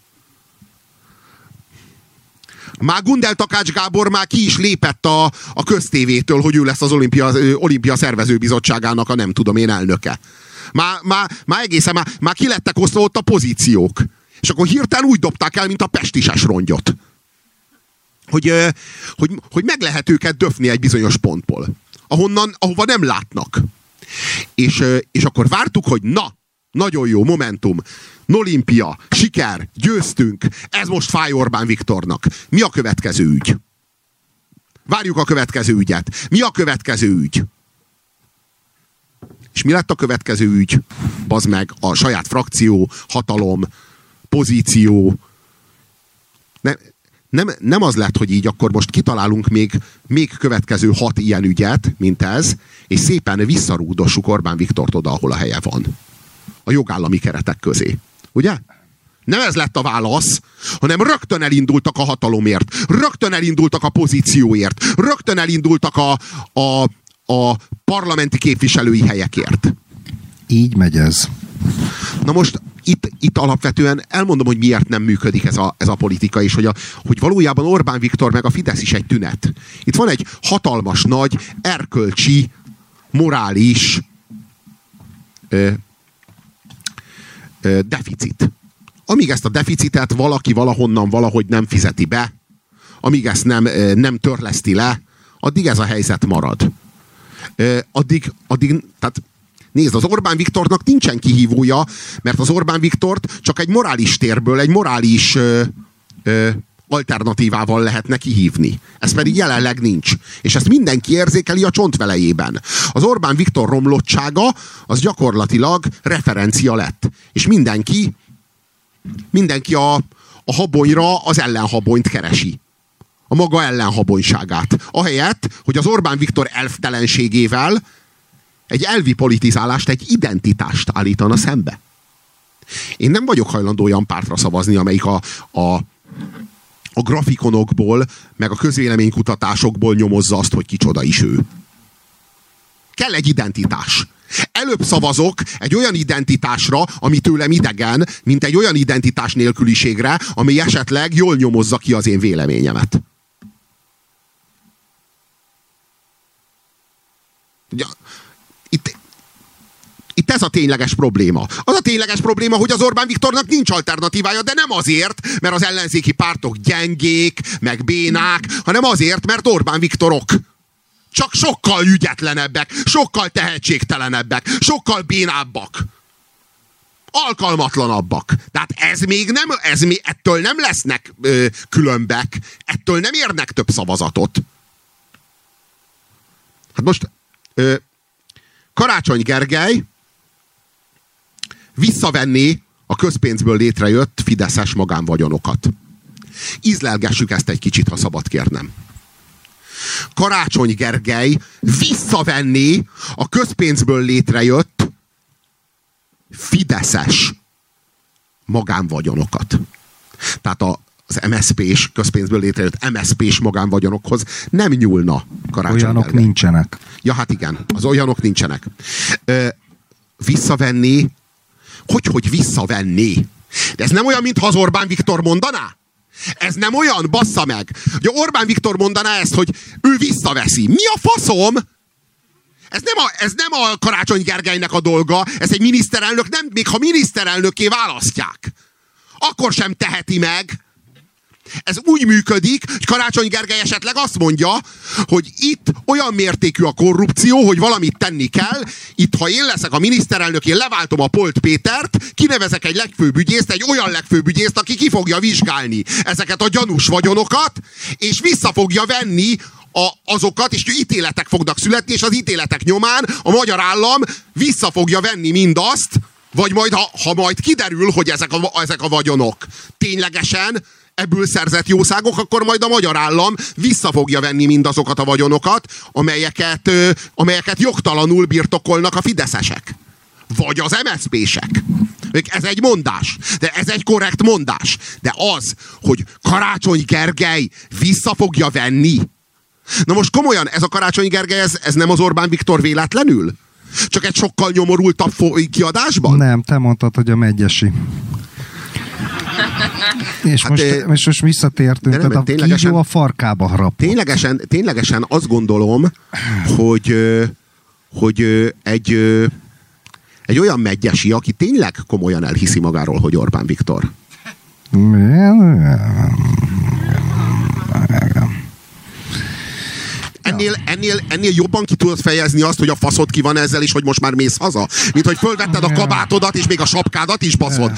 Már Gundel Takács Gábor már ki is lépett a köztévétől, hogy ő lesz az olimpia szervezőbizottságának a nem tudom én elnöke. Már egészen, már ki lettek osztva ott a pozíciók. És akkor hirtelen úgy dobták el, mint a pestises rongyot. Hogy meg lehet őket döfni egy bizonyos pontból. Ahova nem látnak. És akkor vártuk, hogy nagyon jó Momentum, Nolimpia, siker, győztünk, ez most fáj Orbán Viktornak. Mi a következő ügy? Várjuk a következő ügyet. Mi a következő ügy? És mi lett a következő ügy? Bazd meg, a saját frakció, hatalom, pozíció. Nem az lett, hogy így akkor most kitalálunk még következő 6 ilyen ügyet, mint ez, és szépen visszarúdossuk Orbán Viktort oda, ahol a helye van. A jogállami keretek közé. Ugye? Nem ez lett a válasz, hanem rögtön elindultak a hatalomért, rögtön elindultak a pozícióért, rögtön elindultak a parlamenti képviselői helyekért.
Így megy ez.
Na most itt alapvetően elmondom, hogy miért nem működik ez a politika, és hogy valójában Orbán Viktor meg a Fidesz is egy tünet. Itt van egy hatalmas nagy erkölcsi, morális deficit. Amíg ezt a deficitet valaki valahonnan valahogy nem fizeti be, amíg ezt nem törleszti le, addig ez a helyzet marad. Addig tehát nézd, az Orbán Viktornak nincsen kihívója, mert az Orbán Viktort csak egy morális térből, egy morális alternatívával lehetne kihívni. Ez pedig jelenleg nincs. És ezt mindenki érzékeli a csontvelejében. Az Orbán Viktor romlottsága az gyakorlatilag referencia lett. És mindenki a habonyra az ellenhabonyt keresi. A maga ellenhabonyságát. Ahelyett, hogy az Orbán Viktor elftelenségével egy elvi politizálást, egy identitást állítana szembe. Én nem vagyok hajlandó olyan pártra szavazni, amelyik a a grafikonokból, meg a közvéleménykutatásokból nyomozza azt, hogy kicsoda is ő. Kell egy identitás. Előbb szavazok egy olyan identitásra, ami tőlem idegen, mint egy olyan identitás nélküliségre, ami esetleg jól nyomozza ki az én véleményemet. Itt ez a tényleges probléma. Az a tényleges probléma, hogy az Orbán Viktornak nincs alternatívája, de nem azért, mert az ellenzéki pártok gyengék, meg bénák, hanem azért, mert Orbán Viktorok. Csak sokkal ügyetlenebbek, sokkal tehetségtelenebbek, sokkal bénábbak. Alkalmatlanabbak. Tehát ettől nem lesznek különbek, ettől nem érnek több szavazatot. Hát most Karácsony Gergely visszavenné a közpénzből létrejött fideszes magánvagyonokat. Ízlelgessük ezt egy kicsit, ha szabad kérnem. Karácsony Gergely visszavenné a közpénzből létrejött fideszes magánvagyonokat. Tehát az MSZP-s, közpénzből létrejött MSZP-s magánvagyonokhoz nem nyúlna Karácsony
Olyanok
Gergely.
nincsenek.
Ja, hát igen, az olyanok nincsenek. Visszavenni, hogy visszavenni? De ez nem olyan, mintha az Orbán Viktor mondaná? Ez nem olyan, bassza meg. Ugye Orbán Viktor mondaná ezt, hogy ő visszaveszi. Mi a faszom? Ez nem a Karácsony Gergelynek a dolga, ez egy miniszterelnök, nem, még ha miniszterelnökké választják, akkor sem teheti meg. Ez úgy működik, hogy Karácsony Gergely esetleg azt mondja, hogy itt olyan mértékű a korrupció, hogy valamit tenni kell. Itt, ha én leszek a miniszterelnök, én leváltom a Polt Pétert, kinevezek egy legfőbb ügyészt, egy olyan legfőbb ügyészt, aki ki fogja vizsgálni ezeket a gyanús vagyonokat, és vissza fogja venni azokat, és ítéletek fognak születni, és az ítéletek nyomán a magyar állam vissza fogja venni mindazt, vagy majd, ha majd kiderül, hogy ezek a vagyonok ténylegesen ebből szerzett jószágok, akkor majd a magyar állam vissza fogja venni mindazokat a vagyonokat, amelyeket jogtalanul birtokolnak a fideszesek. Vagy az MSZP-sek. Ez egy mondás. De ez egy korrekt mondás. De az, hogy Karácsony Gergely vissza fogja venni. Na most komolyan, ez a Karácsony Gergely, ez nem az Orbán Viktor véletlenül? Csak egy sokkal nyomorultabb kiadásban?
Nem, te mondtad, hogy a Megyesi. És hát most visszatértünk, tehát a kígyó a farkába harapott.
Ténylegesen azt gondolom, hogy egy olyan Megyesi, aki tényleg komolyan elhiszi magáról, hogy Orbán Viktor. Ennél jobban ki tudod fejezni azt, hogy a faszod ki van ezzel, és hogy most már mész haza? Mint hogy fölvetted a kabátodat, és még a sapkádat is baszod.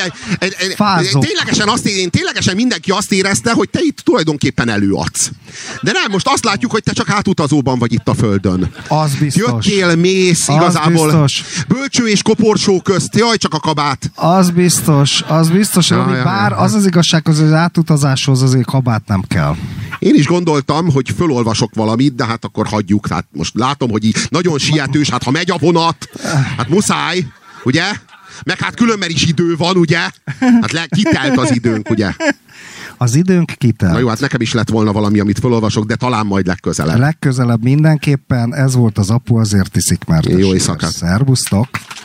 Ténylegesen mindenki azt érezte, hogy te itt tulajdonképpen előadsz. De nem, most azt látjuk, hogy te csak átutazóban vagy itt a földön.
Az biztos.
Jöttél, mész, igazából.
Biztos.
Bölcső és koporsó közt, jaj, csak a kabát.
Az biztos. Bár az az igazság, hogy az átutazáshoz azért kabát nem kell.
Én is gondoltam, hogy fölolvasok valamit, de hát akkor hagyjuk. Tehát most látom, hogy így nagyon sietős, hát ha megy a vonat, hát muszáj, ugye? Meg hát különben is idő van, ugye? Hát kitelt az időnk, ugye?
Az időnk kitelt.
Na jó, hát nekem is lett volna valami, amit felolvasok, de talán majd legközelebb.
Legközelebb mindenképpen. Ez volt az Apu azért iszik, mert
jó éjszakát.
Szerbusztok!